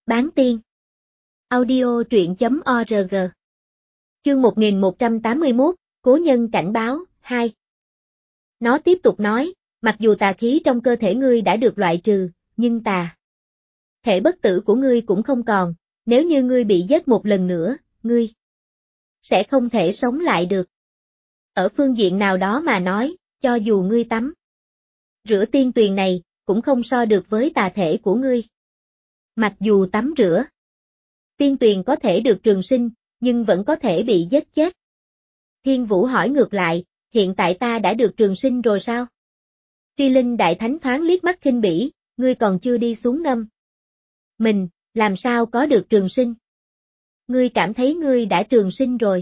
Bán tiên. Audio truyện.org. Chương 1181, Cố nhân cảnh báo, 2. Nó tiếp tục nói, mặc dù tà khí trong cơ thể ngươi đã được loại trừ, nhưng tà thể bất tử của ngươi cũng không còn, nếu như ngươi bị giết một lần nữa, ngươi sẽ không thể sống lại được. Ở phương diện nào đó mà nói, cho dù ngươi tắm rửa tiên tuyền này, cũng không so được với tà thể của ngươi. Mặc dù tắm rửa tiên tuyền có thể được trường sinh, nhưng vẫn có thể bị giết chết. Thiên Vũ hỏi ngược lại, hiện tại ta đã được trường sinh rồi sao? Tri Linh Đại Thánh thoáng liếc mắt khinh bỉ, ngươi còn chưa đi xuống ngâm mình, làm sao có được trường sinh? Ngươi cảm thấy ngươi đã trường sinh rồi?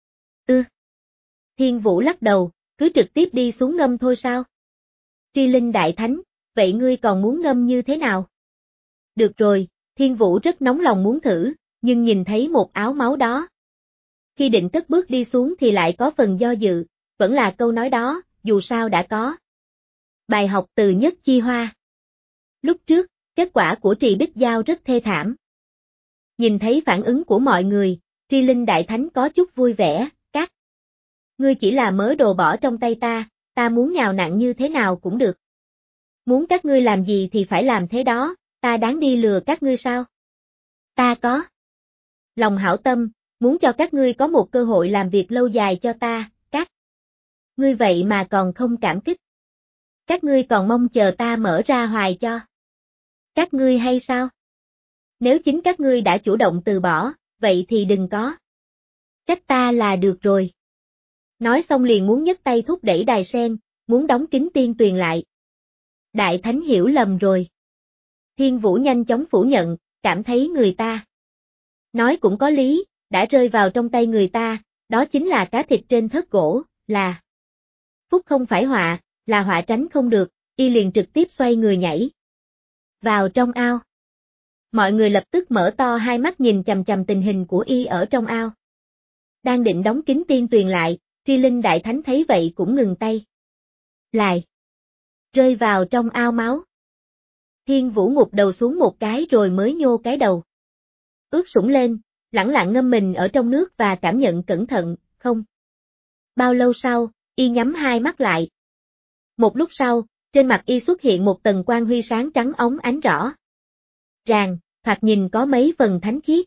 Thiên Vũ lắc đầu, cứ trực tiếp đi xuống ngâm thôi sao? Tri Linh Đại Thánh, vậy ngươi còn muốn ngâm như thế nào? Được rồi, Thiên Vũ rất nóng lòng muốn thử, nhưng nhìn thấy một áo máu đó. Khi định cất bước đi xuống thì lại có phần do dự, vẫn là câu nói đó, dù sao đã có bài học từ Nhất Chi Hoa. Lúc trước, kết quả của Trì Bích Giao rất thê thảm. Nhìn thấy phản ứng của mọi người, Tri Linh Đại Thánh có chút vui vẻ, các ngươi chỉ là mớ đồ bỏ trong tay ta muốn nhào nặn như thế nào cũng được. Muốn các ngươi làm gì thì phải làm thế đó, ta đáng đi lừa các ngươi sao? Ta có lòng hảo tâm, muốn cho các ngươi có một cơ hội làm việc lâu dài cho ta, các ngươi vậy mà còn không cảm kích. Các ngươi còn mong chờ ta mở ra hoài cho các ngươi hay sao? Nếu chính các ngươi đã chủ động từ bỏ, vậy thì đừng có trách ta là được rồi. Nói xong liền muốn nhấc tay thúc đẩy đài sen, muốn đóng kín tiên tuyền lại. Đại Thánh hiểu lầm rồi. Thiên Vũ nhanh chóng phủ nhận, cảm thấy người ta nói cũng có lý, đã rơi vào trong tay người ta, đó chính là cá thịt trên thớt gỗ, là phúc không phải họa, là họa tránh không được, y liền trực tiếp xoay người nhảy vào trong ao. Mọi người lập tức mở to hai mắt nhìn chằm chằm tình hình của y ở trong ao. Đang định đóng kín tiên tuyền lại, Tri Linh Đại Thánh thấy vậy cũng ngừng tay. Lại rơi vào trong ao máu. Thiên Vũ ngụp đầu xuống một cái rồi mới nhô cái đầu ướt sũng lên, lẳng lặng ngâm mình ở trong nước và cảm nhận cẩn thận, không bao lâu sau, y nhắm hai mắt lại. Một lúc sau, trên mặt y xuất hiện một tầng quang huy sáng trắng óng ánh rõ ràng, thoạt nhìn có mấy phần thánh khiết.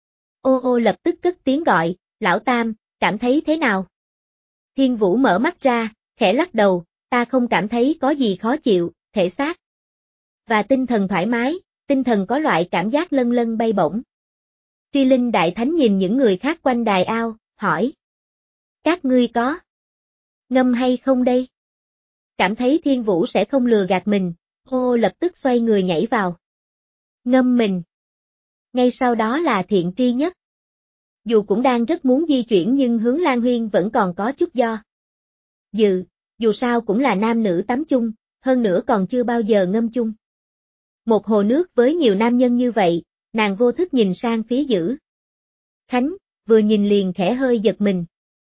Ô ô lập tức cất tiếng gọi, lão Tam, cảm thấy thế nào? Thiên Vũ mở mắt ra, khẽ lắc đầu, ta không cảm thấy có gì khó chịu, thể xác và tinh thần thoải mái, tinh thần có loại cảm giác lân lân bay bổng. Tri Linh Đại Thánh nhìn những người khác quanh đài ao, hỏi. Các ngươi có ngâm hay không đây? Cảm thấy Thiên Vũ sẽ không lừa gạt mình, ô lập tức xoay người nhảy vào ngâm mình. Ngay sau đó là Thiện Tri Nhất. Dù cũng đang rất muốn di chuyển nhưng Hướng Lan Huyên vẫn còn có chút do dự, dù sao cũng là nam nữ tắm chung, hơn nữa còn chưa bao giờ ngâm chung một hồ nước với nhiều nam nhân như vậy, nàng vô thức nhìn sang phía Dữ Khánh, vừa nhìn liền khẽ hơi giật mình.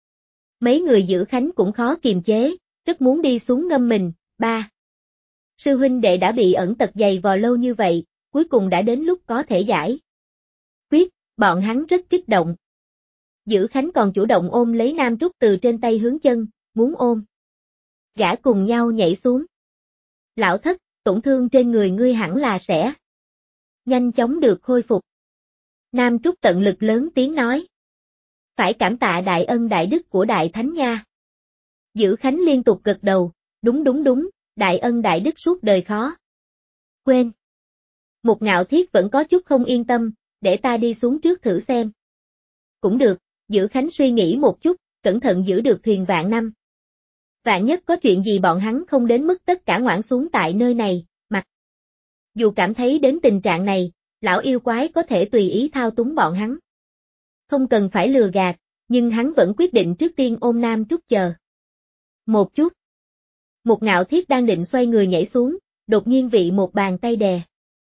Mấy người Dữ Khánh cũng khó kiềm chế, rất muốn đi xuống ngâm mình, ba sư huynh đệ đã bị ẩn tật dày vò lâu như vậy, cuối cùng đã đến lúc có thể giải quyết, bọn hắn rất kích động. Dữ Khánh còn chủ động ôm lấy Nam Trúc từ trên tay Hướng Chân, muốn ôm gã cùng nhau nhảy xuống. Lão Thất, tổn thương trên người ngươi hẳn là sẽ nhanh chóng được khôi phục. Nam Trúc tận lực lớn tiếng nói. Phải cảm tạ đại ân đại đức của Đại Thánh nha. Dữ Khánh liên tục gật đầu, đúng, đại ân đại đức suốt đời khó quên. Một Ngạo Thiết vẫn có chút không yên tâm, để ta đi xuống trước thử xem. Cũng được, Dữ Khánh suy nghĩ một chút, cẩn thận giữ được thuyền vạn năm. Vạn nhất có chuyện gì bọn hắn không đến mức tất cả ngoãn xuống tại nơi này, mặc dù cảm thấy đến tình trạng này, lão yêu quái có thể tùy ý thao túng bọn hắn. Không cần phải lừa gạt, nhưng hắn vẫn quyết định trước tiên ôm Nam Trúc chờ một chút. Một Ngạo Thiết đang định xoay người nhảy xuống, đột nhiên bị một bàn tay đè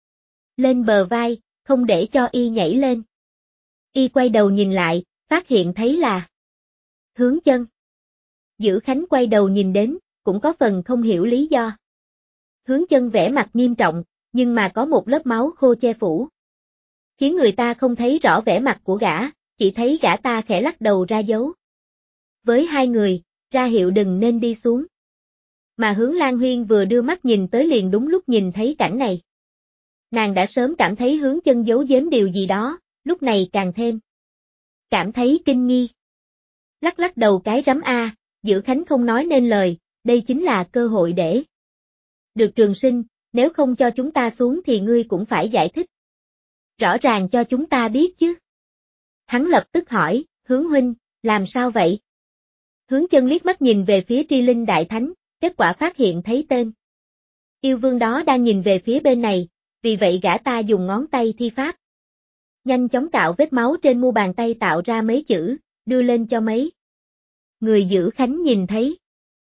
lên bờ vai, không để cho y nhảy lên. Y quay đầu nhìn lại, phát hiện thấy là Hướng Chân. Dữ Khánh quay đầu nhìn đến, cũng có phần không hiểu lý do. Hướng Chân vẻ mặt nghiêm trọng, nhưng mà có một lớp máu khô che phủ khiến người ta không thấy rõ vẻ mặt của gã, chỉ thấy gã ta khẽ lắc đầu ra dấu. Với hai người, ra hiệu đừng nên đi xuống. Mà Hướng Lan Huyên vừa đưa mắt nhìn tới liền đúng lúc nhìn thấy cảnh này. Nàng đã sớm cảm thấy Hướng Chân giấu giếm điều gì đó, lúc này càng thêm cảm thấy kinh nghi. Lắc lắc đầu cái rắm a, Dữ Khánh không nói nên lời, đây chính là cơ hội để. Được Trường Sinh, nếu không cho chúng ta xuống thì ngươi cũng phải giải thích. Rõ ràng cho chúng ta biết chứ. Hắn lập tức hỏi, Hướng huynh, làm sao vậy? Hướng Chân liếc mắt nhìn về phía Tri Linh Đại Thánh, kết quả phát hiện thấy tên yêu vương đó đang nhìn về phía bên này, vì vậy gã ta dùng ngón tay thi pháp. Nhanh chóng cạo vết máu trên mu bàn tay tạo ra mấy chữ, đưa lên cho mấy người Dữ Khánh nhìn thấy.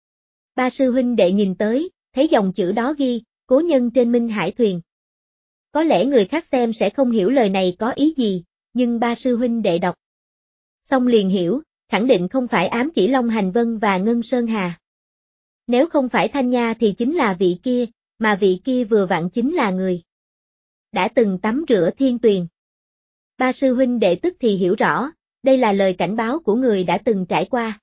Ba sư huynh đệ nhìn tới, thấy dòng chữ đó ghi, cố nhân trên Minh Hải thuyền. Có lẽ người khác xem sẽ không hiểu lời này có ý gì, nhưng ba sư huynh đệ đọc xong liền hiểu, khẳng định không phải ám chỉ Long Hành Vân và Ngân Sơn Hà. Nếu không phải Thanh Nha thì chính là vị kia, mà vị kia vừa vặn chính là người đã từng tắm rửa thiên tuyền. Ba sư huynh đệ tức thì hiểu rõ, đây là lời cảnh báo của người đã từng trải qua.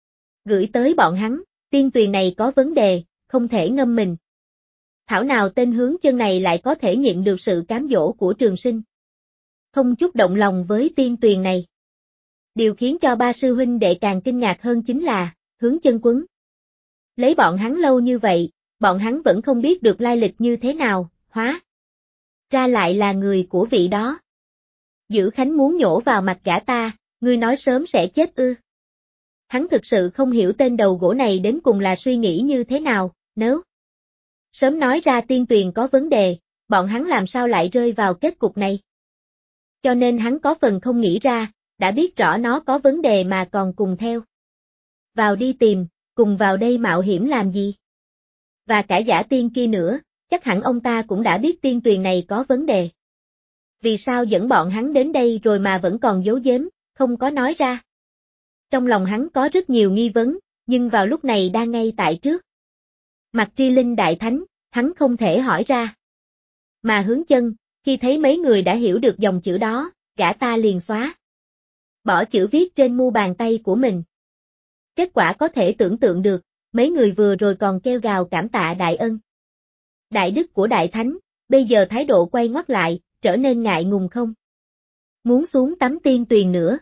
Gửi tới bọn hắn, tiên tuyền này có vấn đề, không thể ngâm mình. Thảo nào tên Hướng Chân này lại có thể nhận được sự cám dỗ của Trường Sinh. Không chút động lòng với tiên tuyền này. Điều khiến cho ba sư huynh đệ càng kinh ngạc hơn chính là, Hướng Chân quấn. Lấy bọn hắn lâu như vậy, bọn hắn vẫn không biết được lai lịch như thế nào, hóa ra lại là người của vị đó. Dữ Khánh muốn nhổ vào mặt gã ta, ngươi nói sớm sẽ chết ư. Hắn thực sự không hiểu tên đầu gỗ này đến cùng là suy nghĩ như thế nào, nếu sớm nói ra tiên tuyền có vấn đề, bọn hắn làm sao lại rơi vào kết cục này. Cho nên hắn có phần không nghĩ ra, đã biết rõ nó có vấn đề mà còn cùng theo. Vào đi tìm, cùng vào đây mạo hiểm làm gì? Và cả giả tiên kia nữa, chắc hẳn ông ta cũng đã biết tiên tuyền này có vấn đề. Vì sao dẫn bọn hắn đến đây rồi mà vẫn còn giấu giếm, không có nói ra? Trong lòng hắn có rất nhiều nghi vấn, nhưng vào lúc này đang ngay tại trước mặt Tri Linh Đại Thánh, hắn không thể hỏi ra. Mà Hướng Chân, khi thấy mấy người đã hiểu được dòng chữ đó, gã ta liền xóa bỏ chữ viết trên mu bàn tay của mình. Kết quả có thể tưởng tượng được, mấy người vừa rồi còn kêu gào cảm tạ đại ân đại đức của Đại Thánh, bây giờ thái độ quay ngoắt lại, trở nên ngại ngùng không muốn xuống tắm tiên tuyền nữa.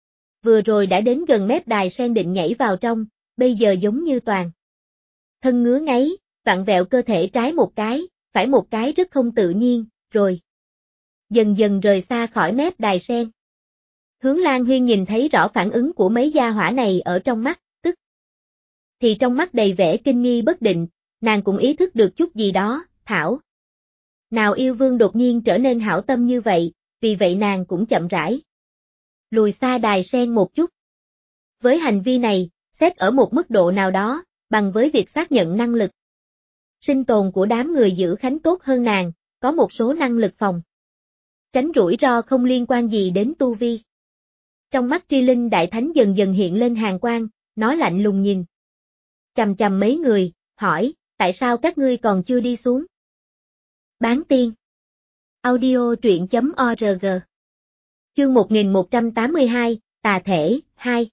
Vừa rồi đã đến gần mép đài sen định nhảy vào trong, bây giờ giống như toàn thân ngứa ngáy, vặn vẹo cơ thể trái một cái, phải một cái rất không tự nhiên, rồi dần dần rời xa khỏi mép đài sen. Hướng Lan Huyên nhìn thấy rõ phản ứng của mấy gia hỏa này ở trong mắt, tức thì trong mắt đầy vẻ kinh nghi bất định, nàng cũng ý thức được chút gì đó, thảo nào yêu vương đột nhiên trở nên hảo tâm như vậy, vì vậy nàng cũng chậm rãi lùi xa đài sen một chút. Với hành vi này, xét ở một mức độ nào đó, bằng với việc xác nhận năng lực sinh tồn của đám người Dữ Khánh tốt hơn nàng, có một số năng lực phòng tránh rủi ro không liên quan gì đến tu vi. Trong mắt Tri Linh Đại Thánh dần dần hiện lên hàn quang, nó lạnh lùng nhìn chằm chằm mấy người, hỏi, tại sao các ngươi còn chưa đi xuống? Bán tiên. Audio truyện.org. Chương 1182, Tà Thể, 2.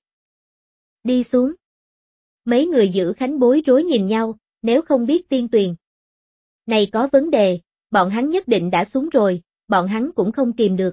Đi xuống. Mấy người Dữ Khánh bối rối nhìn nhau, nếu không biết tiên tuyền này có vấn đề, bọn hắn nhất định đã xuống rồi, bọn hắn cũng không kìm được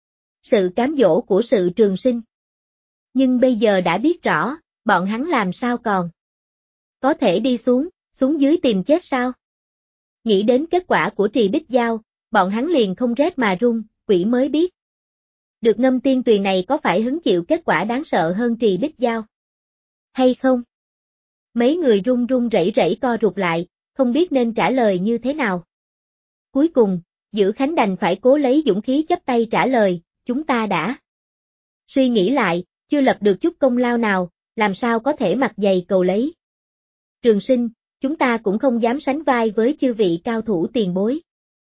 sự cám dỗ của sự Trường Sinh. Nhưng bây giờ đã biết rõ, bọn hắn làm sao còn có thể đi xuống, xuống dưới tìm chết sao? Nghĩ đến kết quả của Trì Bích Giao, bọn hắn liền không rét mà run, quỷ mới biết được ngâm tiên tuyền này có phải hứng chịu kết quả đáng sợ hơn Trì Bích Giao hay không? Mấy người run run rẩy rẩy co rụt lại, không biết nên trả lời như thế nào. Cuối cùng, Dữ Khánh đành phải cố lấy dũng khí chắp tay trả lời, chúng ta đã suy nghĩ lại, chưa lập được chút công lao nào, làm sao có thể mặt dày cầu lấy. Trường Sinh, chúng ta cũng không dám sánh vai với chư vị cao thủ tiền bối.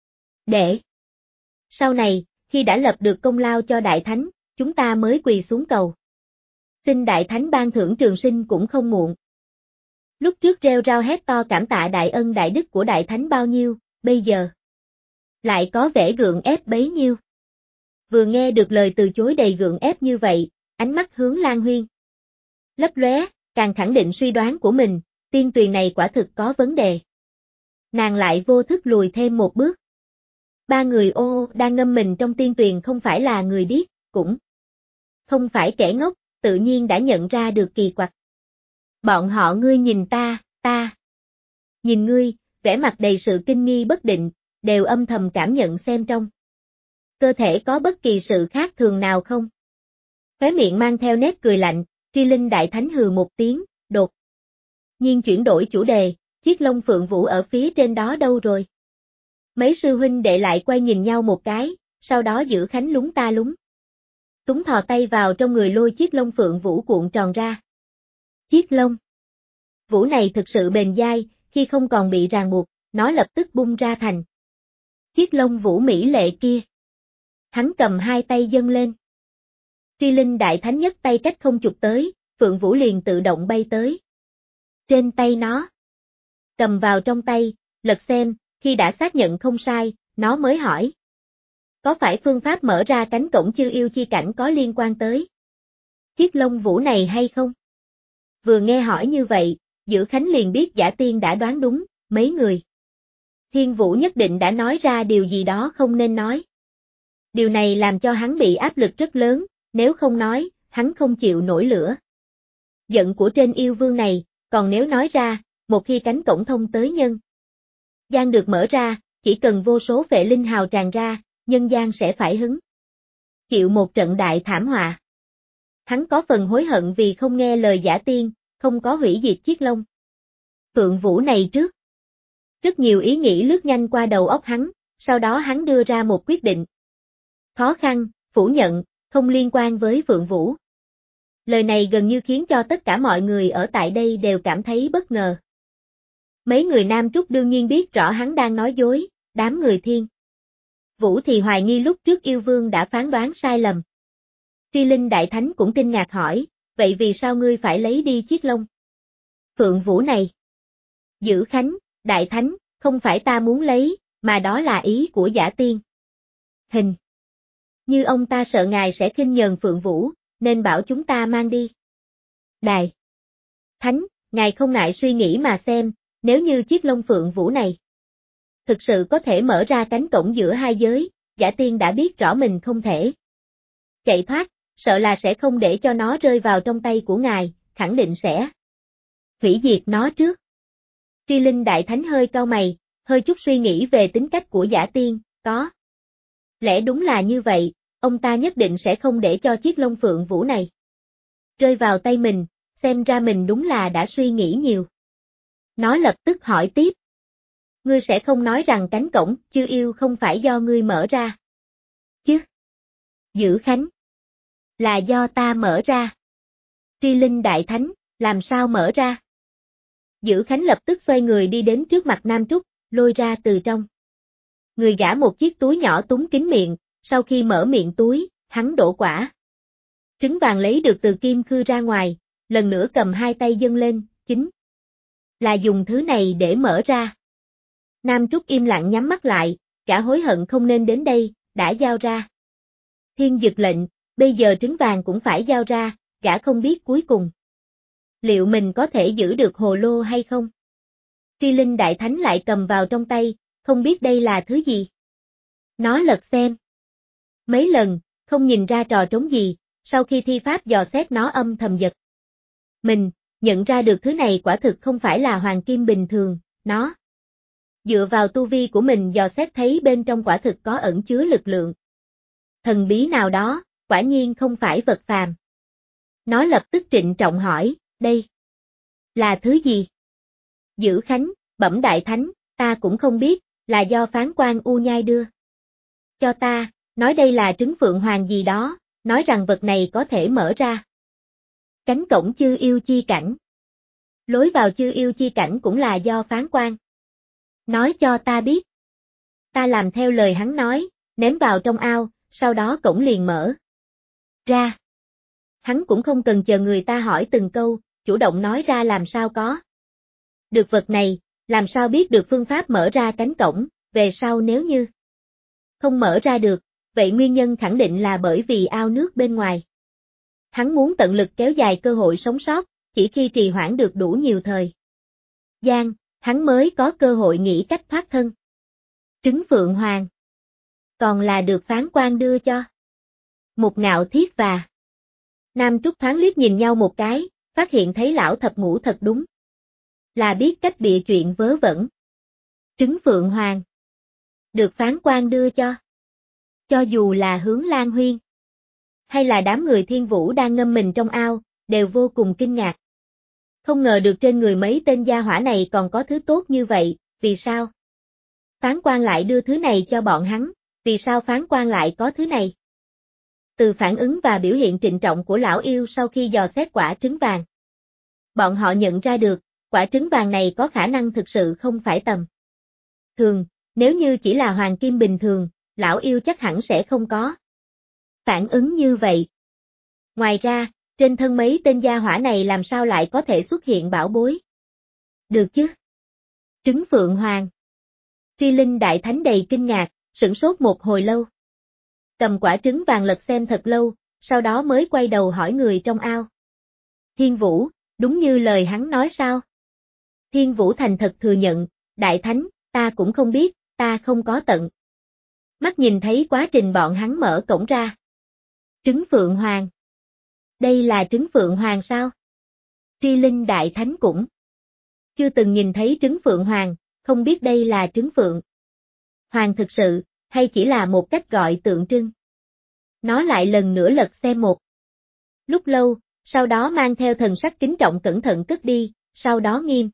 Để sau này, khi đã lập được công lao cho Đại Thánh, chúng ta mới quỳ xuống cầu. Xin Đại Thánh ban thưởng Trường Sinh cũng không muộn. Lúc trước reo rao hét to cảm tạ đại ân đại đức của Đại Thánh bao nhiêu, bây giờ lại có vẻ gượng ép bấy nhiêu. vừa nghe được lời từ chối đầy gượng ép như vậy, ánh mắt hướng Lan Huyên lấp lóe, càng khẳng định suy đoán của mình, tiên tuyền này quả thực có vấn đề. Nàng lại vô thức lùi thêm một bước. Ba người ô đang ngâm mình trong tiên tuyền không phải là người điếc, cũng không phải kẻ ngốc, tự nhiên đã nhận ra được kỳ quặc. Bọn họ ngươi nhìn ta nhìn ngươi, vẻ mặt đầy sự kinh nghi bất định, đều âm thầm cảm nhận xem trong cơ thể có bất kỳ sự khác thường nào không. Khóe miệng mang theo nét cười lạnh, Tri Linh Đại Thánh hừ một tiếng, đột nhiên chuyển đổi chủ đề, chiếc lông phượng vũ ở phía trên đó đâu rồi? Mấy sư huynh đệ lại quay nhìn nhau một cái, sau đó Giữ Khánh lúng ta lúng túng thò tay vào trong người lôi chiếc lông phượng vũ cuộn tròn ra. Chiếc lông vũ này thực sự bền dai, khi không còn bị ràng buộc, nó lập tức bung ra thành chiếc lông vũ mỹ lệ kia. Hắn cầm hai tay dâng lên. Tri Linh Đại Thánh nhất tay cách không chụp tới, phượng vũ liền tự động bay tới trên tay nó. Cầm vào trong tay, lật xem, khi đã xác nhận không sai, nó mới hỏi. Có phải phương pháp mở ra cánh cổng chư yêu chi cảnh có liên quan tới chiếc lông vũ này hay không? Vừa nghe hỏi như vậy, Giữ Khánh liền biết Giả Tiên đã đoán đúng, mấy người Thiên Vũ nhất định đã nói ra điều gì đó không nên nói. Điều này làm cho hắn bị áp lực rất lớn, nếu không nói, hắn không chịu nổi lửa giận của trên yêu vương này, còn nếu nói ra, một khi cánh cổng thông tới nhân gian được mở ra, chỉ cần vô số phệ linh hào tràn ra, nhân gian sẽ phải hứng chịu một trận đại thảm họa. Hắn có phần hối hận vì không nghe lời Giả Tiên, không có hủy diệt chiếc lông phượng vũ này trước. Rất nhiều ý nghĩ lướt nhanh qua đầu óc hắn, sau đó hắn đưa ra một quyết định. Khó khăn, phủ nhận, không liên quan với phượng vũ. Lời này gần như khiến cho tất cả mọi người ở tại đây đều cảm thấy bất ngờ. Mấy người Nam Trúc đương nhiên biết rõ hắn đang nói dối, đám người Thiên Vũ thì hoài nghi lúc trước yêu vương đã phán đoán sai lầm. Tri Linh Đại Thánh cũng kinh ngạc hỏi, vậy vì sao ngươi phải lấy đi chiếc lông phượng vũ này? Giữ Khánh, Đại Thánh, không phải ta muốn lấy, mà đó là ý của Giả Tiên. Hình như ông ta sợ ngài sẽ khinh nhờn phượng vũ, nên bảo chúng ta mang đi. Đại Thánh, ngài không ngại suy nghĩ mà xem, nếu như chiếc lông phượng vũ này thực sự có thể mở ra cánh cổng giữa hai giới, Giả Tiên đã biết rõ mình không thể chạy thoát, sợ là sẽ không để cho nó rơi vào trong tay của ngài, khẳng định sẽ hủy diệt nó trước. Tri Linh Đại Thánh hơi cau mày, hơi chút suy nghĩ về tính cách của Giả Tiên, có lẽ đúng là như vậy, ông ta nhất định sẽ không để cho chiếc lông phượng vũ này rơi vào tay mình, xem ra mình đúng là đã suy nghĩ nhiều. Nó lập tức hỏi tiếp. Ngươi sẽ không nói rằng cánh cổng chư yêu không phải do ngươi mở ra chứ? Giữ Khánh, là do ta mở ra. Tri Linh Đại Thánh, làm sao mở ra? Giữ Khánh lập tức xoay người đi đến trước mặt Nam Trúc, lôi ra từ trong người gã một chiếc túi nhỏ túng kín miệng, sau khi mở miệng túi, hắn đổ quả trứng vàng lấy được từ kim khư ra ngoài, lần nữa cầm hai tay dâng lên, chính là dùng thứ này để mở ra. Nam Trúc im lặng nhắm mắt lại, gã hối hận không nên đến đây, đã giao ra thiên dực lệnh, bây giờ trứng vàng cũng phải giao ra, gã không biết cuối cùng liệu mình có thể giữ được hồ lô hay không. Tri Linh Đại Thánh lại cầm vào trong tay, không biết đây là thứ gì. Nó lật xem mấy lần, không nhìn ra trò trống gì, sau khi thi pháp dò xét nó âm thầm giật mình, nhận ra được thứ này quả thực không phải là hoàng kim bình thường, nó dựa vào tu vi của mình dò xét thấy bên trong quả thực có ẩn chứa lực lượng thần bí nào đó, quả nhiên không phải vật phàm. Nó lập tức trịnh trọng hỏi, đây là thứ gì? Giữ Khánh, bẩm Đại Thánh, ta cũng không biết, là do phán quan U Nhai đưa cho ta, nói đây là trứng phượng hoàng gì đó, nói rằng vật này có thể mở ra cánh cổng chư yêu chi cảnh. Lối vào chư yêu chi cảnh cũng là do phán quan nói cho ta biết. Ta làm theo lời hắn nói, ném vào trong ao, sau đó cổng liền mở ra. Hắn cũng không cần chờ người ta hỏi từng câu, chủ động nói ra làm sao có được vật này, làm sao biết được phương pháp mở ra cánh cổng, về sau nếu như không mở ra được, vậy nguyên nhân khẳng định là bởi vì ao nước bên ngoài. Hắn muốn tận lực kéo dài cơ hội sống sót, chỉ khi trì hoãn được đủ nhiều thời gian, hắn mới có cơ hội nghĩ cách thoát thân. Trứng Phượng Hoàng còn là được phán quan đưa cho. Một Ngạo Thiết và Nam Trúc thoáng liếc nhìn nhau một cái, phát hiện thấy lão thập ngũ thật đúng là biết cách bịa chuyện vớ vẩn. Trứng Phượng Hoàng được phán quan đưa cho. Cho dù là Hướng Lan Huyên hay là đám người Thiên Vũ đang ngâm mình trong ao, đều vô cùng kinh ngạc. Không ngờ được trên người mấy tên gia hỏa này còn có thứ tốt như vậy, vì sao? Phán quan lại đưa thứ này cho bọn hắn, vì sao phán quan lại có thứ này? Từ phản ứng và biểu hiện trịnh trọng của lão yêu sau khi dò xét quả trứng vàng, bọn họ nhận ra được, quả trứng vàng này có khả năng thực sự không phải tầm thường, nếu như chỉ là hoàng kim bình thường, lão yêu chắc hẳn sẽ không có phản ứng như vậy. Ngoài ra, trên thân mấy tên gia hỏa này làm sao lại có thể xuất hiện bảo bối? Được chứ? Trứng Phượng Hoàng. Truy Linh Đại Thánh đầy kinh ngạc, sửng sốt một hồi lâu. Cầm quả trứng vàng lật xem thật lâu, sau đó mới quay đầu hỏi người trong ao. Thiên Vũ, đúng như lời hắn nói sao? Thiên Vũ thành thật thừa nhận, Đại Thánh, ta cũng không biết, ta không có tận mắt nhìn thấy quá trình bọn hắn mở cổng ra. Trứng Phượng Hoàng. Đây là trứng Phượng Hoàng sao? Truy Linh Đại Thánh cũng chưa từng nhìn thấy trứng Phượng Hoàng, không biết đây là trứng Phượng Hoàng thực sự, hay chỉ là một cách gọi tượng trưng. Nó lại lần nữa lật xem một lúc lâu, sau đó mang theo thần sắc kính trọng cẩn thận cất đi, sau đó nghiêm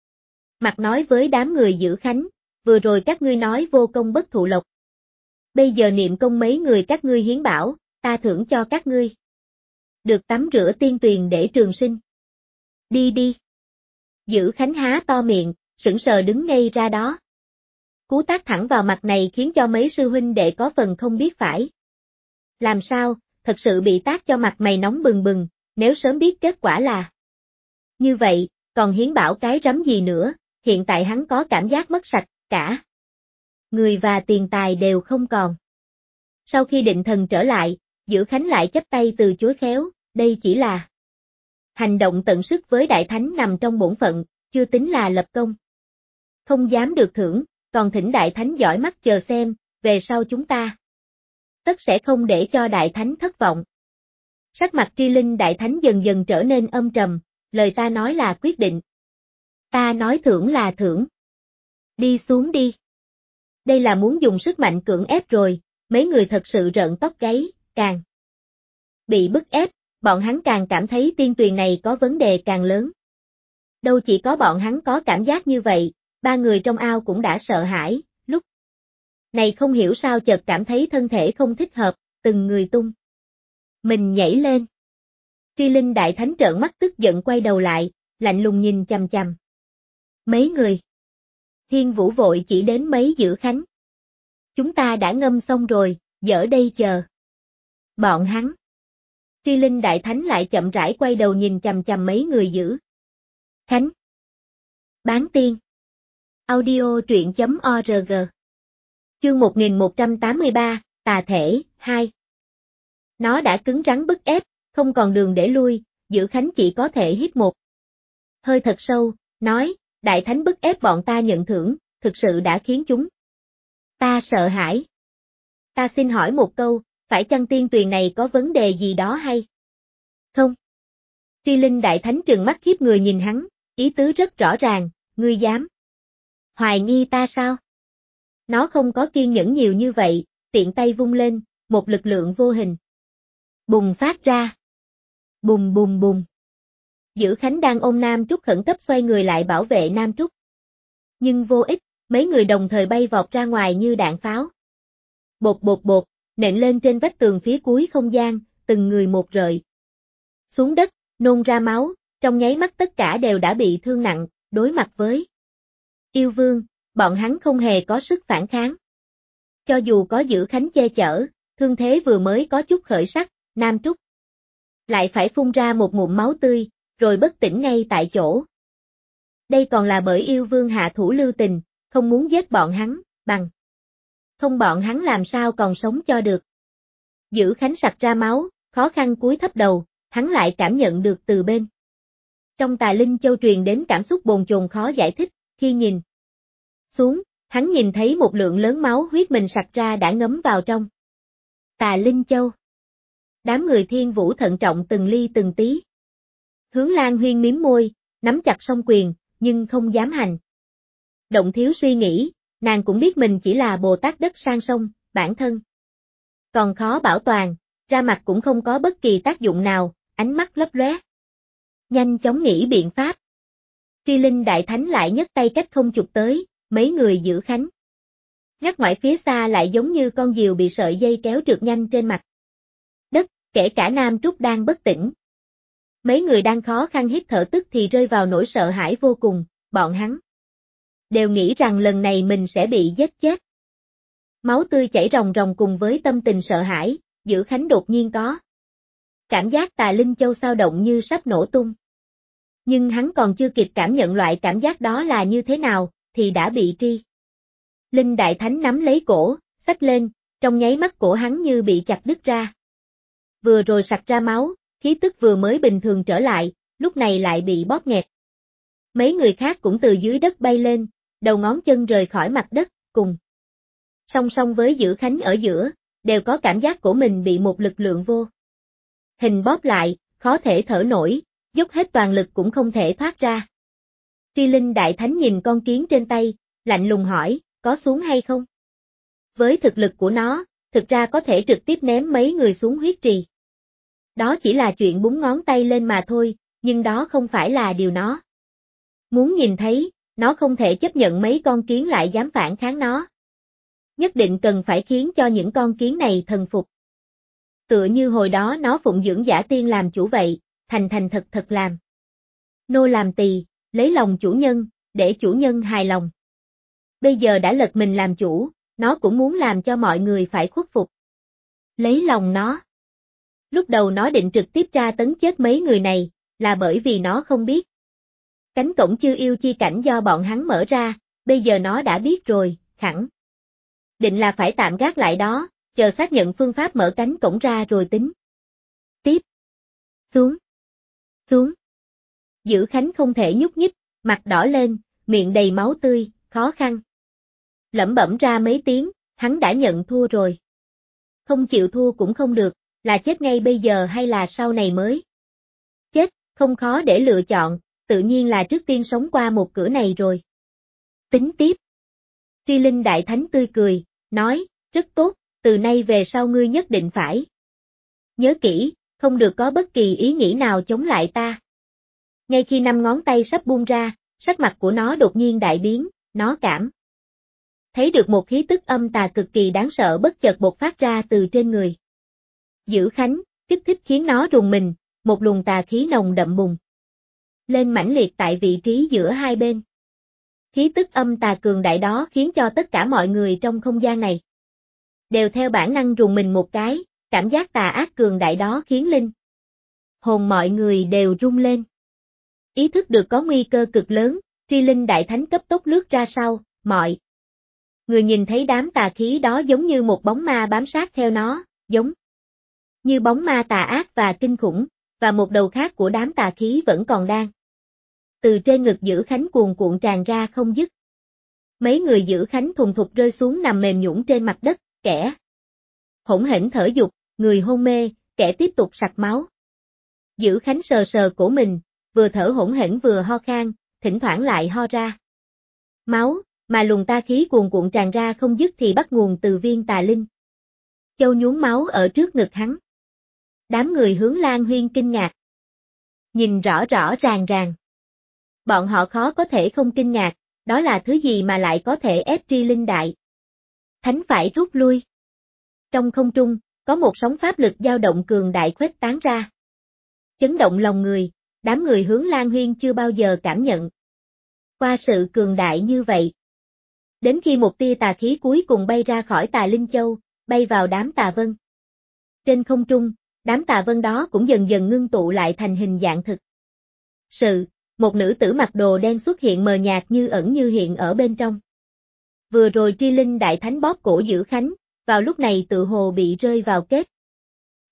mặt nói với đám người giữ khánh, vừa rồi các ngươi nói vô công bất thụ lộc. Bây giờ niệm công mấy người các ngươi hiến bảo, ta thưởng cho các ngươi được tắm rửa tiên tuyền để trường sinh. Đi đi. Giữ khánh há to miệng, sững sờ đứng ngay ra đó. Cú tát thẳng vào mặt này khiến cho mấy sư huynh đệ có phần không biết phải làm sao, thật sự bị tát cho mặt mày nóng bừng bừng, nếu sớm biết kết quả là như vậy, còn hiến bảo cái rắm gì nữa, hiện tại hắn có cảm giác mất sạch, cả người và tiền tài đều không còn. Sau khi định thần trở lại, Giữ Khánh lại chắp tay từ chối khéo, đây chỉ là hành động tận sức với Đại Thánh nằm trong bổn phận, chưa tính là lập công. Không dám được thưởng, còn thỉnh Đại Thánh giỏi mắt chờ xem, về sau chúng ta tất sẽ không để cho Đại Thánh thất vọng. Sắc mặt Tri Linh Đại Thánh dần dần trở nên âm trầm, lời ta nói là quyết định. Ta nói thưởng là thưởng. Đi xuống đi. Đây là muốn dùng sức mạnh cưỡng ép rồi, mấy người thật sự rợn tóc gáy, càng bị bức ép, bọn hắn càng cảm thấy tiên tuyền này có vấn đề càng lớn. Đâu chỉ có bọn hắn có cảm giác như vậy, ba người trong ao cũng đã sợ hãi, lúc này không hiểu sao chợt cảm thấy thân thể không thích hợp, từng người tung mình nhảy lên. Tri Linh Đại Thánh trợn mắt tức giận quay đầu lại, lạnh lùng nhìn chằm chằm mấy người. Thiên Vũ vội chỉ đến mấy Giữ Khánh. Chúng ta đã ngâm xong rồi, dở đây chờ bọn hắn. Tri Linh Đại Thánh lại chậm rãi quay đầu nhìn chằm chằm mấy người Giữ Khánh. Bán tiên. Audio truyện.org. Chương 1183, Tà Thể, 2. Nó đã cứng rắn bức ép, không còn đường để lui, Giữ Khánh chỉ có thể hít một hơi thật sâu, nói, Đại Thánh bức ép bọn ta nhận thưởng, thực sự đã khiến chúng ta sợ hãi. Ta xin hỏi một câu, phải chăng tiên tuyền này có vấn đề gì đó hay không? Tri Linh Đại Thánh trừng mắt khiếp người nhìn hắn, ý tứ rất rõ ràng, ngươi dám hoài nghi ta sao? Nó không có kiên nhẫn nhiều như vậy, tiện tay vung lên, một lực lượng vô hình bùng phát ra. Bùng bùng bùng. Giữ Khánh đang ôm Nam Trúc khẩn cấp xoay người lại bảo vệ Nam Trúc. Nhưng vô ích, mấy người đồng thời bay vọt ra ngoài như đạn pháo. Bột bột bột, nện lên trên vách tường phía cuối không gian, từng người một rời xuống đất, nôn ra máu, trong nháy mắt tất cả đều đã bị thương nặng, đối mặt với yêu vương, bọn hắn không hề có sức phản kháng. Cho dù có Giữ Khánh che chở, thương thế vừa mới có chút khởi sắc, Nam Trúc lại phải phun ra một ngụm máu tươi, rồi bất tỉnh ngay tại chỗ. Đây còn là bởi yêu vương hạ thủ lưu tình, không muốn giết bọn hắn, bằng không bọn hắn làm sao còn sống cho được. Dữ Khánh sặc ra máu, khó khăn cúi thấp đầu, hắn lại cảm nhận được từ bên trong Tà Linh Châu truyền đến cảm xúc bồn chồn khó giải thích, khi nhìn xuống, hắn nhìn thấy một lượng lớn máu huyết mình sặc ra đã ngấm vào trong Tà Linh Châu. Đám người Thiên Vũ thận trọng từng ly từng tí. Hướng Lan Huyên mím môi, nắm chặt song quyền, nhưng không dám hành động thiếu suy nghĩ, nàng cũng biết mình chỉ là Bồ Tát đất sang sông, bản thân còn khó bảo toàn, ra mặt cũng không có bất kỳ tác dụng nào, ánh mắt lấp lóe. Nhanh chóng nghĩ biện pháp. Tri Linh Đại Thánh lại nhấc tay cách không chụp tới, mấy người Dữ Khánh ngắt ngoại phía xa lại giống như con diều bị sợi dây kéo trượt nhanh trên mặt đất, kể cả Nam Trúc đang bất tỉnh. Mấy người đang khó khăn hít thở tức thì rơi vào nỗi sợ hãi vô cùng, bọn hắn đều nghĩ rằng lần này mình sẽ bị giết chết. Máu tươi chảy ròng ròng cùng với tâm tình sợ hãi, Dữ Khánh đột nhiên có cảm giác Tà Linh Châu xao động như sắp nổ tung. Nhưng hắn còn chưa kịp cảm nhận loại cảm giác đó là như thế nào, thì đã bị Tri Linh Đại Thánh nắm lấy cổ, xách lên, trong nháy mắt cổ hắn như bị chặt đứt ra. Vừa rồi sặc ra máu, khí tức vừa mới bình thường trở lại, lúc này lại bị bóp nghẹt. Mấy người khác cũng từ dưới đất bay lên, đầu ngón chân rời khỏi mặt đất, cùng song song với Dữ Khánh ở giữa, đều có cảm giác của mình bị một lực lượng vô hình bóp lại, khó thể thở nổi, dốc hết toàn lực cũng không thể thoát ra. Tri Linh Đại Thánh nhìn con kiến trên tay, lạnh lùng hỏi, có xuống hay không? Với thực lực của nó, thực ra có thể trực tiếp ném mấy người xuống huyết trì. Đó chỉ là chuyện búng ngón tay lên mà thôi, nhưng đó không phải là điều nó muốn nhìn thấy, nó không thể chấp nhận mấy con kiến lại dám phản kháng nó. Nhất định cần phải khiến cho những con kiến này thần phục. Tựa như hồi đó nó phụng dưỡng Giả Tiên làm chủ vậy, thành thành thật thật làm nô làm tỳ, lấy lòng chủ nhân, để chủ nhân hài lòng. Bây giờ đã lật mình làm chủ, nó cũng muốn làm cho mọi người phải khuất phục. Lấy lòng nó. Lúc đầu nó định trực tiếp tra tấn chết mấy người này, là bởi vì nó không biết. Cánh cổng Chư Yêu Chi cảnh do bọn hắn mở ra, bây giờ nó đã biết rồi, khẳng định là phải tạm gác lại đó, chờ xác nhận phương pháp mở cánh cổng ra rồi tính. Tiếp. Xuống. Dữ Khánh không thể nhúc nhích, mặt đỏ lên, miệng đầy máu tươi, khó khăn lẩm bẩm ra mấy tiếng, hắn đã nhận thua rồi. Không chịu thua cũng không được, là chết ngay bây giờ hay là sau này mới chết, không khó để lựa chọn, tự nhiên là trước tiên sống qua một cửa này rồi tính tiếp. Tri Linh Đại Thánh tươi cười, nói, rất tốt, từ nay về sau ngươi nhất định phải nhớ kỹ, không được có bất kỳ ý nghĩ nào chống lại ta. Ngay khi 5 ngón tay sắp buông ra, sắc mặt của nó đột nhiên đại biến, nó cảm thấy được một khí tức âm tà cực kỳ đáng sợ bất chợt bộc phát ra từ trên người Dữ Khánh, kích thích khiến nó rùng mình, một luồng tà khí nồng đậm bùng lên mãnh liệt tại vị trí giữa hai bên. Khí tức âm tà cường đại đó khiến cho tất cả mọi người trong không gian này đều theo bản năng rùng mình một cái, cảm giác tà ác cường đại đó khiến linh hồn mọi người đều rung lên. Ý thức được có nguy cơ cực lớn, Tri Linh Đại Thánh cấp tốc lướt ra sau, mọi người nhìn thấy đám tà khí đó giống như một bóng ma bám sát theo nó, giống như bóng ma tà ác và kinh khủng, và một đầu khác của đám tà khí vẫn còn đang từ trên ngực Dữ Khánh cuồn cuộn tràn ra không dứt. Mấy người Dữ Khánh thùng thục rơi xuống nằm mềm nhũn trên mặt đất, kẻ hỗn hển thở dục, người hôn mê, kẻ tiếp tục sặc máu. Dữ Khánh sờ sờ cổ mình, vừa thở hỗn hển vừa ho khan, thỉnh thoảng lại ho ra máu, mà luồng tà khí cuồn cuộn tràn ra không dứt thì bắt nguồn từ viên Tà Linh Châu nhuốm máu ở trước ngực hắn. Đám người Hướng Lan Huyên kinh ngạc, nhìn rõ rõ ràng ràng. Bọn họ khó có thể không kinh ngạc, đó là thứ gì mà lại có thể ép Tri Linh Đại Thánh phải rút lui. Trong không trung, có một sóng pháp lực dao động cường đại khuếch tán ra. Chấn động lòng người, đám người Hướng Lan Huyên chưa bao giờ cảm nhận qua sự cường đại như vậy. Đến khi một tia tà khí cuối cùng bay ra khỏi Tà Linh Châu, bay vào đám tà vân. Trên không trung, đám tà vân đó cũng dần dần ngưng tụ lại thành hình dạng thực một nữ tử mặc đồ đen xuất hiện mờ nhạt như ẩn như hiện ở bên trong. Vừa rồi Tri Linh Đại Thánh bóp cổ Dữ Khánh, vào lúc này tự hồ bị rơi vào kết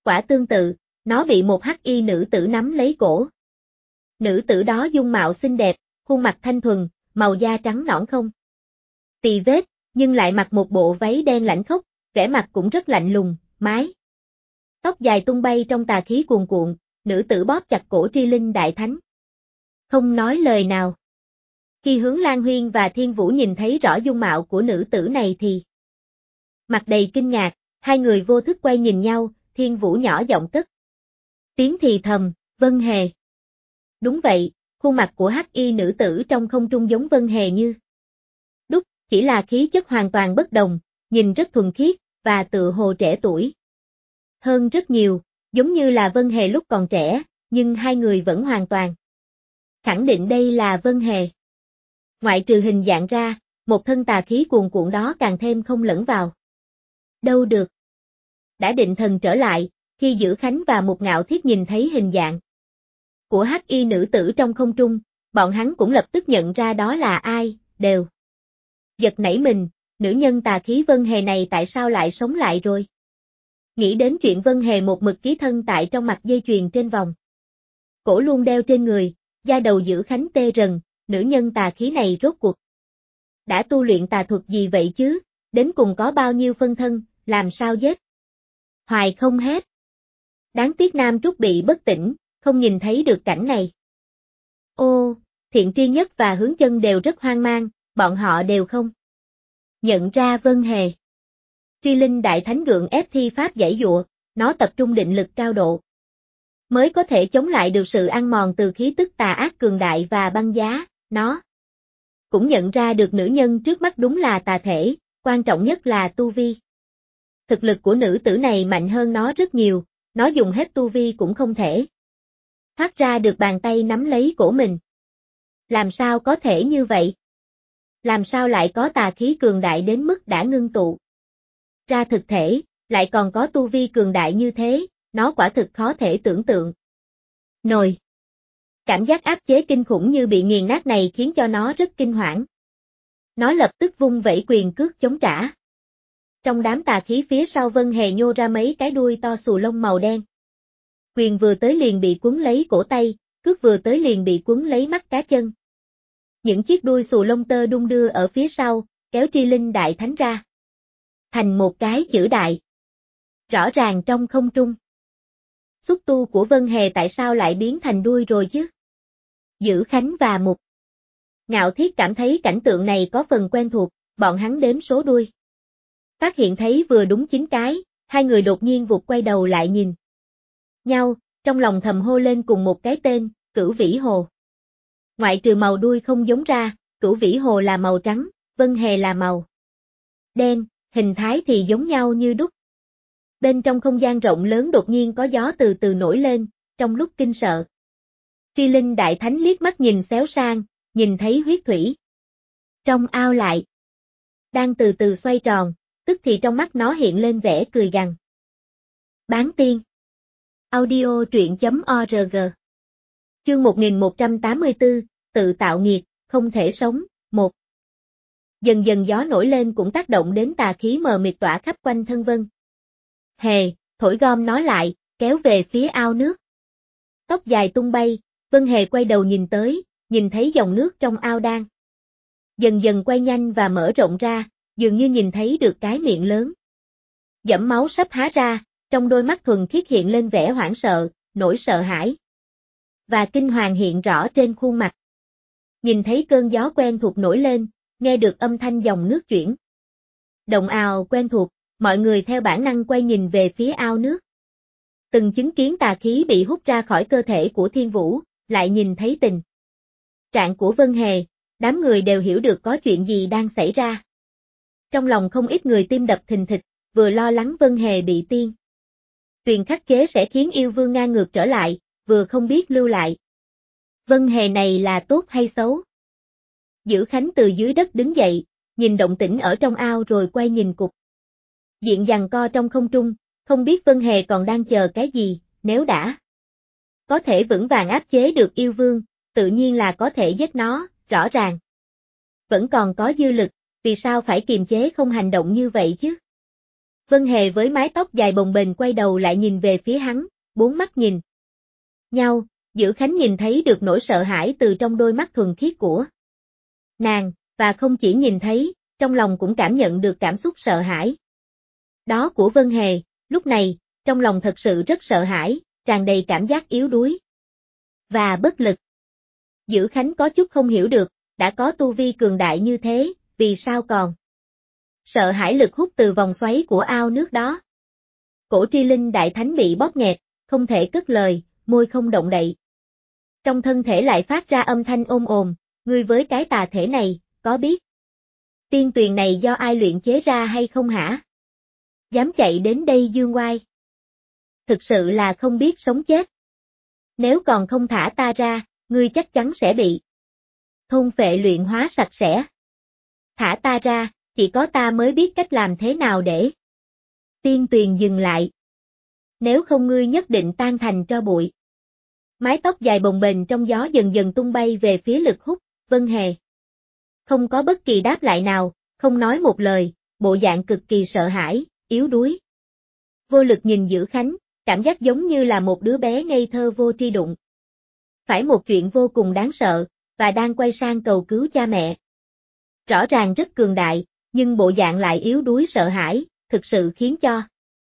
Quả tương tự, nó bị một hắc y nữ tử nắm lấy cổ. Nữ tử đó dung mạo xinh đẹp, khuôn mặt thanh thuần, màu da trắng nõn không tì vết, nhưng lại mặc một bộ váy đen lãnh khốc, vẻ mặt cũng rất lạnh lùng, mái tóc dài tung bay trong tà khí cuồn cuộn, nữ tử bóp chặt cổ Tri Linh Đại Thánh. Không nói lời nào. Khi Hướng Lan Huyên và Thiên Vũ nhìn thấy rõ dung mạo của nữ tử này thì mặt đầy kinh ngạc, hai người vô thức quay nhìn nhau, Thiên Vũ nhỏ giọng cất tiếng thì thầm, Vân Hề. Đúng vậy, khuôn mặt của hắc y nữ tử trong không trung giống Vân Hề như đúc, chỉ là khí chất hoàn toàn bất đồng, nhìn rất thuần khiết, và tựa hồ trẻ tuổi hơn rất nhiều, giống như là Vân Hề lúc còn trẻ, nhưng hai người vẫn hoàn toàn khẳng định đây là Vân Hề. Ngoại trừ hình dạng ra, một thân tà khí cuồn cuộn đó càng thêm không lẫn vào đâu được. Đã định thần trở lại, khi Dữ Khánh và Mục Ngạo Thiết nhìn thấy hình dạng của hắc y nữ tử trong không trung, bọn hắn cũng lập tức nhận ra đó là ai, đều giật nảy mình, nữ nhân tà khí Vân Hề này tại sao lại sống lại rồi? Nghĩ đến chuyện Vân Hề một mực ký thân tại trong mặt dây chuyền trên vòng cổ luôn đeo trên người, da đầu Dữ Khánh tê rần, nữ nhân tà khí này rốt cuộc đã tu luyện tà thuật gì vậy chứ, đến cùng có bao nhiêu phân thân, làm sao giết hoài không hết. Đáng tiếc Nam Trúc bị bất tỉnh, không nhìn thấy được cảnh này. Ô, Thiện Tri Nhất và Hướng Chân đều rất hoang mang, bọn họ đều không nhận ra Vân Hề. Tri Linh Đại Thánh gượng ép thi pháp giãy giụa, nó tập trung định lực cao độ, mới có thể chống lại được sự ăn mòn từ khí tức tà ác cường đại và băng giá, nó cũng nhận ra được nữ nhân trước mắt đúng là tà thể, quan trọng nhất là tu vi. Thực lực của nữ tử này mạnh hơn nó rất nhiều, nó dùng hết tu vi cũng không thể thoát ra được bàn tay nắm lấy cổ mình. Làm sao có thể như vậy? Làm sao lại có tà khí cường đại đến mức đã ngưng tụ ra thực thể, lại còn có tu vi cường đại như thế, nó quả thực khó thể tưởng tượng nổi. Cảm giác áp chế kinh khủng như bị nghiền nát này khiến cho nó rất kinh hoảng. Nó lập tức vung vẩy quyền cước chống trả. Trong đám tà khí phía sau Vân Hề nhô ra mấy cái đuôi to xù lông màu đen. Quyền vừa tới liền bị quấn lấy cổ tay, cước vừa tới liền bị quấn lấy mắt cá chân. Những chiếc đuôi xù lông tơ đung đưa ở phía sau, kéo Tri Linh Đại Thánh ra thành một cái chữ đại. Rõ ràng trong không trung. Xúc tu của Vân Hề tại sao lại biến thành đuôi rồi chứ? Dữ Khánh và Mục Ngạo Thiết cảm thấy cảnh tượng này có phần quen thuộc, bọn hắn đếm số đuôi. Phát hiện thấy vừa đúng 9 cái, hai người đột nhiên vụt quay đầu lại nhìn nhau, trong lòng thầm hô lên cùng một cái tên, Cửu Vĩ Hồ. Ngoại trừ màu đuôi không giống ra, Cửu Vĩ Hồ là màu trắng, Vân Hề là màu đen, hình thái thì giống nhau như đúc. Bên trong không gian rộng lớn đột nhiên có gió từ từ nổi lên, trong lúc kinh sợ. Tri Linh Đại Thánh liếc mắt nhìn xéo sang, nhìn thấy huyết thủy trong ao lại đang từ từ xoay tròn, tức thì trong mắt nó hiện lên vẻ cười gằn. Bán tiên. Audio truyện.org. Chương 1184, tự tạo nghiệt, không thể sống, 1. Dần dần gió nổi lên cũng tác động đến tà khí mờ mịt tỏa khắp quanh thân Vân Hề, thổi gom nó lại, kéo về phía ao nước. Tóc dài tung bay, Vân Hề quay đầu nhìn tới, nhìn thấy dòng nước trong ao đang dần dần quay nhanh và mở rộng ra, dường như nhìn thấy được cái miệng lớn dẫm máu sắp há ra, trong đôi mắt thuần khiết hiện lên vẻ hoảng sợ, nỗi sợ hãi và kinh hoàng hiện rõ trên khuôn mặt. Nhìn thấy cơn gió quen thuộc nổi lên, nghe được âm thanh dòng nước chuyển động ào quen thuộc, mọi người theo bản năng quay nhìn về phía ao nước. Từng chứng kiến tà khí bị hút ra khỏi cơ thể của Thiên Vũ, lại nhìn thấy tình trạng của Vân Hề, đám người đều hiểu được có chuyện gì đang xảy ra. Trong lòng không ít người tim đập thình thịch, vừa lo lắng Vân Hề bị tiên tuyền khắc chế sẽ khiến yêu vương ngang ngược trở lại, vừa không biết lưu lại. Vân Hề này là tốt hay xấu? Dữ Khánh từ dưới đất đứng dậy, nhìn động tĩnh ở trong ao rồi quay nhìn cục diện giằng co trong không trung, không biết Vân Hề còn đang chờ cái gì, nếu đã có thể vững vàng áp chế được yêu vương, tự nhiên là có thể giết nó, rõ ràng vẫn còn có dư lực, vì sao phải kiềm chế không hành động như vậy chứ? Vân Hề với mái tóc dài bồng bềnh quay đầu lại nhìn về phía hắn, bốn mắt nhìn nhau, Dữ Khánh nhìn thấy được nỗi sợ hãi từ trong đôi mắt thuần khiết của nàng, và không chỉ nhìn thấy, trong lòng cũng cảm nhận được cảm xúc sợ hãi. Đó của Vân Hề, lúc này, trong lòng thật sự rất sợ hãi, tràn đầy cảm giác yếu đuối và bất lực. Dữ Khánh có chút không hiểu được, đã có tu vi cường đại như thế, vì sao còn sợ hãi lực hút từ vòng xoáy của ao nước đó. Cổ Tri Linh Đại Thánh bị bóp nghẹt, không thể cất lời, môi không động đậy. Trong thân thể lại phát ra âm thanh ôm ồn, ngươi với cái tà thể này, có biết tiên tuyền này do ai luyện chế ra hay không hả? Dám chạy đến đây dương oai. Thực sự là không biết sống chết. Nếu còn không thả ta ra, ngươi chắc chắn sẽ bị thôn phệ luyện hóa sạch sẽ. Thả ta ra, chỉ có ta mới biết cách làm thế nào để tiên tuyền dừng lại. Nếu không ngươi nhất định tan thành tro bụi. Mái tóc dài bồng bềnh trong gió dần dần tung bay về phía lực hút, Vân Hề. Không có bất kỳ đáp lại nào, không nói một lời, bộ dạng cực kỳ sợ hãi, yếu đuối. Vô lực nhìn Dữ Khánh, cảm giác giống như là một đứa bé ngây thơ vô tri đụng. Phải một chuyện vô cùng đáng sợ, và đang quay sang cầu cứu cha mẹ. Rõ ràng rất cường đại, nhưng bộ dạng lại yếu đuối sợ hãi, thực sự khiến cho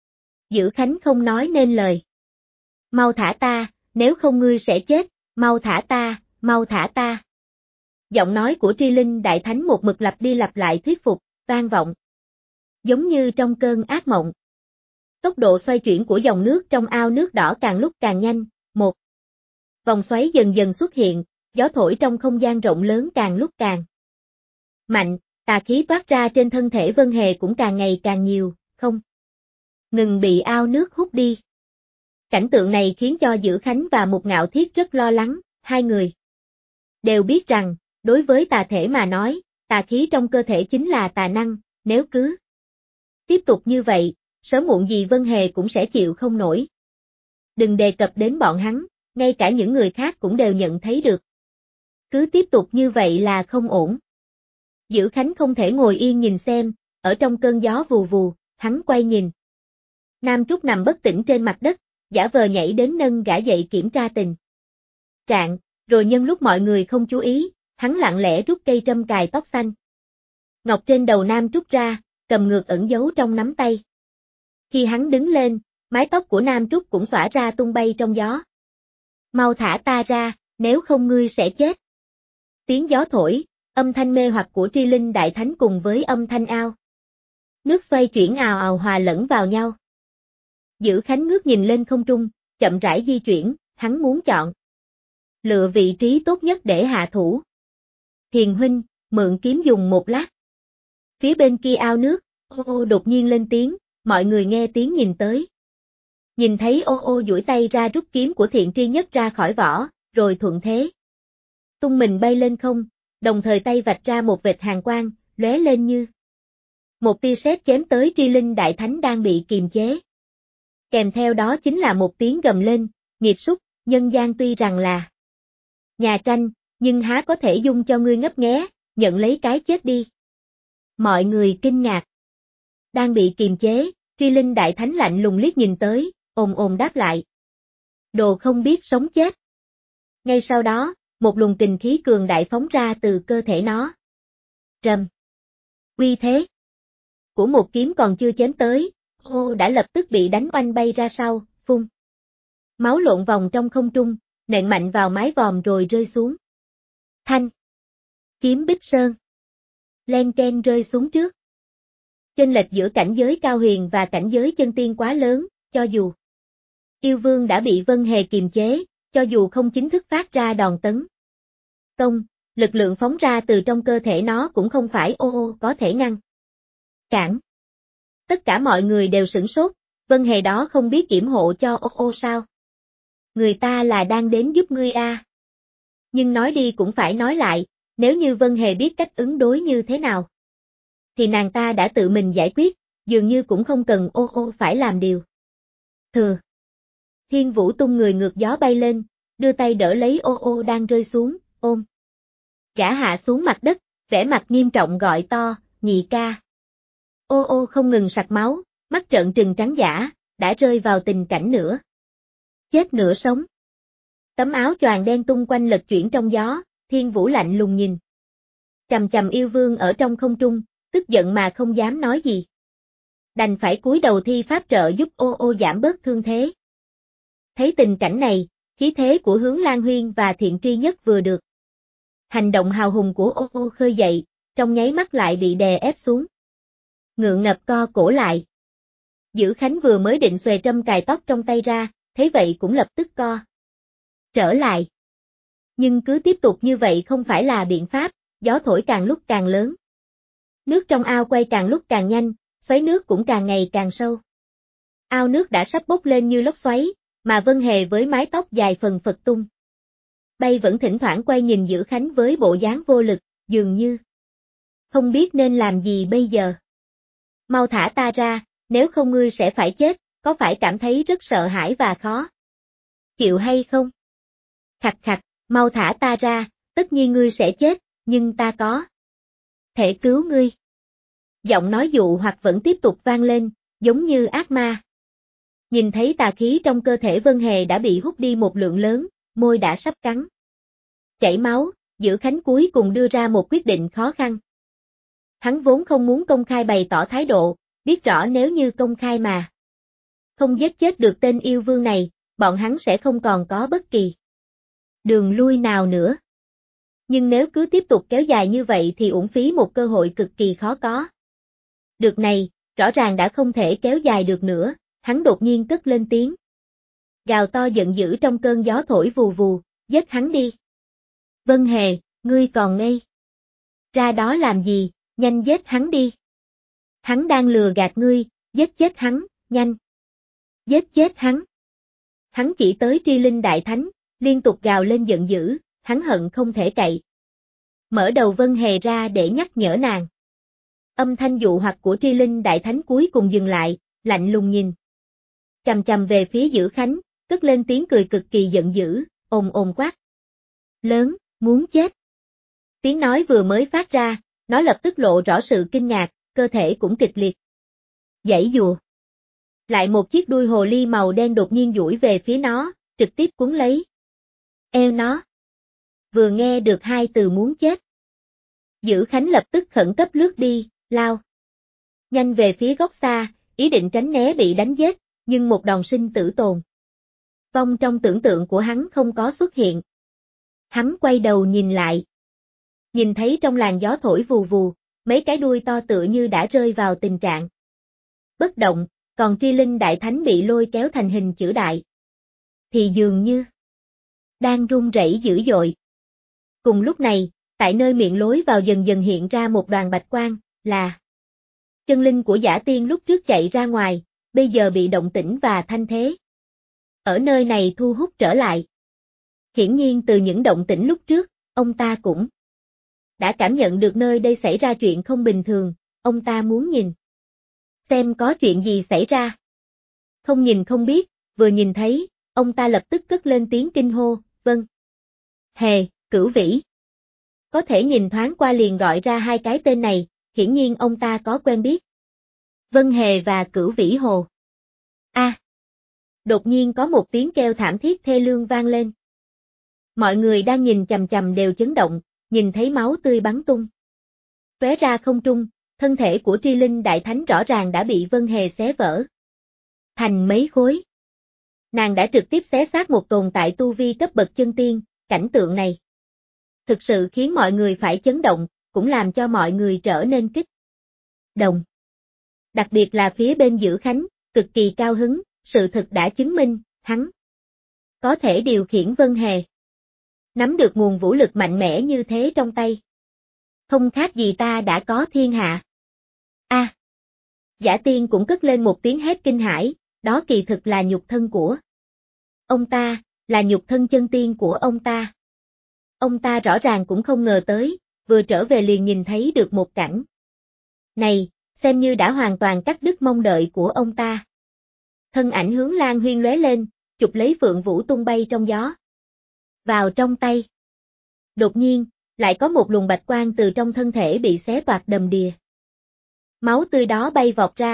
Dữ Khánh không nói nên lời. Mau thả ta, nếu không ngươi sẽ chết, mau thả ta, mau thả ta. Giọng nói của Tri Linh Đại Thánh một mực lặp đi lặp lại thuyết phục, vang vọng. Giống như trong cơn ác mộng. Tốc độ xoay chuyển của dòng nước trong ao nước đỏ càng lúc càng nhanh, một vòng xoáy dần dần xuất hiện, gió thổi trong không gian rộng lớn càng lúc càng mạnh, tà khí toát ra trên thân thể Vân Hề cũng càng ngày càng nhiều, không ngừng bị ao nước hút đi. Cảnh tượng này khiến cho Dữ Khánh và Mục Ngạo Thiết rất lo lắng, hai người đều biết rằng, đối với tà thể mà nói, tà khí trong cơ thể chính là tà năng, nếu cứ tiếp tục như vậy, sớm muộn gì Vân Hề cũng sẽ chịu không nổi. Đừng đề cập đến bọn hắn, ngay cả những người khác cũng đều nhận thấy được. Cứ tiếp tục như vậy là không ổn. Dữ Khánh không thể ngồi yên nhìn xem, ở trong cơn gió vù vù, hắn quay nhìn. Nam Trúc nằm bất tỉnh trên mặt đất, giả vờ nhảy đến nâng gã dậy kiểm tra tình trạng, rồi nhân lúc mọi người không chú ý, hắn lặng lẽ rút cây trâm cài tóc xanh ngọc trên đầu Nam Trúc ra, cầm ngược ẩn giấu trong nắm tay. Khi hắn đứng lên, mái tóc của Nam Trúc cũng xõa ra tung bay trong gió. Mau thả ta ra, nếu không ngươi sẽ chết. Tiếng gió thổi, âm thanh mê hoặc của Tri Linh Đại Thánh cùng với âm thanh ao nước xoay chuyển ào ào hòa lẫn vào nhau. Dữ Khánh ngước nhìn lên không trung, chậm rãi di chuyển, hắn muốn chọn lựa vị trí tốt nhất để hạ thủ. Hiền huynh, mượn kiếm dùng một lát. Phía bên kia ao nước, ô ô đột nhiên lên tiếng, mọi người nghe tiếng nhìn tới. Nhìn thấy ô ô duỗi tay ra rút kiếm của Thiện Tri Nhất ra khỏi vỏ, rồi thuận thế tung mình bay lên không, đồng thời tay vạch ra một vệt hàn quang, lóe lên như một tia sét chém tới Tri Linh Đại Thánh đang bị kiềm chế. Kèm theo đó chính là một tiếng gầm lên, nghiệt súc, nhân gian tuy rằng là nhà tranh, nhưng há có thể dung cho ngươi ngấp nghé, nhận lấy cái chết đi. Mọi người kinh ngạc. Đang bị kiềm chế, Tri Linh Đại Thánh lạnh lùng liếc nhìn tới, ồm ồm đáp lại. Đồ không biết sống chết. Ngay sau đó, một luồng kình khí cường đại phóng ra từ cơ thể nó. Rầm. Uy thế của một kiếm còn chưa chém tới, ô đã lập tức bị đánh oanh bay ra sau, phun. Máu lộn vòng trong không trung, nện mạnh vào mái vòm rồi rơi xuống. Thanh. Kiếm Bích Sơn. Len ken rơi xuống trước. Chênh lệch giữa cảnh giới cao huyền và cảnh giới chân tiên quá lớn, cho dù yêu vương đã bị Vân Hề kiềm chế, cho dù không chính thức phát ra đòn tấn công, lực lượng phóng ra từ trong cơ thể nó cũng không phải ô ô có thể ngăn cản. Tất cả mọi người đều sửng sốt, Vân Hề đó không biết yểm hộ cho ô ô sao? Người ta là đang đến giúp ngươi a. Nhưng nói đi cũng phải nói lại, nếu như Vân Hề biết cách ứng đối như thế nào, thì nàng ta đã tự mình giải quyết, dường như cũng không cần ô ô phải làm điều thừa. Thiên Vũ tung người ngược gió bay lên, đưa tay đỡ lấy ô ô đang rơi xuống, ôm. Gã hạ xuống mặt đất, vẻ mặt nghiêm trọng gọi to, nhị ca. Ô ô không ngừng sặc máu, mắt trợn trừng trắng dã, đã rơi vào tình cảnh nửa chết nửa sống. Tấm áo choàng đen tung quanh lật chuyển trong gió, Thiên Vũ lạnh lùng nhìn chằm chằm yêu vương ở trong không trung, tức giận mà không dám nói gì. Đành phải cúi đầu thi pháp trợ giúp ô ô giảm bớt thương thế. Thấy tình cảnh này, khí thế của Hướng Lan Huyên và Thiện Tri Nhất vừa được. Hành động hào hùng của ô ô khơi dậy, trong nháy mắt lại bị đè ép xuống. Ngượng ngập co cổ lại. Dữ Khánh vừa mới định xuề trâm cài tóc trong tay ra, thấy vậy cũng lập tức co trở lại. Nhưng cứ tiếp tục như vậy không phải là biện pháp, gió thổi càng lúc càng lớn. Nước trong ao quay càng lúc càng nhanh, xoáy nước cũng càng ngày càng sâu. Ao nước đã sắp bốc lên như lốc xoáy, mà Vân Hề với mái tóc dài phần phật tung. Bay vẫn thỉnh thoảng quay nhìn Dữ Khánh với bộ dáng vô lực, dường như không biết nên làm gì bây giờ. Mau thả ta ra, nếu không ngươi sẽ phải chết, có phải cảm thấy rất sợ hãi và khó chịu hay không? Khạch khạch, mau thả ta ra, tất nhiên ngươi sẽ chết, nhưng ta có thể cứu ngươi. Giọng nói dụ hoặc vẫn tiếp tục vang lên, giống như ác ma. Nhìn thấy tà khí trong cơ thể Vân Hề đã bị hút đi một lượng lớn, môi đã sắp cắn chảy máu, Dữ Khánh cuối cùng đưa ra một quyết định khó khăn. Hắn vốn không muốn công khai bày tỏ thái độ, biết rõ nếu như công khai mà không giết chết được tên yêu vương này, bọn hắn sẽ không còn có bất kỳ đường lui nào nữa. Nhưng nếu cứ tiếp tục kéo dài như vậy thì uổng phí một cơ hội cực kỳ khó có. Được này, rõ ràng đã không thể kéo dài được nữa, hắn đột nhiên cất lên tiếng. Gào to giận dữ trong cơn gió thổi vù vù, giết hắn đi. Vân Hề, ngươi còn ngây ra đó làm gì, nhanh giết hắn đi. Hắn đang lừa gạt ngươi, giết chết hắn, nhanh. Giết chết hắn. Hắn chỉ tới Tri Linh Đại Thánh, liên tục gào lên giận dữ, hắn hận không thể cậy mở đầu Vân Hề ra để nhắc nhở nàng. Âm thanh dụ hoặc của Tri Linh Đại Thánh cuối cùng dừng lại, lạnh lùng nhìn chằm chằm về phía Dữ Khánh, cất lên tiếng cười cực kỳ giận dữ, ồn ồn quát lớn, muốn chết. Tiếng nói vừa mới phát ra, nó lập tức lộ rõ sự kinh ngạc, cơ thể cũng kịch liệt giãy giụa. Lại một chiếc đuôi hồ ly màu đen đột nhiên duỗi về phía nó, trực tiếp cuốn lấy eo nó. Vừa nghe được hai từ muốn chết, Dữ Khánh lập tức khẩn cấp lướt đi, lao nhanh về phía góc xa, ý định tránh né bị đánh giết, nhưng một đòn sinh tử tồn vong trong tưởng tượng của hắn không có xuất hiện. Hắn quay đầu nhìn lại, nhìn thấy trong làn gió thổi vù vù, mấy cái đuôi to tựa như đã rơi vào tình trạng bất động, còn Tri Linh Đại Thánh bị lôi kéo thành hình chữ đại thì dường như đang run rẩy dữ dội. Cùng lúc này, tại nơi miệng lối vào dần dần hiện ra một đoàn bạch quang, là chân linh của Dã Tiên lúc trước chạy ra ngoài, bây giờ bị động tĩnh và thanh thế ở nơi này thu hút trở lại. Hiển nhiên từ những động tĩnh lúc trước, ông ta cũng đã cảm nhận được nơi đây xảy ra chuyện không bình thường, ông ta muốn nhìn xem có chuyện gì xảy ra. Không nhìn không biết, vừa nhìn thấy, ông ta lập tức cất lên tiếng kinh hô, Vân Hề, Cửu Vĩ. Có thể nhìn thoáng qua liền gọi ra hai cái tên này, hiển nhiên ông ta có quen biết. Vân Hề và Cửu Vĩ Hồ. A. Đột nhiên có một tiếng kêu thảm thiết thê lương vang lên. Mọi người đang nhìn chằm chằm đều chấn động, nhìn thấy máu tươi bắn tung tóe ra không trung, thân thể của Tri Linh Đại Thánh rõ ràng đã bị Vân Hề xé vỡ thành mấy khối. Nàng đã trực tiếp xé xác một tồn tại tu vi cấp bậc chân tiên, cảnh tượng này thực sự khiến mọi người phải chấn động, cũng làm cho mọi người trở nên kích động. Đặc biệt là phía bên Dữ Khánh, cực kỳ cao hứng, sự thực đã chứng minh, hắn có thể điều khiển Vân Hề. Nắm được nguồn vũ lực mạnh mẽ như thế trong tay. Không khác gì ta đã có thiên hạ. A. Dã Tiên cũng cất lên một tiếng hét kinh hãi, đó kỳ thực là nhục thân của ông ta, là nhục thân chân tiên của ông ta. Ông ta rõ ràng cũng không ngờ tới, vừa trở về liền nhìn thấy được một cảnh này, xem như đã hoàn toàn cắt đứt mong đợi của ông ta. Thân ảnh Hướng Lan Huyên lóe lên, chụp lấy Phượng Vũ tung bay trong gió vào trong tay. Đột nhiên, lại có một luồng bạch quang từ trong thân thể bị xé toạc đầm đìa. Máu tươi đó bay vọt ra,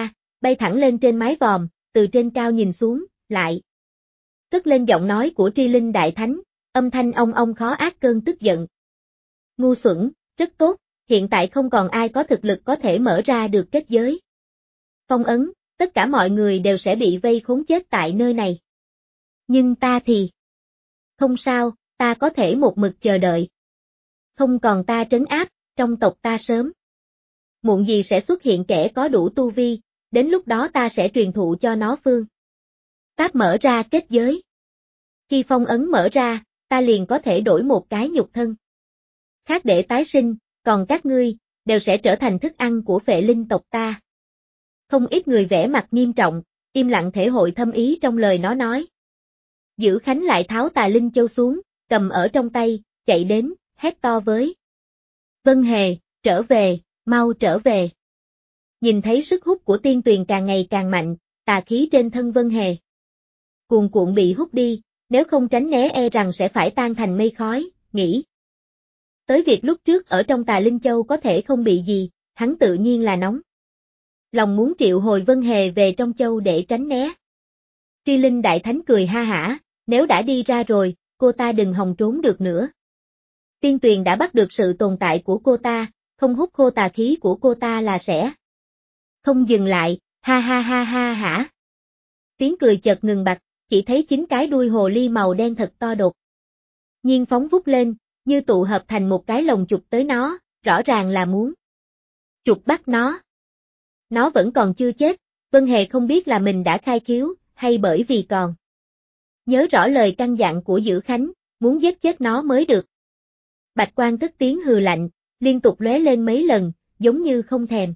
bay thẳng lên trên mái vòm, từ trên cao nhìn xuống, lại cất lên giọng nói của Tri Linh Đại Thánh, âm thanh ong ong khó át cơn tức giận. Ngu xuẩn, rất tốt, hiện tại không còn ai có thực lực có thể mở ra được kết giới. Phong ấn, tất cả mọi người đều sẽ bị vây khốn chết tại nơi này. Nhưng ta thì... Không sao, ta có thể một mực chờ đợi. Không còn ta trấn áp, trong tộc ta sớm. Muộn gì sẽ xuất hiện kẻ có đủ tu vi, đến lúc đó ta sẽ truyền thụ cho nó phương pháp mở ra kết giới. Khi phong ấn mở ra, ta liền có thể đổi một cái nhục thân khác để tái sinh, còn các ngươi, đều sẽ trở thành thức ăn của phệ linh tộc ta. Không ít người vẻ mặt nghiêm trọng, im lặng thể hội thâm ý trong lời nó nói. Dữ Khánh lại tháo tà linh châu xuống, cầm ở trong tay, chạy đến, hét to với Vân Hề, trở về, mau trở về. Nhìn thấy sức hút của tiên tuyền càng ngày càng mạnh, tà khí trên thân Vân Hề cuồn cuộn bị hút đi, nếu không tránh né e rằng sẽ phải tan thành mây khói, nghĩ tới việc lúc trước ở trong tà linh châu có thể không bị gì, hắn tự nhiên là nóng lòng muốn triệu hồi Vân Hề về trong châu để tránh né. Tri Linh Đại Thánh cười ha hả, nếu đã đi ra rồi, cô ta đừng hòng trốn được nữa. Tiên tuyền đã bắt được sự tồn tại của cô ta, không hút khô tà khí của cô ta là sẽ không dừng lại, ha ha ha ha hả. Tiếng cười chợt ngừng bặt, chỉ thấy 9 cái đuôi hồ ly màu đen thật to đột nhiên phóng vút lên, như tụ hợp thành một cái lồng chụp tới nó, rõ ràng là muốn chụp bắt nó. Nó vẫn còn chưa chết, Vân Hề không biết là mình đã khai khiếu, hay bởi vì còn nhớ rõ lời căn dặn của Dữ Khánh, muốn giết chết nó mới được. Bạch Quang cất tiếng hừ lạnh, liên tục lóe lên mấy lần, giống như không thèm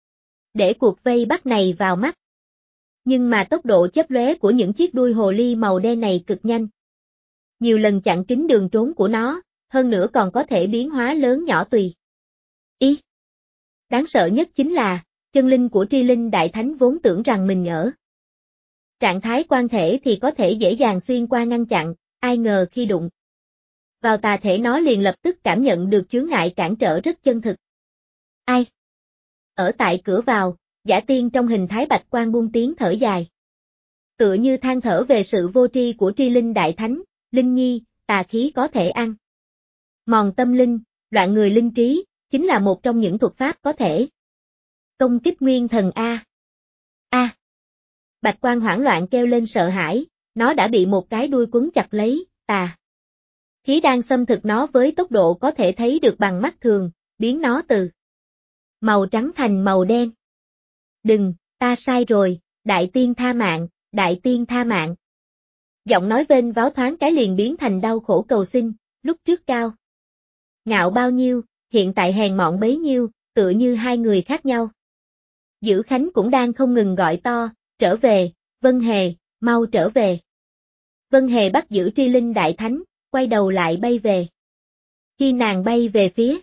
để cuộc vây bắt này vào mắt. Nhưng mà tốc độ chớp lóe của những chiếc đuôi hồ ly màu đen này cực nhanh. Nhiều lần chặn kín đường trốn của nó, hơn nữa còn có thể biến hóa lớn nhỏ tùy ý. Đáng sợ nhất chính là, chân linh của Tri Linh Đại Thánh vốn tưởng rằng mình ở trạng thái quan thể thì có thể dễ dàng xuyên qua ngăn chặn, ai ngờ khi đụng vào tà thể nó liền lập tức cảm nhận được chướng ngại cản trở rất chân thực. Ai? Ở tại cửa vào, Giả Tiên trong hình thái bạch quang buông tiếng thở dài. Tựa như than thở về sự vô tri của Tri Linh Đại Thánh, Linh Nhi, tà khí có thể ăn mòn tâm linh, loạn người linh trí, chính là một trong những thuật pháp có thể công kích nguyên thần A. A. Bạch Quang hoảng loạn kêu lên sợ hãi, nó đã bị một cái đuôi quấn chặt lấy, tà khí đang xâm thực nó với tốc độ có thể thấy được bằng mắt thường, biến nó từ màu trắng thành màu đen. Đừng, ta sai rồi, Đại Tiên tha mạng, Đại Tiên tha mạng. Giọng nói vênh váo thoáng cái liền biến thành đau khổ cầu xin, lúc trước cao ngạo bao nhiêu, hiện tại hèn mọn bấy nhiêu, tựa như hai người khác nhau. Dữ Khánh cũng đang không ngừng gọi to, trở về, Vân Hề, mau trở về. Vân Hề bắt giữ Tri Linh Đại Thánh, quay đầu lại bay về. Khi nàng bay về phía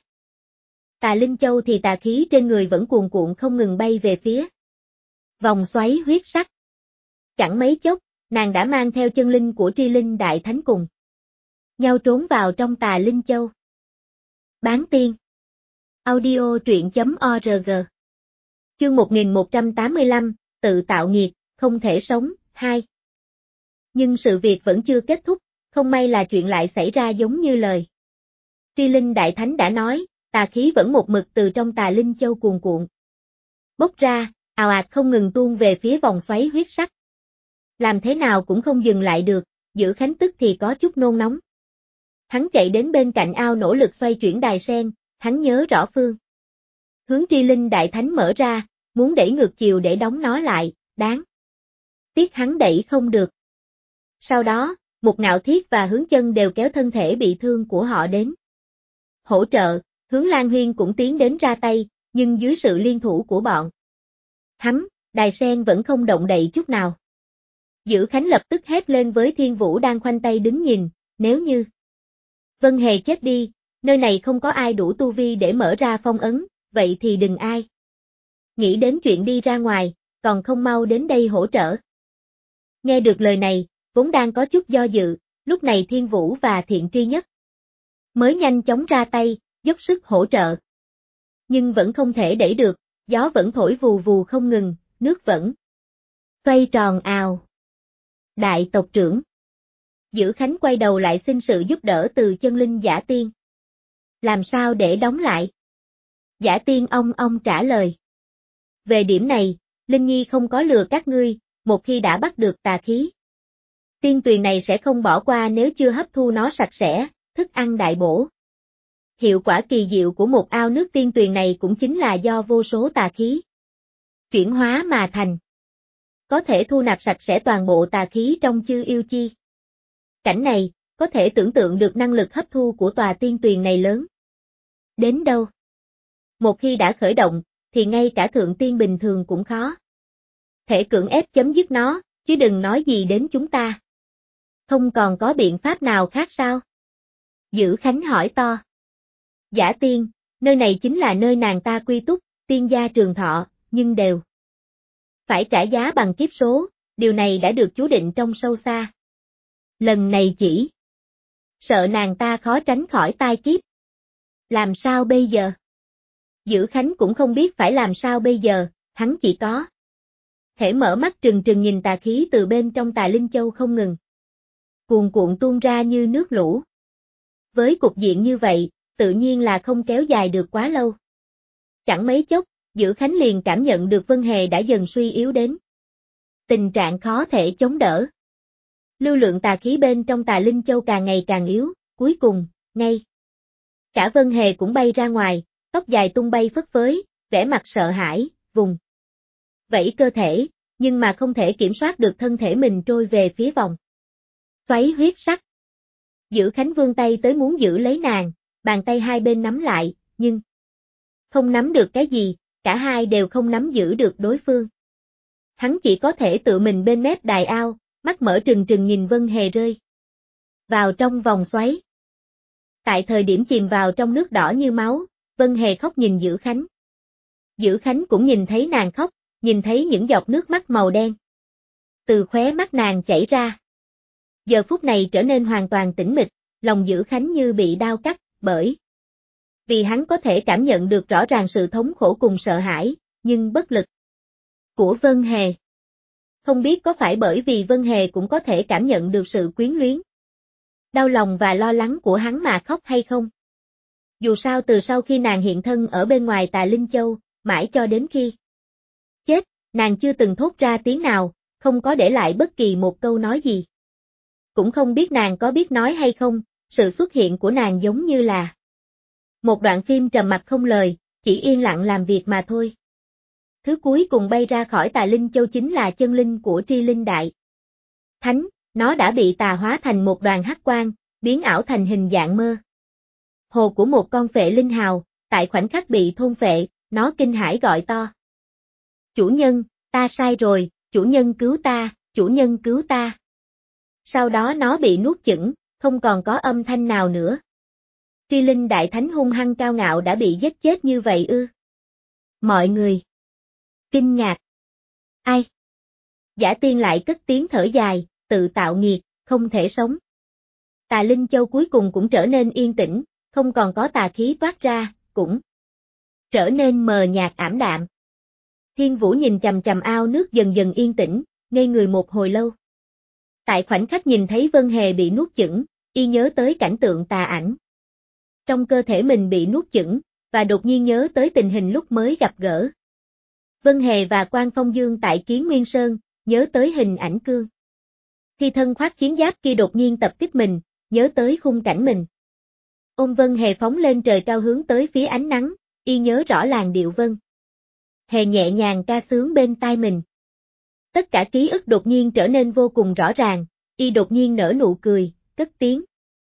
Tà Linh Châu thì tà khí trên người vẫn cuồn cuộn không ngừng bay về phía vòng xoáy huyết sắc. Chẳng mấy chốc, nàng đã mang theo chân linh của Tri Linh Đại Thánh cùng nhau trốn vào trong Tà Linh Châu. Bán tiên. Audio truyện.org. Chương 1185, tự tạo nghiệt, không thể sống, 2. Nhưng sự việc vẫn chưa kết thúc, không may là chuyện lại xảy ra giống như lời Tri Linh Đại Thánh đã nói, tà khí vẫn một mực từ trong Tà Linh Châu cuồn cuộn bốc ra, ào ạt không ngừng tuôn về phía vòng xoáy huyết sắc. Làm thế nào cũng không dừng lại được, Dữ Khánh tức thì có chút nôn nóng. Hắn chạy đến bên cạnh ao nỗ lực xoay chuyển đài sen, hắn nhớ rõ phương hướng Tri Linh Đại Thánh mở ra, muốn đẩy ngược chiều để đóng nó lại, đáng tiếc hắn đẩy không được. Sau đó, Mục Ngạo Thiết và Hướng Chân đều kéo thân thể bị thương của họ đến hỗ trợ, Hướng Lan Huyên cũng tiến đến ra tay, nhưng dưới sự liên thủ của bọn hắn, đài sen vẫn không động đậy chút nào. Dữ Khánh lập tức hét lên với Thiên Vũ đang khoanh tay đứng nhìn, nếu như Vân Hề chết đi, nơi này không có ai đủ tu vi để mở ra phong ấn, vậy thì đừng ai nghĩ đến chuyện đi ra ngoài, còn không mau đến đây hỗ trợ. Nghe được lời này, vốn đang có chút do dự, lúc này Thiên Vũ và Thiện Tri Nhất mới nhanh chóng ra tay, dốc sức hỗ trợ. Nhưng vẫn không thể đẩy được, gió vẫn thổi vù vù không ngừng, nước vẫn Xoay tròn ào. Đại tộc trưởng. Dữ Khánh quay đầu lại xin sự giúp đỡ từ chân linh Giả Tiên. Làm sao để đóng lại? Giả Tiên ông trả lời. Về điểm này, Linh Nhi không có lừa các ngươi, một khi đã bắt được tà khí. Tiên tuyền này sẽ không bỏ qua nếu chưa hấp thu nó sạch sẽ, thức ăn đại bổ. Hiệu quả kỳ diệu của một ao nước tiên tuyền này cũng chính là do vô số tà khí chuyển hóa mà thành. Có thể thu nạp sạch sẽ toàn bộ tà khí trong chư yêu chi. Cảnh này, có thể tưởng tượng được năng lực hấp thu của tòa tiên tuyền này lớn đến đâu. Một khi đã khởi động, thì ngay cả thượng tiên bình thường cũng khó thể cưỡng ép chấm dứt nó, chứ đừng nói gì đến chúng ta. Không còn có biện pháp nào khác sao? Dữ Khánh hỏi to. Giả Tiên, nơi này chính là nơi nàng ta quy túc, tiên gia trường thọ, nhưng đều phải trả giá bằng kiếp số, điều này đã được chú định trong sâu xa. Lần này chỉ sợ nàng ta khó tránh khỏi tai kiếp. Làm sao bây giờ? Dữ Khánh cũng không biết phải làm sao bây giờ, hắn chỉ có thể mở mắt trừng trừng nhìn tà khí từ bên trong Tà Linh Châu không ngừng cuồn cuộn tuôn ra như nước lũ. Với cục diện như vậy, tự nhiên là không kéo dài được quá lâu. Chẳng mấy chốc, Dữ Khánh liền cảm nhận được Vân Hề đã dần suy yếu đến tình trạng khó thể chống đỡ. Lưu lượng tà khí bên trong Tà Linh Châu càng ngày càng yếu, cuối cùng, ngay cả Vân Hề cũng bay ra ngoài, tóc dài tung bay phất phới, vẻ mặt sợ hãi, vùng vẫy cơ thể, nhưng mà không thể kiểm soát được thân thể mình trôi về phía vòng xoáy huyết sắc. Dữ Khánh vươn tay tới muốn giữ lấy nàng, bàn tay hai bên nắm lại, nhưng không nắm được cái gì, cả hai đều không nắm giữ được đối phương. Hắn chỉ có thể tự mình bên mép đài ao, mắt mở trừng trừng nhìn Vân Hề rơi vào trong vòng xoáy. Tại thời điểm chìm vào trong nước đỏ như máu, Vân Hề khóc nhìn Dữ Khánh. Dữ Khánh cũng nhìn thấy nàng khóc, nhìn thấy những giọt nước mắt màu đen từ khóe mắt nàng chảy ra. Giờ phút này trở nên hoàn toàn tĩnh mịch, lòng Dữ Khánh như bị đao cắt, bởi vì hắn có thể cảm nhận được rõ ràng sự thống khổ cùng sợ hãi, nhưng bất lực của Vân Hề. Không biết có phải bởi vì Vân Hề cũng có thể cảm nhận được sự quyến luyến, đau lòng và lo lắng của hắn mà khóc hay không? Dù sao từ sau khi nàng hiện thân ở bên ngoài Tà Linh Châu, mãi cho đến khi chết, nàng chưa từng thốt ra tiếng nào, không có để lại bất kỳ một câu nói gì. Cũng không biết nàng có biết nói hay không, sự xuất hiện của nàng giống như là một đoạn phim trầm mặc không lời, chỉ yên lặng làm việc mà thôi. Thứ cuối cùng bay ra khỏi Tà Linh Châu chính là chân linh của Tri Linh Đại Thánh, nó đã bị tà hóa thành một đoàn hắc quang, biến ảo thành hình dạng mơ hồ của một con phệ linh hào, tại khoảnh khắc bị thôn phệ, nó kinh hãi gọi to. Chủ nhân, ta sai rồi, chủ nhân cứu ta, chủ nhân cứu ta. Sau đó nó bị nuốt chửng, không còn có âm thanh nào nữa. Tri Linh Đại Thánh hung hăng cao ngạo đã bị giết chết như vậy ư? Mọi người kinh ngạc. Ai? Giả Tiên lại cất tiếng thở dài, tự tạo nghiệt, không thể sống. Tà Linh Châu cuối cùng cũng trở nên yên tĩnh, không còn có tà khí toát ra, cũng trở nên mờ nhạt ảm đạm. Thiên Vũ nhìn chằm chằm ao nước dần dần yên tĩnh, ngây người một hồi lâu. Tại khoảnh khắc nhìn thấy Vân Hề bị nuốt chửng, y nhớ tới cảnh tượng tà ảnh trong cơ thể mình bị nuốt chửng, và đột nhiên nhớ tới tình hình lúc mới gặp gỡ Vân Hề và Quan Phong Dương tại Kiến Nguyên Sơn, nhớ tới hình ảnh cương khi thân khoác chiến giáp kia đột nhiên tập kích mình, nhớ tới khung cảnh mình ôm Vân Hề phóng lên trời cao hướng tới phía ánh nắng, y nhớ rõ làn điệu Vân Hề nhẹ nhàng ca sướng bên tai mình. Tất cả ký ức đột nhiên trở nên vô cùng rõ ràng, y đột nhiên nở nụ cười, cất tiếng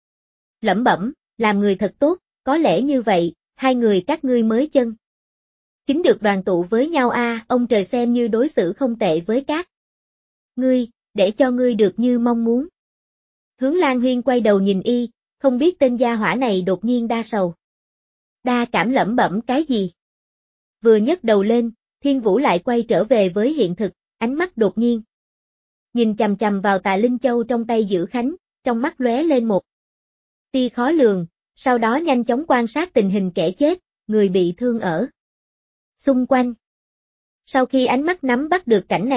lẩm bẩm, làm người thật tốt, có lẽ như vậy, hai người các ngươi mới chân chính được đoàn tụ với nhau ông trời xem như đối xử không tệ với các ngươi, để cho ngươi được như mong muốn. Hướng Lan Huyên quay đầu nhìn y, không biết tên gia hỏa này đột nhiên đa sầu đa cảm lẩm bẩm cái gì. Vừa nhấc đầu lên, Thiên Vũ lại quay trở về với hiện thực, ánh mắt đột nhiên nhìn chằm chằm vào Tà Linh Châu trong tay Dữ Khánh, trong mắt lóe lên một tia khó lường, sau đó nhanh chóng quan sát tình hình kẻ chết, người bị thương ở xung quanh. Sau khi ánh mắt nắm bắt được cảnh này,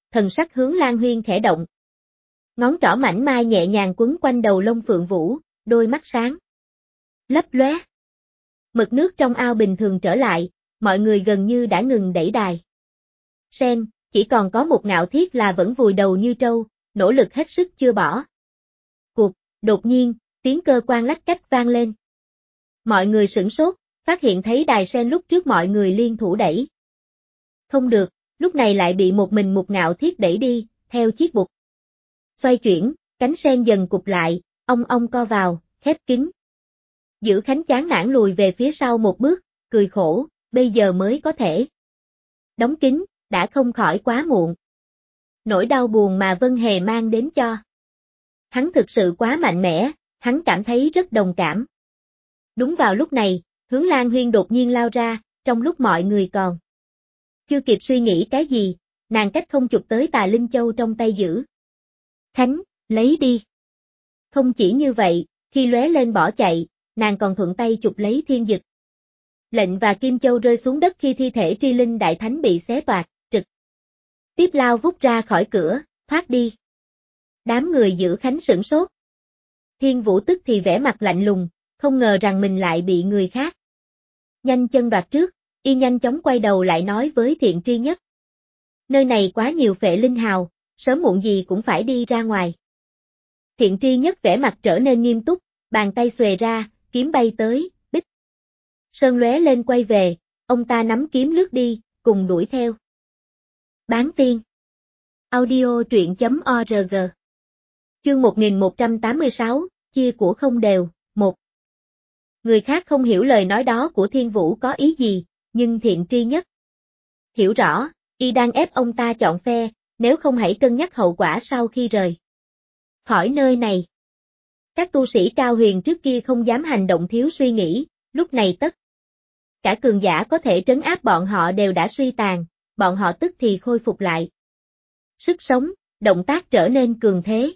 thần sắc Hướng Lan Huyên khẽ động. Ngón trỏ mảnh mai nhẹ nhàng quấn quanh đầu lông Phượng Vũ, đôi mắt sáng lấp lóe. Mực nước trong ao bình thường trở lại, mọi người gần như đã ngừng đẩy đài sen, chỉ còn có một Ngạo Thiết là vẫn vùi đầu như trâu, nỗ lực hết sức chưa bỏ cuộc. Đột nhiên, tiếng cơ quan lách cách vang lên. Mọi người sửng sốt, phát hiện thấy đài sen lúc trước mọi người liên thủ đẩy. Không được, lúc này lại bị một mình một Ngạo Thiết đẩy đi, theo chiếc bục. Xoay chuyển, cánh sen dần cụp lại, ong ong co vào, khép kín. Giữ Khánh chán nản lùi về phía sau một bước, cười khổ, bây giờ mới có thể đóng kín, đã không khỏi quá muộn. Nỗi đau buồn mà Vân Hề mang đến cho hắn thực sự quá mạnh mẽ, hắn cảm thấy rất đồng cảm. Đúng vào lúc này, Hướng Lan Huyên đột nhiên lao ra, trong lúc mọi người còn chưa kịp suy nghĩ cái gì, nàng cách không chụp tới Tà Linh Châu trong tay giữ. Khánh, lấy đi. Không chỉ như vậy, khi lóe lên bỏ chạy, nàng còn thuận tay chụp lấy Thiên Dực Lệnh và Kim Châu rơi xuống đất khi thi thể Tri Linh Đại Thánh bị xé toạc, trực tiếp lao vút ra khỏi cửa, thoát đi. Đám người giữ Khánh sửng sốt. Thiên Vũ tức thì vẻ mặt lạnh lùng, không ngờ rằng mình lại bị người khác nhanh chân đoạt trước, y nhanh chóng quay đầu lại nói với Thiện Tri Nhất. Nơi này quá nhiều phệ linh hào, sớm muộn gì cũng phải đi ra ngoài. Thiện Tri Nhất vẻ mặt trở nên nghiêm túc, bàn tay xuề ra, kiếm bay tới, bích. Sơn lóe lên quay về, ông ta nắm kiếm lướt đi, cùng đuổi theo. Bán tiên. Audio truyện.org. Chương 1186, chia của không đều, 1. Người khác không hiểu lời nói đó của Thiên Vũ có ý gì, nhưng Thiện Tri Nhất hiểu rõ, y đang ép ông ta chọn phe, nếu không hãy cân nhắc hậu quả sau khi rời khỏi nơi này. Các tu sĩ cao huyền trước kia không dám hành động thiếu suy nghĩ, lúc này tất cả cường giả có thể trấn áp bọn họ đều đã suy tàn, bọn họ tức thì khôi phục lại sức sống, động tác trở nên cường thế.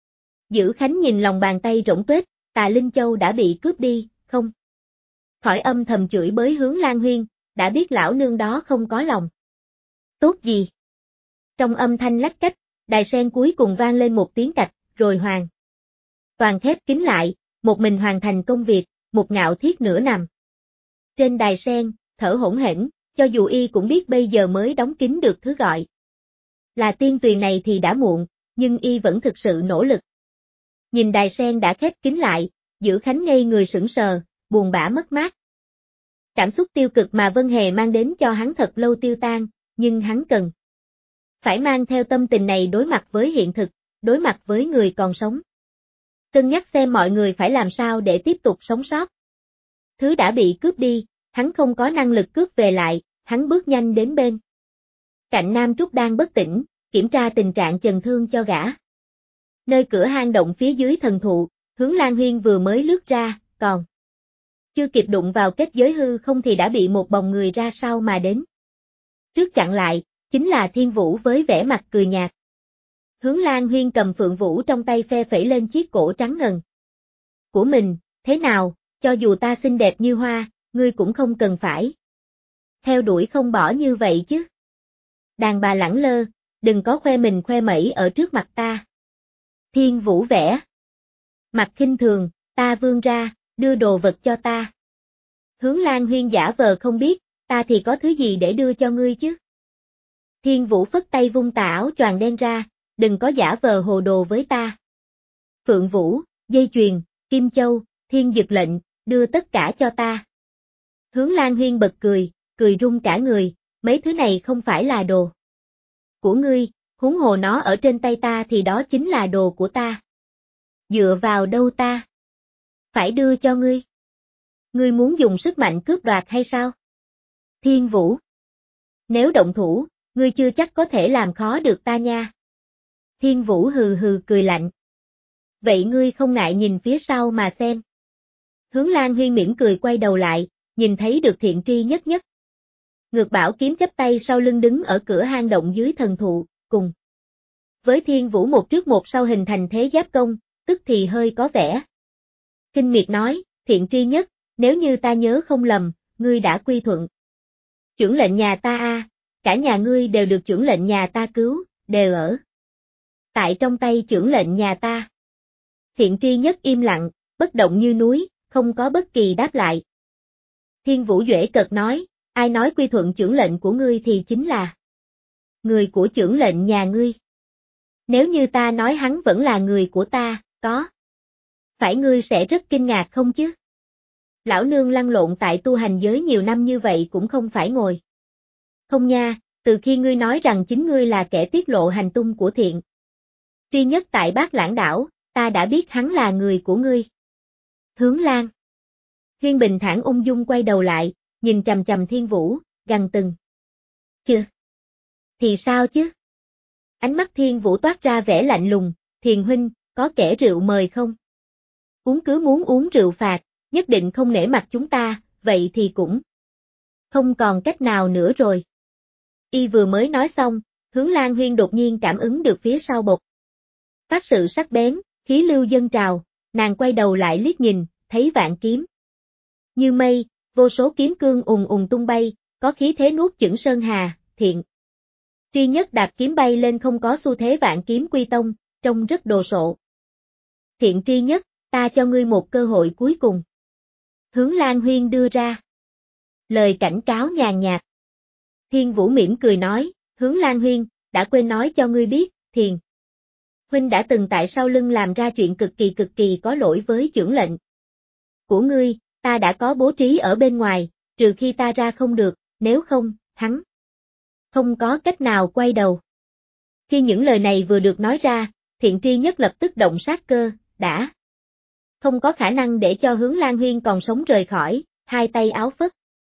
Giữ Khánh nhìn lòng bàn tay rỗng tuếch, Tà Linh Châu đã bị cướp đi, không khỏi âm thầm chửi bới Hướng Lan Huyên, đã biết lão nương đó không có lòng tốt gì. Trong âm thanh lách cách, đài sen cuối cùng vang lên một tiếng cạch, rồi hoàn toàn khép kín lại, một mình hoàn thành công việc, một Ngạo Thiết nửa nằm trên đài sen, thở hổn hển, cho dù y cũng biết bây giờ mới đóng kín được thứ gọi là tiên tuyền này thì đã muộn, nhưng y vẫn thực sự nỗ lực. Nhìn đài sen đã khép kín lại, Giữ Khánh ngây người sững sờ, buồn bã mất mát. Cảm xúc tiêu cực mà Vân Hề mang đến cho hắn thật lâu tiêu tan, nhưng hắn cần phải mang theo tâm tình này đối mặt với hiện thực, đối mặt với người còn sống. Cân nhắc xem mọi người phải làm sao để tiếp tục sống sót. Thứ đã bị cướp đi, hắn không có năng lực cướp về lại, hắn bước nhanh đến bên cạnh Nam Trúc đang bất tỉnh, kiểm tra tình trạng chần thương cho gã. Nơi cửa hang động phía dưới thần thụ, Hướng Lan Huyên vừa mới lướt ra, còn chưa kịp đụng vào kết giới hư không thì đã bị một bóng người ra sau mà đến. Trước chặn lại, chính là Thiên Vũ với vẻ mặt cười nhạt. Hướng Lan Huyên cầm Phượng Vũ trong tay phe phẩy lên chiếc cổ trắng ngần của mình, thế nào, cho dù ta xinh đẹp như hoa, ngươi cũng không cần phải theo đuổi không bỏ như vậy chứ. Đàn bà lẳng lơ, đừng có khoe mình khoe mẩy ở trước mặt ta. Thiên Vũ vẻ mặt khinh thường, ta vươn ra, đưa đồ vật cho ta. Hướng Lan Huyên giả vờ không biết, ta thì có thứ gì để đưa cho ngươi chứ. Thiên Vũ phất tay vung tà áo choàng đen ra, đừng có giả vờ hồ đồ với ta. Phượng Vũ, dây chuyền, Kim Châu, Thiên Dực Lệnh, đưa tất cả cho ta. Hướng Lan Huyên bật cười, cười run cả người, mấy thứ này không phải là đồ của ngươi, huống hồ nó ở trên tay ta thì đó chính là đồ của ta. Dựa vào đâu ta phải đưa cho ngươi? Ngươi muốn dùng sức mạnh cướp đoạt hay sao? Thiên Vũ, nếu động thủ, ngươi chưa chắc có thể làm khó được ta nha. Thiên Vũ hừ hừ cười lạnh. Vậy ngươi không ngại nhìn phía sau mà xem. Hướng Lan Huyên mỉm cười quay đầu lại, nhìn thấy được Thiện Tri Nhất Nhất. Ngược Bảo kiếm chắp tay sau lưng đứng ở cửa hang động dưới thần thụ, cùng với Thiên Vũ một trước một sau hình thành thế giáp công, tức thì hơi có vẻ khinh miệt nói, Thiện Tri Nhất, nếu như ta nhớ không lầm, ngươi đã quy thuận chưởng lệnh nhà ta a, cả nhà ngươi đều được chưởng lệnh nhà ta cứu, đều ở tại trong tay chưởng lệnh nhà ta. Thiện tri nhất im lặng, bất động như núi, không có bất kỳ đáp lại. Thiên Vũ Duệ cợt nói, ai nói quy thuận chưởng lệnh của ngươi thì chính là người của chưởng lệnh nhà ngươi. Nếu như ta nói hắn vẫn là người của ta, có phải ngươi sẽ rất kinh ngạc không chứ? Lão nương lăn lộn tại tu hành giới nhiều năm như vậy cũng không phải ngồi không nha, từ khi ngươi nói rằng chính ngươi là kẻ tiết lộ hành tung của Thiện tri nhất tại Bát Lãng đảo, ta đã biết hắn là người của ngươi. Hướng Lan Huyên bình thản ung dung quay đầu lại, nhìn chằm chằm Thiên Vũ, gằn từng chữ. Thì sao chứ? Ánh mắt Thiên Vũ toát ra vẻ lạnh lùng, Thiền huynh, có kẻ rượu mời không? Uống cứ muốn uống rượu phạt, nhất định không nể mặt chúng ta, vậy thì cũng không còn cách nào nữa rồi. Y vừa mới nói xong, Hướng Lan Huyên đột nhiên cảm ứng được phía sau bộc phát sự sắc bén, khí lưu dâng trào, nàng quay đầu lại liếc nhìn, thấy vạn kiếm như mây, vô số kiếm cương ùng ùng tung bay, có khí thế nuốt chửng sơn hà. Thiện tri nhất đạp kiếm bay lên không có xu thế vạn kiếm quy tông, trông rất đồ sộ. Thiện tri nhất, ta cho ngươi một cơ hội cuối cùng. Hướng Lan Huyên đưa ra lời cảnh cáo nhàn nhạt. Thiên Vũ mỉm cười nói, Hướng Lan Huyên, đã quên nói cho ngươi biết, Thiền huynh đã từng tại sau lưng làm ra chuyện cực kỳ có lỗi với chưởng lệnh của ngươi, ta đã có bố trí ở bên ngoài, trừ khi ta ra không được, nếu không, hắn không có cách nào quay đầu. Khi những lời này vừa được nói ra, Thiện tri nhất lập tức động sát cơ, đã không có khả năng để cho Hướng Lan Huyên còn sống rời khỏi, hai tay áo phất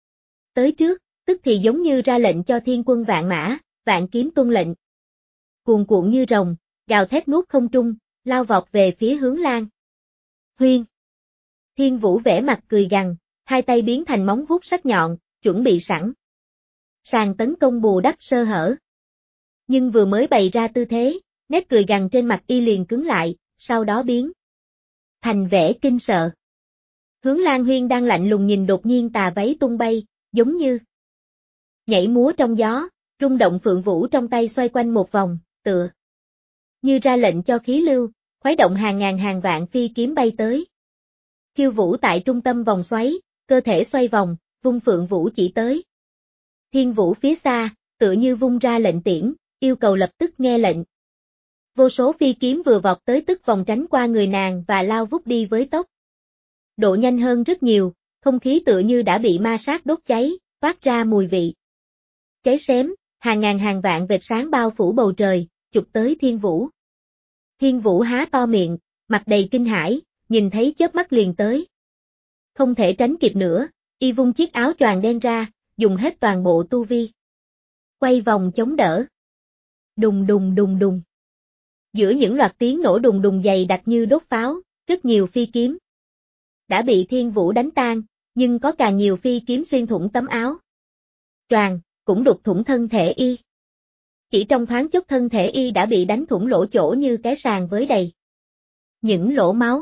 tới trước, tức thì giống như ra lệnh cho thiên quân vạn mã, vạn kiếm tuân lệnh. Cuồn cuộn như rồng, gào thét nuốt không trung, lao vọt về phía Hướng Lan Huyên. Thiên Vũ vẻ mặt cười gằn, hai tay biến thành móng vuốt sắc nhọn, chuẩn bị sẵn sàng tấn công bù đắp sơ hở. Nhưng vừa mới bày ra tư thế, nét cười gằn trên mặt y liền cứng lại, sau đó biến thành vẻ kinh sợ. Hướng Lan Huyên đang lạnh lùng nhìn đột nhiên tà váy tung bay, giống như nhảy múa trong gió, rung động phượng vũ trong tay xoay quanh một vòng, tựa như ra lệnh cho khí lưu, khuấy động hàng ngàn hàng vạn phi kiếm bay tới. Khiêu Vũ tại trung tâm vòng xoáy, cơ thể xoay vòng, vung phượng vũ chỉ tới. Thiên Vũ phía xa, tựa như vung ra lệnh tiễn, yêu cầu lập tức nghe lệnh. Vô số phi kiếm vừa vọt tới tức vòng tránh qua người nàng và lao vút đi với tốc độ nhanh hơn rất nhiều, không khí tựa như đã bị ma sát đốt cháy, phát ra mùi vị cháy xém, hàng ngàn hàng vạn vệt sáng bao phủ bầu trời, chụp tới Thiên Vũ. Thiên Vũ há to miệng, mặt đầy kinh hãi, nhìn thấy chớp mắt liền tới. Không thể tránh kịp nữa, y vung chiếc áo choàng đen ra, dùng hết toàn bộ tu vi. Quay vòng chống đỡ. Đùng đùng đùng đùng. Giữa những loạt tiếng nổ đùng đùng dày đặc như đốt pháo, rất nhiều phi kiếm đã bị Thiên Vũ đánh tan, nhưng có càng nhiều phi kiếm xuyên thủng tấm áo choàng, cũng đục thủng thân thể y. Chỉ trong thoáng chốc thân thể y đã bị đánh thủng lỗ chỗ như cái sàn với đầy những lỗ máu.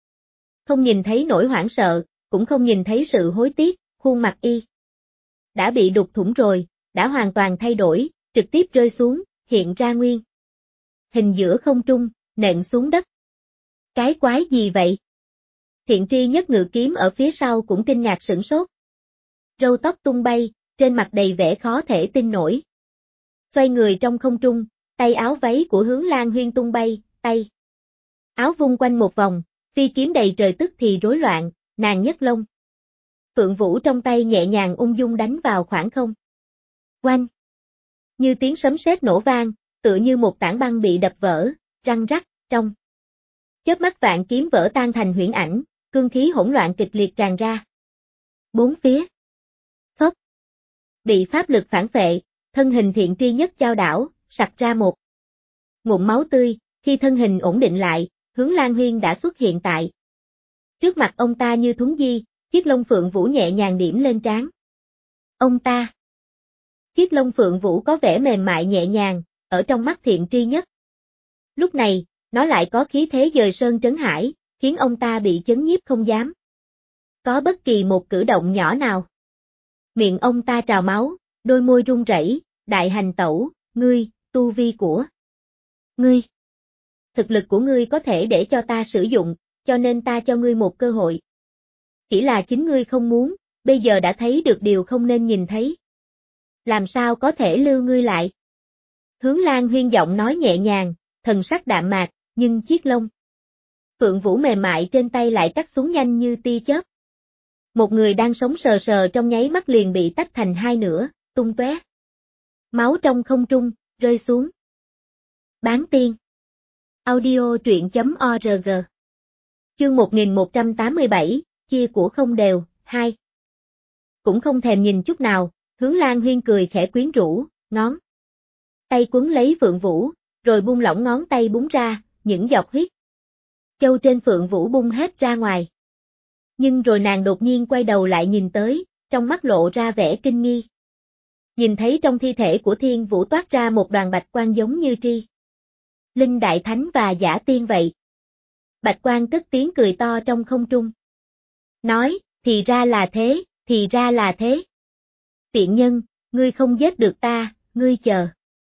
Không nhìn thấy nỗi hoảng sợ, cũng không nhìn thấy sự hối tiếc, khuôn mặt y đã bị đục thủng rồi, đã hoàn toàn thay đổi, trực tiếp rơi xuống, hiện ra nguyên hình giữa không trung, nện xuống đất. Cái quái gì vậy? Thiện tri nhất ngự kiếm ở phía sau cũng kinh ngạc sửng sốt. Râu tóc tung bay, trên mặt đầy vẻ khó thể tin nổi. Xoay người trong không trung, tay áo váy của Hướng Lan Huyên tung bay, tay áo vung quanh một vòng, phi kiếm đầy trời tức thì rối loạn, nàng nhấc lông phượng vũ trong tay nhẹ nhàng ung dung đánh vào khoảng không. Oanh! Như tiếng sấm sét nổ vang, tựa như một tảng băng bị đập vỡ, răng rắc, trong chớp mắt vạn kiếm vỡ tan thành huyễn ảnh, cương khí hỗn loạn kịch liệt tràn ra. Bốn phía phốc bị pháp lực phản phệ, thân hình Thiện tri nhất chao đảo, sặc ra một ngụm máu tươi, khi thân hình ổn định lại, Hướng Lan Huyên đã xuất hiện tại trước mặt ông ta như thuấn di, chiếc lông phượng vũ nhẹ nhàng điểm lên trán ông ta. Chiếc lông phượng vũ có vẻ mềm mại nhẹ nhàng, ở trong mắt Thiện tri nhất. Lúc này, nó lại có khí thế dời sơn trấn hải, khiến ông ta bị chấn nhiếp không dám có bất kỳ một cử động nhỏ nào. Miệng ông ta trào máu, đôi môi run rẩy, đại hành tẩu, ngươi, tu vi của Ngươi, thực lực của ngươi có thể để cho ta sử dụng, cho nên ta cho ngươi một cơ hội. Chỉ là chính ngươi không muốn, bây giờ đã thấy được điều không nên nhìn thấy. Làm sao có thể lưu ngươi lại? Hướng Lan Huyên giọng nói nhẹ nhàng, thần sắc đạm mạc, nhưng chiếc lông Phượng Vũ mềm mại trên tay lại cắt xuống nhanh như tia chớp. Một người đang sống sờ sờ trong nháy mắt liền bị tách thành hai nửa, tung tóe. Máu trong không trung, rơi xuống. Bán tiên. Audio truyện.org. Chương 1187, chia của không đều, 2. Cũng không thèm nhìn chút nào, Hướng Lan Huyên cười khẽ quyến rũ, ngón tay quấn lấy Phượng Vũ, rồi buông lỏng ngón tay búng ra, những giọt huyết châu trên Phượng Vũ bung hết ra ngoài. Nhưng rồi nàng đột nhiên quay đầu lại nhìn tới, trong mắt lộ ra vẻ kinh nghi. Nhìn thấy trong thi thể của Thiên Vũ toát ra một đoàn bạch quang giống như tri linh đại thánh và giả tiên vậy. Bạch quang cất tiếng cười to trong không trung. Nói, thì ra là thế, thì ra là thế. Tiện nhân, ngươi không giết được ta, ngươi chờ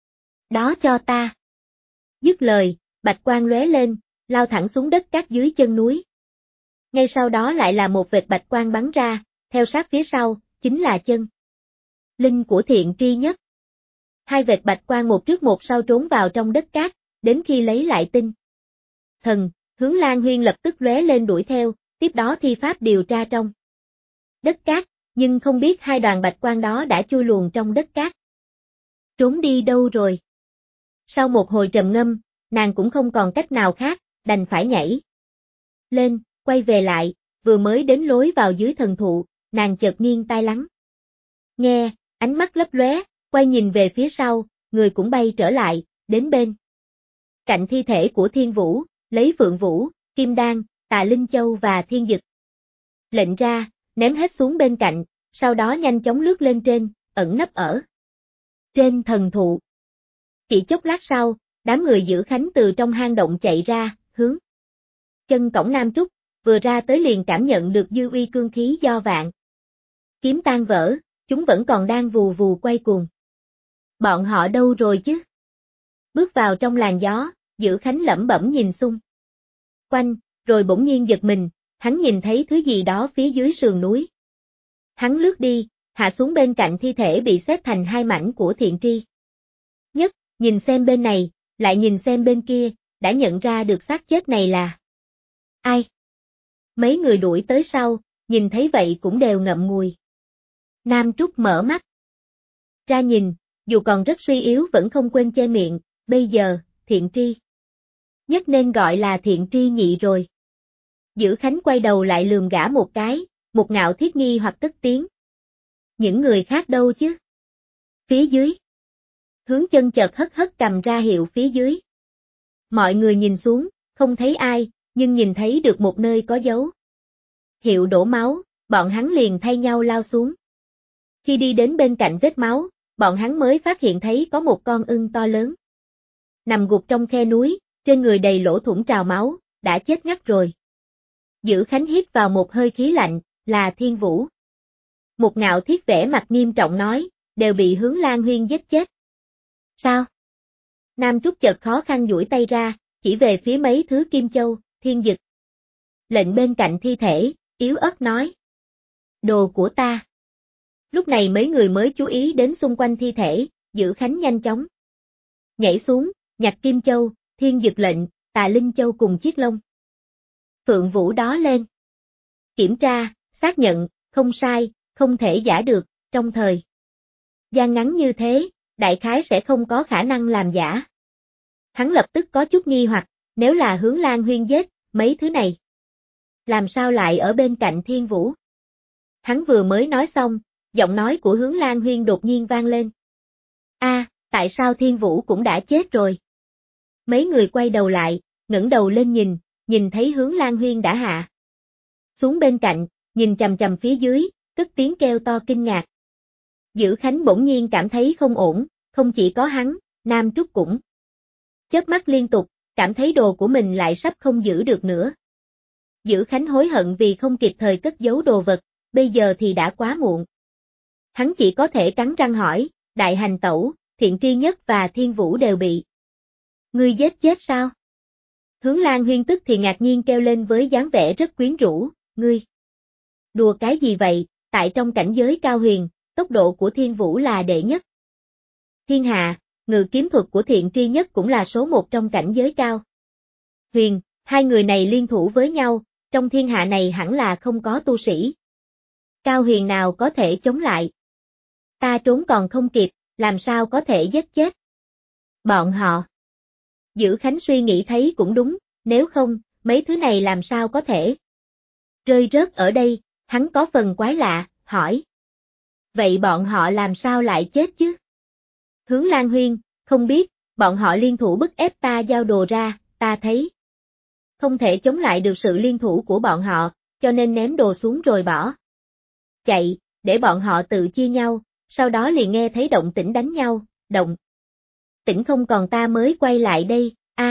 đó cho ta. Dứt lời, bạch quang lóe lên, lao thẳng xuống đất cát dưới chân núi. Ngay sau đó lại là một vệt bạch quang bắn ra, theo sát phía sau, chính là chân linh của Thiện Tri Nhất. Hai vệt bạch quang một trước một sau trốn vào trong đất cát, đến khi lấy lại tinh thần, Hướng Lan Huyên lập tức lóe lên đuổi theo, tiếp đó thi pháp điều tra trong đất cát, nhưng không biết hai đoàn bạch quang đó đã chui luồn trong đất cát. Trốn đi đâu rồi? Sau một hồi trầm ngâm, nàng cũng không còn cách nào khác, đành phải nhảy lên, quay về lại, vừa mới đến lối vào dưới thần thụ, nàng chợt nghiêng tai lắng. Nghe, ánh mắt lấp lóe, quay nhìn về phía sau, người cũng bay trở lại, đến bên cạnh thi thể của Thiên Vũ, lấy Phượng Vũ, Kim Đan, Tà Linh Châu và Thiên Dực lệnh ra, ném hết xuống bên cạnh, sau đó nhanh chóng lướt lên trên, ẩn nấp ở trên thần thụ. Chỉ chốc lát sau, đám người giữ khánh từ trong hang động chạy ra, hướng chân cổng Nam Trúc, vừa ra tới liền cảm nhận được dư uy cương khí do vạn kiếm tan vỡ, chúng vẫn còn đang vù vù quay cuồng. Bọn họ đâu rồi chứ? Bước vào trong làn gió, giữ khánh lẩm bẩm nhìn xung quanh, rồi bỗng nhiên giật mình, hắn nhìn thấy thứ gì đó phía dưới sườn núi. Hắn lướt đi, hạ xuống bên cạnh thi thể bị xếp thành hai mảnh của Thiện Tri Nhất, nhìn xem bên này, lại nhìn xem bên kia, đã nhận ra được xác chết này là ai. Mấy người đuổi tới sau, nhìn thấy vậy cũng đều ngậm ngùi. Nam Trúc mở mắt ra nhìn, dù còn rất suy yếu vẫn không quên che miệng, bây giờ, Thiện Tri Nhất nên gọi là Thiện Tri Nhị rồi. Giữ Khánh quay đầu lại lườm gã một cái, một ngạo thiết nghi hoặc tức tiếng. Những người khác đâu chứ? Phía dưới. Hướng chân chợt hất hất cầm ra hiệu phía dưới. Mọi người nhìn xuống, không thấy ai, nhưng nhìn thấy được một nơi có dấu hiệu đổ máu, bọn hắn liền thay nhau lao xuống. Khi đi đến bên cạnh vết máu, bọn hắn mới phát hiện thấy có một con ưng to lớn nằm gục trong khe núi, trên người đầy lỗ thủng trào máu, đã chết ngắt rồi. Giữ Khánh hít vào một hơi khí lạnh, là Thiên Vũ. Một ngạo thiết vẻ mặt nghiêm trọng nói, đều bị Hướng Lan Huyên giết chết. Sao? Nam Trúc chợt khó khăn duỗi tay ra, chỉ về phía mấy thứ kim châu, thiên dực lệnh bên cạnh thi thể, yếu ớt nói. Đồ của ta. Lúc này mấy người mới chú ý đến xung quanh thi thể, Giữ Khánh nhanh chóng nhảy xuống, nhặt kim châu, thiên dực lệnh, Tà Linh Châu cùng chiếc lông Phượng Vũ đó lên. Kiểm tra, xác nhận, không sai, không thể giả được, trong thời gian ngắn như thế, đại khái sẽ không có khả năng làm giả. Hắn lập tức có chút nghi hoặc, nếu là Hướng Lan Huyên giết, mấy thứ này làm sao lại ở bên cạnh Thiên Vũ? Hắn vừa mới nói xong, giọng nói của Hướng Lan Huyên đột nhiên vang lên. Tại sao Thiên Vũ cũng đã chết rồi? Mấy người quay đầu lại, ngẩng đầu lên nhìn thấy Hướng Lan Huyên đã hạ xuống bên cạnh, nhìn chằm chằm phía dưới, cất tiếng kêu to kinh ngạc. Giữ Khánh bỗng nhiên cảm thấy không ổn, không chỉ có hắn, Nam Trúc cũng chớp mắt liên tục, cảm thấy đồ của mình lại sắp không giữ được nữa. Giữ Khánh hối hận vì không kịp thời cất giấu đồ vật, bây giờ thì đã quá muộn. Hắn chỉ có thể cắn răng hỏi, Đại Hành Tẩu, Thiện Tri Nhất và Thiên Vũ đều bị Ngươi giết chết sao? Hướng Lan Huyên tức thì ngạc nhiên kêu lên với dáng vẻ rất quyến rũ, ngươi. Đùa cái gì vậy, tại trong cảnh giới cao huyền, tốc độ của Thiên Vũ là đệ nhất. Thiên hạ, ngự kiếm thuật của Thiện Tri Nhất cũng là số một trong cảnh giới cao huyền, hai người này liên thủ với nhau, trong thiên hạ này hẳn là không có tu sĩ cao huyền nào có thể chống lại. Ta trốn còn không kịp, làm sao có thể giết chết bọn họ. Dữ Khánh suy nghĩ thấy cũng đúng, nếu không, mấy thứ này làm sao có thể rơi rớt ở đây, hắn có phần quái lạ, hỏi. Vậy bọn họ làm sao lại chết chứ? Hướng Lan Huyên, không biết, bọn họ liên thủ bức ép ta giao đồ ra, ta thấy không thể chống lại được sự liên thủ của bọn họ, cho nên ném đồ xuống rồi bỏ chạy, để bọn họ tự chia nhau, sau đó liền nghe thấy động tĩnh đánh nhau, động tĩnh không còn ta mới quay lại đây,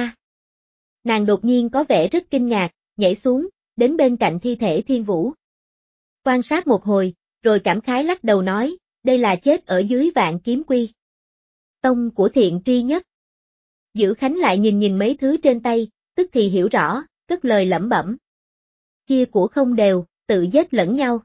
Nàng đột nhiên có vẻ rất kinh ngạc, nhảy xuống, đến bên cạnh thi thể Thiên Vũ. Quan sát một hồi, rồi cảm khái lắc đầu nói, đây là chết ở dưới Vạn Kiếm Quy tông của Thiện Tri Nhất. Dữ Khánh lại nhìn nhìn mấy thứ trên tay, tức thì hiểu rõ, cất lời lẩm bẩm. Chia của không đều, tự giết lẫn nhau.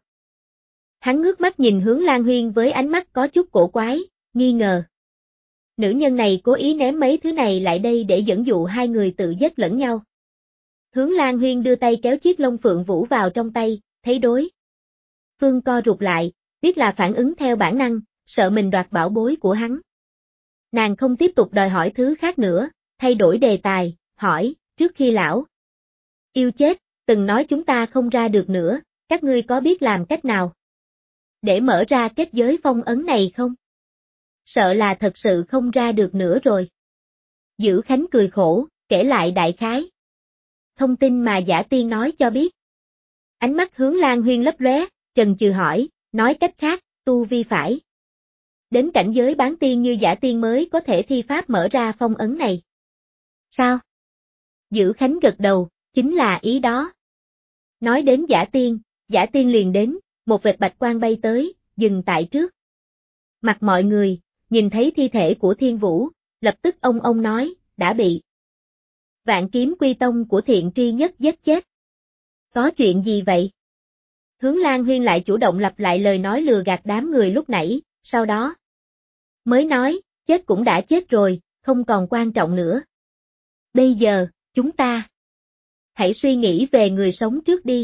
Hắn ngước mắt nhìn Hướng Lan Huyên với ánh mắt có chút cổ quái, nghi ngờ. Nữ nhân này cố ý ném mấy thứ này lại đây để dẫn dụ hai người tự giết lẫn nhau. Hướng Lan Huyên đưa tay kéo chiếc lông phượng vũ vào trong tay, thấy đối phương co rụt lại, biết là phản ứng theo bản năng, sợ mình đoạt bảo bối của hắn. Nàng không tiếp tục đòi hỏi thứ khác nữa, thay đổi đề tài, hỏi, trước khi lão yêu chết, từng nói chúng ta không ra được nữa, các ngươi có biết làm cách nào để mở ra kết giới phong ấn này không? Sợ là thật sự không ra được nữa rồi. Dữ Khánh cười khổ, kể lại đại khái thông tin mà Giả Tiên nói cho biết. Ánh mắt Hướng Lan Huyên lấp lóe, chần chừ hỏi, nói cách khác, tu vi phải đến cảnh giới bán tiên như Giả Tiên mới có thể thi pháp mở ra phong ấn này. Sao? Dữ Khánh gật đầu, chính là ý đó. Nói đến Giả Tiên liền đến, một vệt bạch quang bay tới, dừng tại trước mặt mọi người, nhìn thấy thi thể của Thiên Vũ, lập tức ông nói, đã bị Vạn Kiếm Quy tông của Thiện Tri Nhất giết chết. Có chuyện gì vậy? Hướng Lan Huyên lại chủ động lặp lại lời nói lừa gạt đám người lúc nãy, sau đó mới nói, chết cũng đã chết rồi, không còn quan trọng nữa. Bây giờ, chúng ta hãy suy nghĩ về người sống trước đi.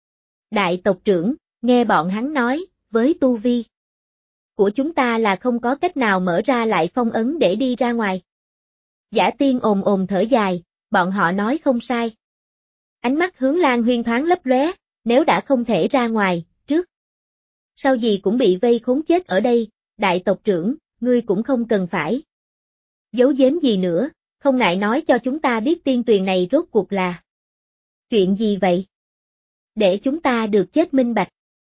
Đại tộc trưởng, nghe bọn hắn nói, với tu vi của chúng ta là không có cách nào mở ra lại phong ấn để đi ra ngoài. Giả Tiên ồm thở dài, bọn họ nói không sai. Ánh mắt Hướng Lan Huyên thoáng lấp lóe, nếu đã không thể ra ngoài, trước sau gì cũng bị vây khốn chết ở đây, đại tộc trưởng, ngươi cũng không cần phải giấu giếm gì nữa, không ngại nói cho chúng ta biết tiên tuyền này rốt cuộc là chuyện gì vậy? Để chúng ta được chết minh bạch.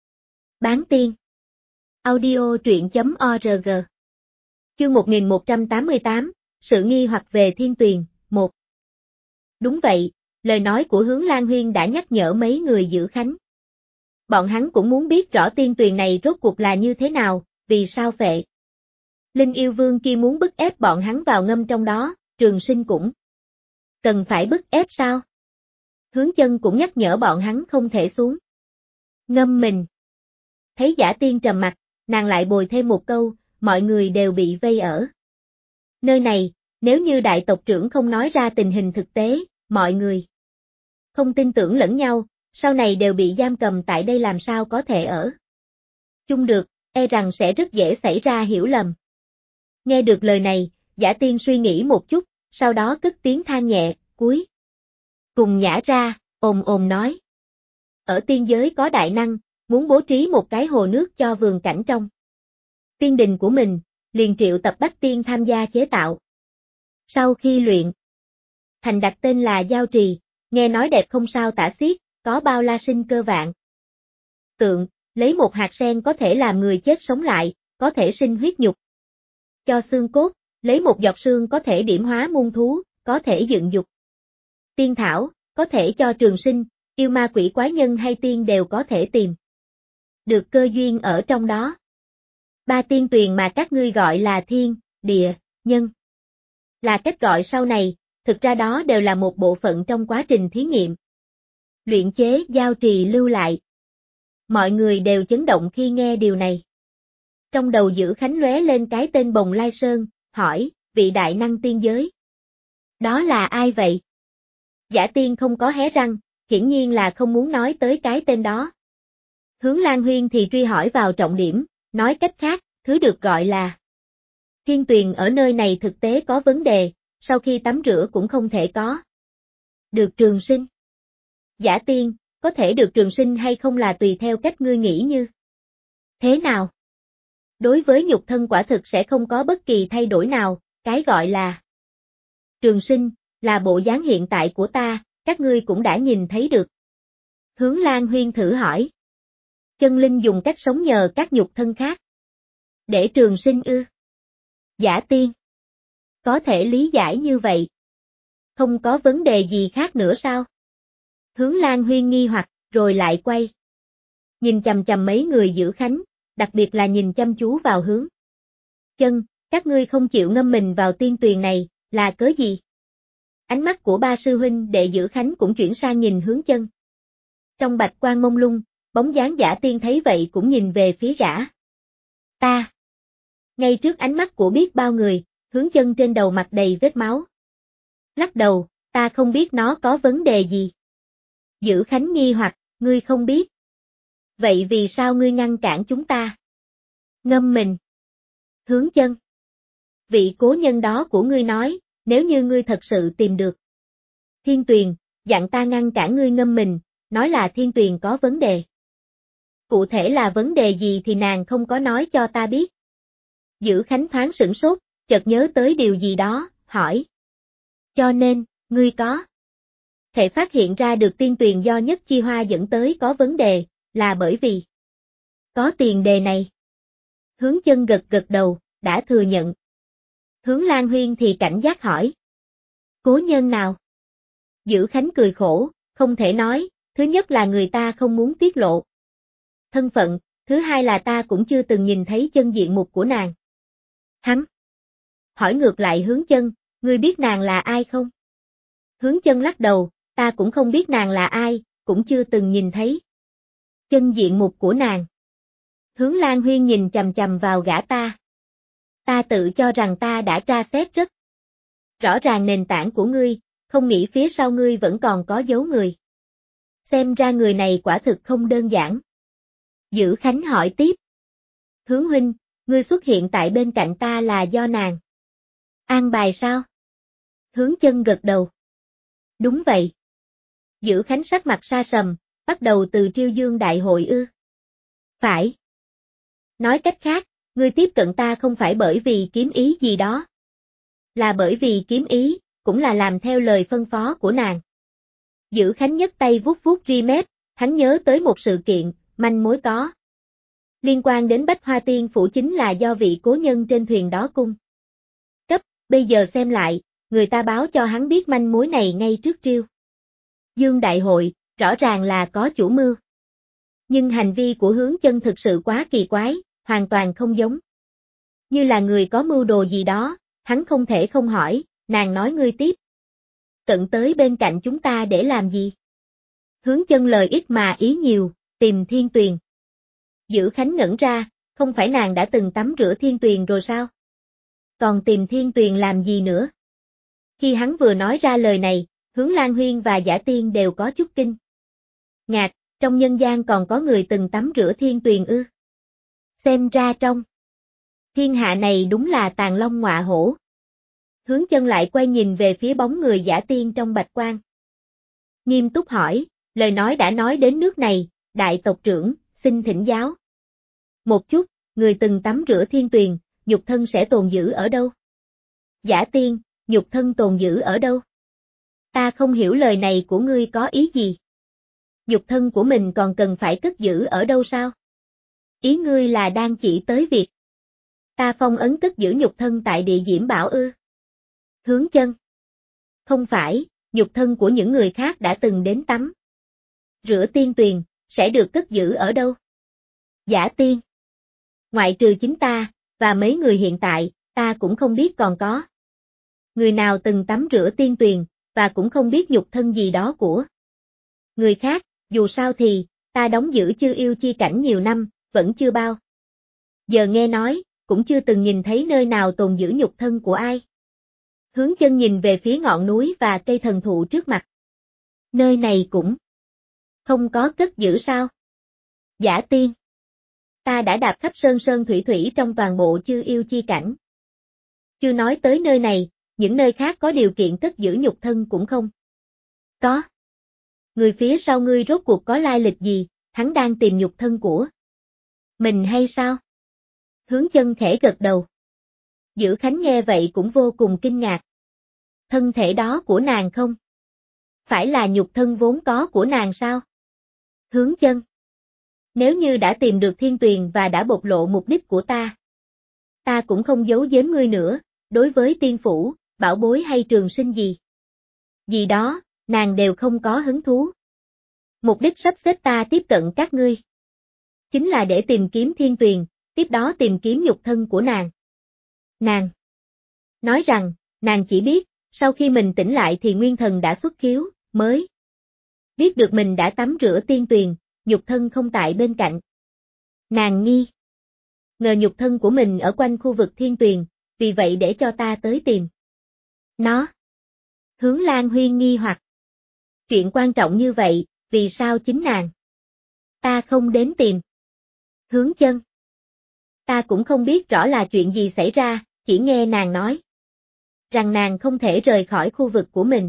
Bán tiên. Audio truyện.org. Chương 1188, sự nghi hoặc về thiên tuyền, 1. Đúng vậy, lời nói của Hướng Lan Huyên đã nhắc nhở mấy người Dữ Khánh. Bọn hắn cũng muốn biết rõ tiên tuyền này rốt cuộc là như thế nào, vì sao Phệ Linh Yêu Vương kia muốn bức ép bọn hắn vào ngâm trong đó, Trường Sinh cũng cần phải bức ép sao? Hướng Chân cũng nhắc nhở bọn hắn không thể xuống ngâm mình. Thấy Giả Tiên trầm mặt, nàng lại bồi thêm một câu, mọi người đều bị vây ở nơi này, nếu như đại tộc trưởng không nói ra tình hình thực tế, mọi người không tin tưởng lẫn nhau, sau này đều bị giam cầm tại đây làm sao có thể ở chung được, e rằng sẽ rất dễ xảy ra hiểu lầm. Nghe được lời này, Giả Tiên suy nghĩ một chút, sau đó cất tiếng than nhẹ, cuối cùng nhả ra, ồm nói. Ở tiên giới có đại năng, muốn bố trí một cái hồ nước cho vườn cảnh trong tiên đình của mình, liền triệu tập bách tiên tham gia chế tạo. Sau khi luyện thành đặt tên là Giao Trì, nghe nói đẹp không sao tả xiết, có bao la sinh cơ vạn tượng, lấy một hạt sen có thể làm người chết sống lại, có thể sinh huyết nhục cho xương cốt, lấy một giọt xương có thể điểm hóa muôn thú, có thể dựng dục tiên thảo, có thể cho trường sinh, yêu ma quỷ quái nhân hay tiên đều có thể tìm được cơ duyên ở trong đó. Ba tiên tuyền mà các ngươi gọi là thiên, địa, nhân là cách gọi sau này, thực ra đó đều là một bộ phận trong quá trình thí nghiệm. Luyện chế giao trì lưu lại. Mọi người đều chấn động khi nghe điều này. Trong đầu Dữ Khánh lóe lên cái tên Bồng Lai Sơn, hỏi, vị đại năng tiên giới. Đó là ai vậy? Giả Tiên không có hé răng, hiển nhiên là không muốn nói tới cái tên đó. Hướng Lan Huyên thì truy hỏi vào trọng điểm, nói cách khác, thứ được gọi là Thiên Tuyền ở nơi này thực tế có vấn đề, sau khi tắm rửa cũng không thể có. Được trường sinh. Giả Tiên, có thể được trường sinh hay không là tùy theo cách ngươi nghĩ như thế nào. Đối với nhục thân quả thực sẽ không có bất kỳ thay đổi nào, cái gọi là trường sinh, là bộ dáng hiện tại của ta, các ngươi cũng đã nhìn thấy được. Hướng Lan Huyên thử hỏi. Chân linh dùng cách sống nhờ các nhục thân khác. Để trường sinh ư? Giả Tiên. Có thể lý giải như vậy. Không có vấn đề gì khác nữa sao? Hướng Lan Huyên nghi hoặc, rồi lại quay. Nhìn chằm chằm mấy người Dữ Khánh, đặc biệt là nhìn chăm chú vào Hướng Chân, các ngươi không chịu ngâm mình vào tiên tuyền này, là cớ gì? Ánh mắt của ba sư huynh đệ Dữ Khánh cũng chuyển sang nhìn Hướng Chân. Trong bạch quang mông lung, bóng dáng Giả Tiên thấy vậy cũng nhìn về phía gã. Ta. Ngay trước ánh mắt của biết bao người, Hướng Chân trên đầu mặt đầy vết máu. Lắc đầu, ta không biết nó có vấn đề gì. Dữ Khánh nghi hoặc, ngươi không biết. Vậy vì sao ngươi ngăn cản chúng ta? Ngâm mình. Hướng Chân. Vị cố nhân đó của ngươi nói, nếu như ngươi thật sự tìm được Thiên Tuyền, dặn ta ngăn cản ngươi ngâm mình, nói là Thiên Tuyền có vấn đề. Cụ thể là vấn đề gì thì nàng không có nói cho ta biết. Dữ Khánh thoáng sửng sốt, chợt nhớ tới điều gì đó, hỏi. Cho nên, ngươi có thể phát hiện ra được tiên tuyền do Nhất Chi Hoa dẫn tới có vấn đề, là bởi vì có tiền đề này. Hướng Chân gật gật đầu, đã thừa nhận. Hướng Lan Huyên thì cảnh giác hỏi. Cố nhân nào? Dữ Khánh cười khổ, không thể nói, thứ nhất là người ta không muốn tiết lộ thân phận, thứ hai là ta cũng chưa từng nhìn thấy chân diện mục của nàng. Hắn hỏi ngược lại Hướng Chân, ngươi biết nàng là ai không? Hướng Chân lắc đầu, ta cũng không biết nàng là ai, cũng chưa từng nhìn thấy chân diện mục của nàng. Hướng Lan Huyên nhìn chằm chằm vào gã ta. Ta tự cho rằng ta đã tra xét rất rõ ràng nền tảng của ngươi, không nghĩ phía sau ngươi vẫn còn có dấu người. Xem ra người này quả thực không đơn giản. Dữ Khánh hỏi tiếp. Hướng huynh, ngươi xuất hiện tại bên cạnh ta là do nàng an bài sao? Hướng Chân gật đầu. Đúng vậy. Dữ Khánh sắc mặt sa sầm, bắt đầu từ Triêu Dương đại hội ư? Phải. Nói cách khác, ngươi tiếp cận ta không phải bởi vì kiếm ý gì đó. Là bởi vì kiếm ý, cũng là làm theo lời phân phó của nàng. Dữ Khánh nhấc tay vuốt vuốt ri mép, hắn nhớ tới một sự kiện, manh mối có liên quan đến Bách Hoa Tiên Phủ chính là do vị cố nhân trên thuyền đó cung cấp, bây giờ xem lại, người ta báo cho hắn biết manh mối này ngay trước Triêu Dương đại hội, rõ ràng là có chủ mưu. Nhưng hành vi của Hướng Chân thực sự quá kỳ quái, hoàn toàn không giống như là người có mưu đồ gì đó, hắn không thể không hỏi, nàng nói ngươi tiếp cận tới bên cạnh chúng ta để làm gì? Hướng Chân lời ít mà ý nhiều, tìm Thiên Tuyền. Dữ Khánh ngẩn ra, không phải nàng đã từng tắm rửa Thiên Tuyền rồi sao? Còn tìm Thiên Tuyền làm gì nữa? Khi hắn vừa nói ra lời này, Hướng Lan Huyên và Giả Tiên đều có chút kinh ngạc, trong nhân gian còn có người từng tắm rửa Thiên Tuyền ư? Xem ra trong thiên hạ này đúng là tàn long ngọa hổ. Hướng Chân lại quay nhìn về phía bóng người Giả Tiên trong bạch quang. Nghiêm túc hỏi, lời nói đã nói đến nước này, đại tộc trưởng, xin thỉnh giáo. Một chút, người từng tắm rửa Thiên Tuyền, nhục thân sẽ tồn giữ ở đâu? Giả Tiên, nhục thân tồn giữ ở đâu? Ta không hiểu lời này của ngươi có ý gì. Nhục thân của mình còn cần phải cất giữ ở đâu sao? Ý ngươi là đang chỉ tới việc ta phong ấn cất giữ nhục thân tại địa Diễm Bảo ư? Hướng Chân. Không phải, nhục thân của những người khác đã từng đến tắm rửa Tiên Tuyền, sẽ được cất giữ ở đâu? Giả Tiên. Ngoại trừ chính ta, và mấy người hiện tại, ta cũng không biết còn có Người nào từng tắm rửa tiên tuyền, và cũng không biết nhục thân gì đó của người khác, dù sao thì, ta đóng giữ Chư Yêu Chi Cảnh nhiều năm, vẫn chưa bao giờ nghe nói, cũng chưa từng nhìn thấy nơi nào tồn giữ nhục thân của ai. Hướng Chân nhìn về phía ngọn núi và cây thần thụ trước mặt. Nơi này cũng không có cất giữ sao? Giả tiên. Ta đã đạp khắp sơn sơn thủy thủy trong toàn bộ Chư Yêu Chi Cảnh. Chưa nói tới nơi này, những nơi khác có điều kiện cất giữ nhục thân cũng không có. Người phía sau ngươi rốt cuộc có lai lịch gì, hắn đang tìm nhục thân của mình hay sao? Hướng Chân khẽ gật đầu. Dữ Khánh nghe vậy cũng vô cùng kinh ngạc. Thân thể đó của nàng không? Phải là nhục thân vốn có của nàng sao? Hướng Chân. Nếu như đã tìm được thiên tuyền và đã bộc lộ mục đích của ta cũng không giấu giếm ngươi nữa, đối với tiên phủ, bảo bối hay trường sinh gì đó, nàng đều không có hứng thú. Mục đích sắp xếp ta tiếp cận các ngươi chính là để tìm kiếm thiên tuyền, tiếp đó tìm kiếm nhục thân của nàng. Nàng nói rằng, nàng chỉ biết, sau khi mình tỉnh lại thì nguyên thần đã xuất khiếu, mới biết được mình đã tắm rửa tiên tuyền, nhục thân không tại bên cạnh. Nàng nghi ngờ nhục thân của mình ở quanh khu vực thiên tuyền, vì vậy để cho ta tới tìm nó. Hướng Lan Huyên nghi hoặc. Chuyện quan trọng như vậy, vì sao chính nàng ta không đến tìm? Hướng Chân. Ta cũng không biết rõ là chuyện gì xảy ra, chỉ nghe nàng nói rằng nàng không thể rời khỏi khu vực của mình.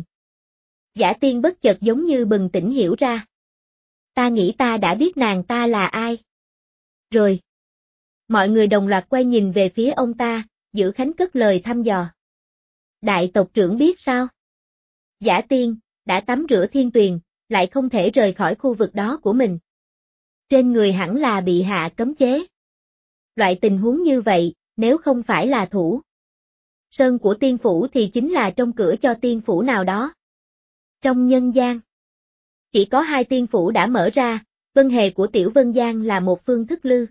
Giả tiên bất chợt giống như bừng tỉnh hiểu ra. Ta nghĩ ta đã biết nàng ta là ai. Rồi. Mọi người đồng loạt quay nhìn về phía ông ta, Dữ Khánh cất lời thăm dò. Đại tộc trưởng biết sao? Giả tiên, đã tắm rửa thiên tuyền, lại không thể rời khỏi khu vực đó của mình. Trên người hẳn là bị hạ cấm chế. Loại tình huống như vậy, nếu không phải là thủ sơn của tiên phủ thì chính là trong cửa cho tiên phủ nào đó. Trong nhân gian, chỉ có 2 tiên phủ đã mở ra, Vân Hề của Tiểu Vân Giang là một phương thức lư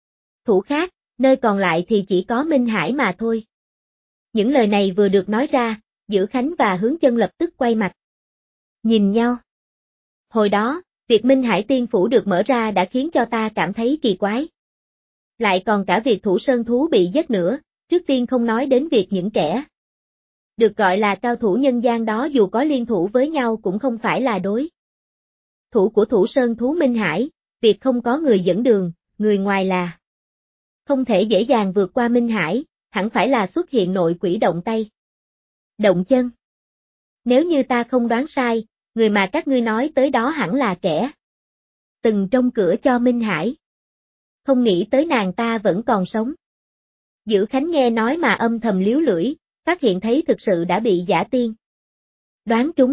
thủ khác, nơi còn lại thì chỉ có Minh Hải mà thôi. Những lời này vừa được nói ra, Dữ Khánh và Hướng Chân lập tức quay mặt nhìn nhau. Hồi đó, việc Minh Hải tiên phủ được mở ra đã khiến cho ta cảm thấy kỳ quái. Lại còn cả việc Thủ Sơn thú bị giết nữa, trước tiên không nói đến việc những kẻ được gọi là cao thủ nhân gian đó dù có liên thủ với nhau cũng không phải là đối thủ của Thủ Sơn thú Minh Hải, việc không có người dẫn đường, người ngoài là không thể dễ dàng vượt qua Minh Hải, hẳn phải là xuất hiện nội quỷ động tay động chân. Nếu như ta không đoán sai, người mà các ngươi nói tới đó hẳn là kẻ từng trông cửa cho Minh Hải. Không nghĩ tới nàng ta vẫn còn sống. Dữ Khánh nghe nói mà âm thầm liếu lưỡi, phát hiện thấy thực sự đã bị giả tiên đoán trúng.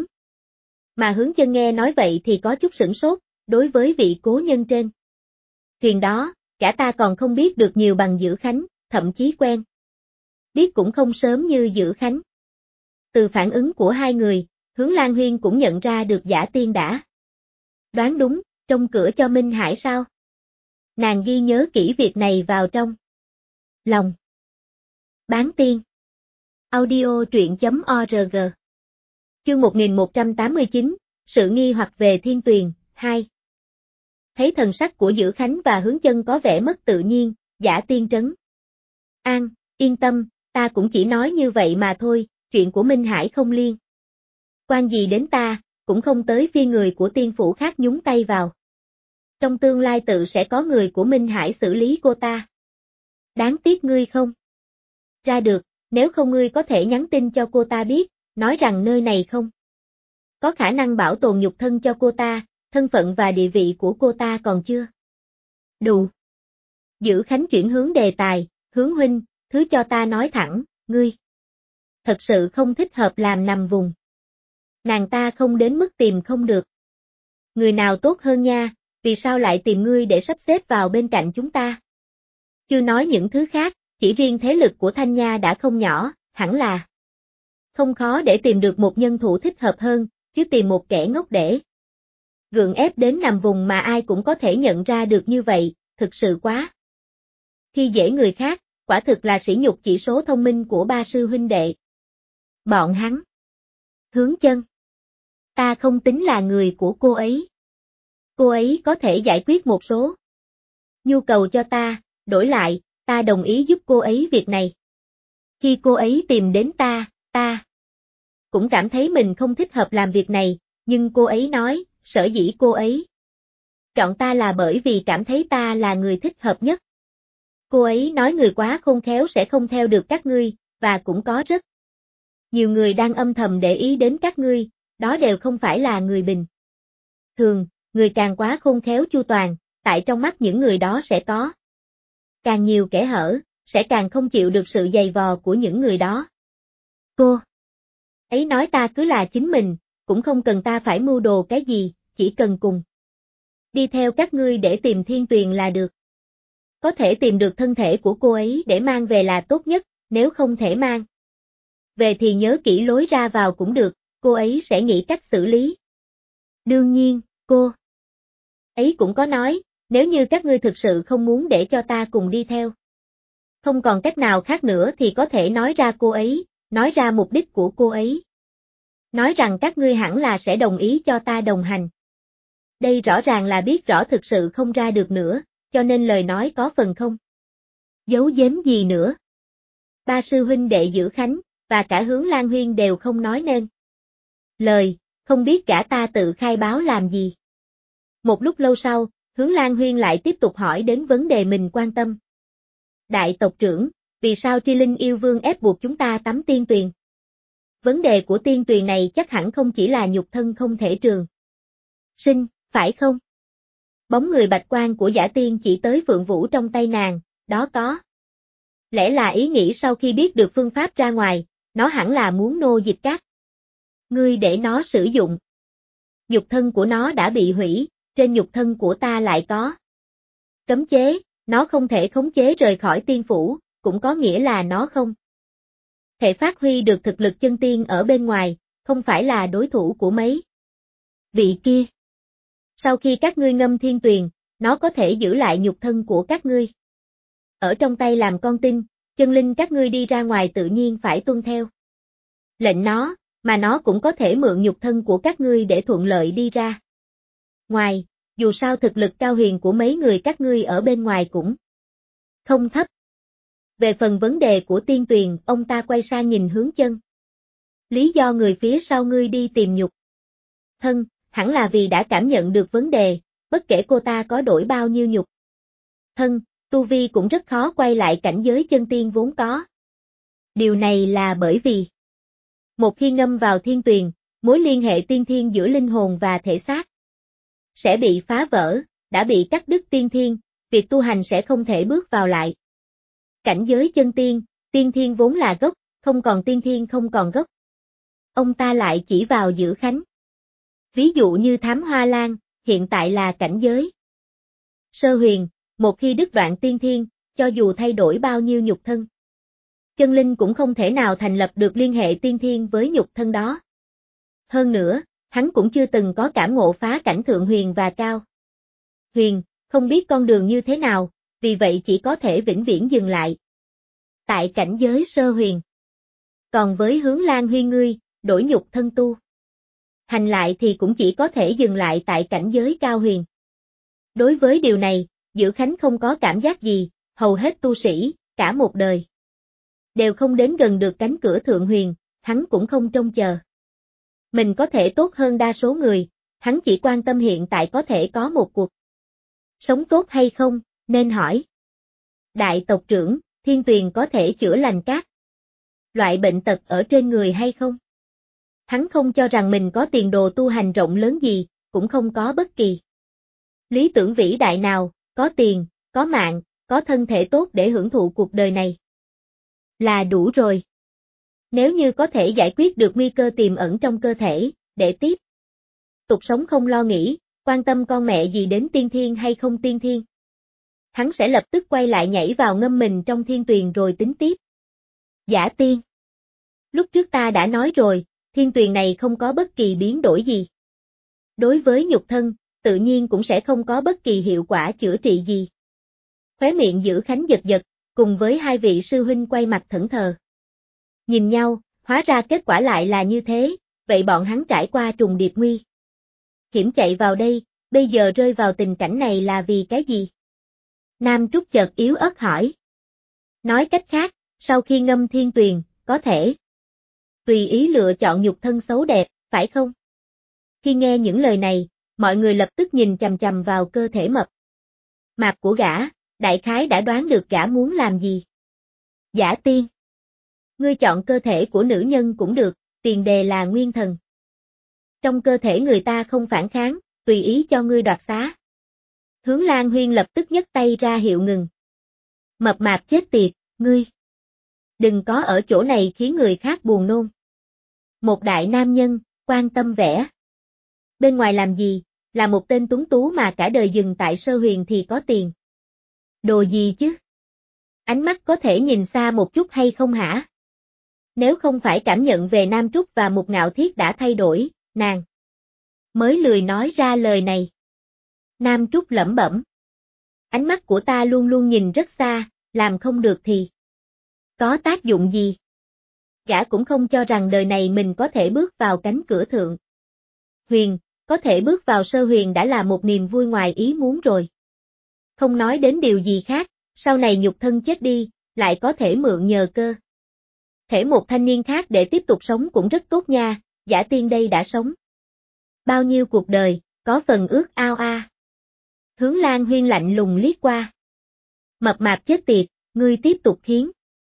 Mà Hướng Chân nghe nói vậy thì có chút sửng sốt, đối với vị cố nhân trên thuyền đó, cả ta còn không biết được nhiều bằng Dữ Khánh, thậm chí quen biết cũng không sớm như Dữ Khánh. Từ phản ứng của hai người, Hướng Lan Huyên cũng nhận ra được giả tiên đã đoán đúng, trong cửa cho Minh Hải sao? Nàng ghi nhớ kỹ việc này vào trong lòng. Bán tiên. Audio truyện.org. Chương 1189, sự nghi hoặc về thiên tuyền, 2. Thấy thần sắc của Dữ Khánh và Hướng Chân có vẻ mất tự nhiên, giả tiên trấn an, yên tâm, ta cũng chỉ nói như vậy mà thôi, chuyện của Minh Hải không liên quan gì đến ta, cũng không tới phi người của tiên phủ khác nhúng tay vào. Trong tương lai tự sẽ có người của Minh Hải xử lý cô ta. Đáng tiếc ngươi không ra được, nếu không ngươi có thể nhắn tin cho cô ta biết, nói rằng nơi này không có khả năng bảo tồn nhục thân cho cô ta, thân phận và địa vị của cô ta còn chưa đủ. Dữ Khánh chuyển hướng đề tài, Hướng huynh, thứ cho ta nói thẳng, ngươi thật sự không thích hợp làm nằm vùng. Nàng ta không đến mức tìm không được người nào tốt hơn nha, vì sao lại tìm ngươi để sắp xếp vào bên cạnh chúng ta? Chưa nói những thứ khác, chỉ riêng thế lực của Thanh Nha đã không nhỏ, hẳn là không khó để tìm được một nhân thủ thích hợp hơn, chứ tìm một kẻ ngốc để gượng ép đến nằm vùng mà ai cũng có thể nhận ra được như vậy, thực sự quá khi dễ người khác, quả thực là sỉ nhục chỉ số thông minh của ba sư huynh đệ Bọn hắn. Hướng Chân. Ta không tính là người của cô ấy. Cô ấy có thể giải quyết một số nhu cầu cho ta, đổi lại, ta đồng ý giúp cô ấy việc này. Khi cô ấy tìm đến ta cũng cảm thấy mình không thích hợp làm việc này, nhưng cô ấy nói, sở dĩ cô ấy chọn ta là bởi vì cảm thấy ta là người thích hợp nhất. Cô ấy nói người quá khôn khéo sẽ không theo được các ngươi, và cũng có rất nhiều người đang âm thầm để ý đến các ngươi, đó đều không phải là người bình thường, người càng quá khôn khéo chu toàn, tại trong mắt những người đó sẽ có càng nhiều kẽ hở, sẽ càng không chịu được sự giày vò của những người đó. Cô ấy nói ta cứ là chính mình, cũng không cần ta phải mưu đồ cái gì, chỉ cần cùng đi theo các ngươi để tìm Thiên Tuyền là được. Có thể tìm được thân thể của cô ấy để mang về là tốt nhất, nếu không thể mang về thì nhớ kỹ lối ra vào cũng được, cô ấy sẽ nghĩ cách xử lý. Đương nhiên, cô ấy cũng có nói, nếu như các ngươi thực sự không muốn để cho ta cùng đi theo, không còn cách nào khác nữa thì có thể nói ra cô ấy, nói ra mục đích của cô ấy. Nói rằng các ngươi hẳn là sẽ đồng ý cho ta đồng hành. Đây rõ ràng là biết rõ thực sự không ra được nữa, cho nên lời nói có phần không giấu giếm gì nữa. Ba sư huynh đệ Giữ Khánh, và cả Hướng Lan Huyên đều không nói nên lời, không biết cả ta tự khai báo làm gì. Một lúc lâu sau, Hướng Lan Huyên lại tiếp tục hỏi đến vấn đề mình quan tâm. Đại tộc trưởng, vì sao Tri Linh yêu vương ép buộc chúng ta tắm tiên tuyền? Vấn đề của tiên tuyền này chắc hẳn không chỉ là nhục thân không thể trường sinh, phải không? Bóng người bạch quan của giả tiên chỉ tới Phượng Vũ trong tay nàng, đó có lẽ là ý nghĩ sau khi biết được phương pháp ra ngoài, nó hẳn là muốn nô dịch các ngươi để nó sử dụng. Nhục thân của nó đã bị hủy, trên nhục thân của ta lại có cấm chế, nó không thể khống chế rời khỏi tiên phủ, cũng có nghĩa là nó không thể phát huy được thực lực chân tiên ở bên ngoài, không phải là đối thủ của mấy vị kia. Sau khi các ngươi ngâm thiên tuyền, nó có thể giữ lại nhục thân của các ngươi ở trong tay làm con tin, chân linh các ngươi đi ra ngoài tự nhiên phải tuân theo lệnh nó, mà nó cũng có thể mượn nhục thân của các ngươi để thuận lợi đi ra ngoài, dù sao thực lực cao huyền của mấy người các ngươi ở bên ngoài cũng không thấp. Về phần vấn đề của tiên tuyền, ông ta quay sang nhìn Hướng Chân. Lý do người phía sau ngươi đi tìm nhục thân, hẳn là vì đã cảm nhận được vấn đề, bất kể cô ta có đổi bao nhiêu nhục thân, tu vi cũng rất khó quay lại cảnh giới chân tiên vốn có. Điều này là bởi vì một khi ngâm vào thiên tuyền, mối liên hệ tiên thiên giữa linh hồn và thể xác sẽ bị phá vỡ, đã bị cắt đứt tiên thiên, việc tu hành sẽ không thể bước vào lại. Cảnh giới chân tiên, tiên thiên vốn là gốc, không còn tiên thiên không còn gốc. Ông ta lại chỉ vào Giữ Khánh. Ví dụ như Thám Hoa Lan, hiện tại là cảnh giới sơ huyền, một khi đứt đoạn tiên thiên, cho dù thay đổi bao nhiêu nhục thân, chân linh cũng không thể nào thành lập được liên hệ tiên thiên với nhục thân đó. Hơn nữa, hắn cũng chưa từng có cảm ngộ phá cảnh thượng huyền và cao huyền, không biết con đường như thế nào, vì vậy chỉ có thể vĩnh viễn dừng lại tại cảnh giới sơ huyền. Còn với Hướng Lan Huyên ngươi, đổi nhục thân tu hành lại thì cũng chỉ có thể dừng lại tại cảnh giới cao huyền. Đối với điều này, Giữ Khánh không có cảm giác gì, hầu hết tu sĩ, cả một đời đều không đến gần được cánh cửa thượng huyền, hắn cũng không trông chờ mình có thể tốt hơn đa số người, hắn chỉ quan tâm hiện tại có thể có một cuộc sống tốt hay không, nên hỏi. Đại tộc trưởng, thiên tuyền có thể chữa lành các loại bệnh tật ở trên người hay không? Hắn không cho rằng mình có tiền đồ tu hành rộng lớn gì, cũng không có bất kỳ lý tưởng vĩ đại nào, có tiền, có mạng, có thân thể tốt để hưởng thụ cuộc đời này là đủ rồi. Nếu như có thể giải quyết được nguy cơ tiềm ẩn trong cơ thể, để tiếp tục sống không lo nghĩ, quan tâm con mẹ gì đến tiên thiên hay không tiên thiên, hắn sẽ lập tức quay lại nhảy vào ngâm mình trong thiên tuyền rồi tính tiếp. Giả tiên, lúc trước ta đã nói rồi, thiên tuyền này không có bất kỳ biến đổi gì. Đối với nhục thân, tự nhiên cũng sẽ không có bất kỳ hiệu quả chữa trị gì. Khóe miệng Giữ Khánh giật giật, cùng với hai vị sư huynh quay mặt thẫn thờ. Nhìn nhau, Hóa ra kết quả lại là như thế, vậy bọn hắn trải qua trùng điệp nguy hiểm chạy vào đây, bây giờ rơi vào tình cảnh này là vì cái gì? Nam Trúc chợt yếu ớt hỏi. Nói cách khác, sau khi ngâm thiên tuyền, có thể tùy ý lựa chọn nhục thân xấu đẹp, phải không? Khi nghe những lời này, mọi người lập tức nhìn chằm chằm vào cơ thể mập mạp của gã, đại khái đã đoán được gã muốn làm gì. Giả Tiên, ngươi chọn cơ thể của nữ nhân cũng được, tiền đề là nguyên thần. Trong cơ thể người ta không phản kháng, tùy ý cho ngươi đoạt xá. Hướng Lan Huyên lập tức nhấc tay ra hiệu ngừng. Mập mạp chết tiệt, ngươi. Đừng có ở chỗ này khiến người khác buồn nôn. Một đại nam nhân, quan tâm vẻ. Bên ngoài làm gì, là một tên tuấn tú mà cả đời dừng tại Sơ Huyền thì có tiền. Đồ gì chứ? Ánh mắt có thể nhìn xa một chút hay không hả? Nếu không phải cảm nhận về Nam Trúc và Mục Ngạo Thiết đã thay đổi, nàng mới lười nói ra lời này. Nam Trúc lẩm bẩm. Ánh mắt của ta luôn luôn nhìn rất xa, làm không được thì có tác dụng gì? Gã cũng không cho rằng đời này mình có thể bước vào cánh cửa thượng huyền, có thể bước vào Sơ Huyền đã là một niềm vui ngoài ý muốn rồi. Không nói đến điều gì khác, sau này nhục thân chết đi, lại có thể mượn nhờ cơ thể một thanh niên khác để tiếp tục sống cũng rất tốt nha, Giả Tiên đây đã sống bao nhiêu cuộc đời, có phần ước ao a. Hướng Lan Huyên lạnh lùng liếc qua. Mập mạp chết tiệt, ngươi tiếp tục khiến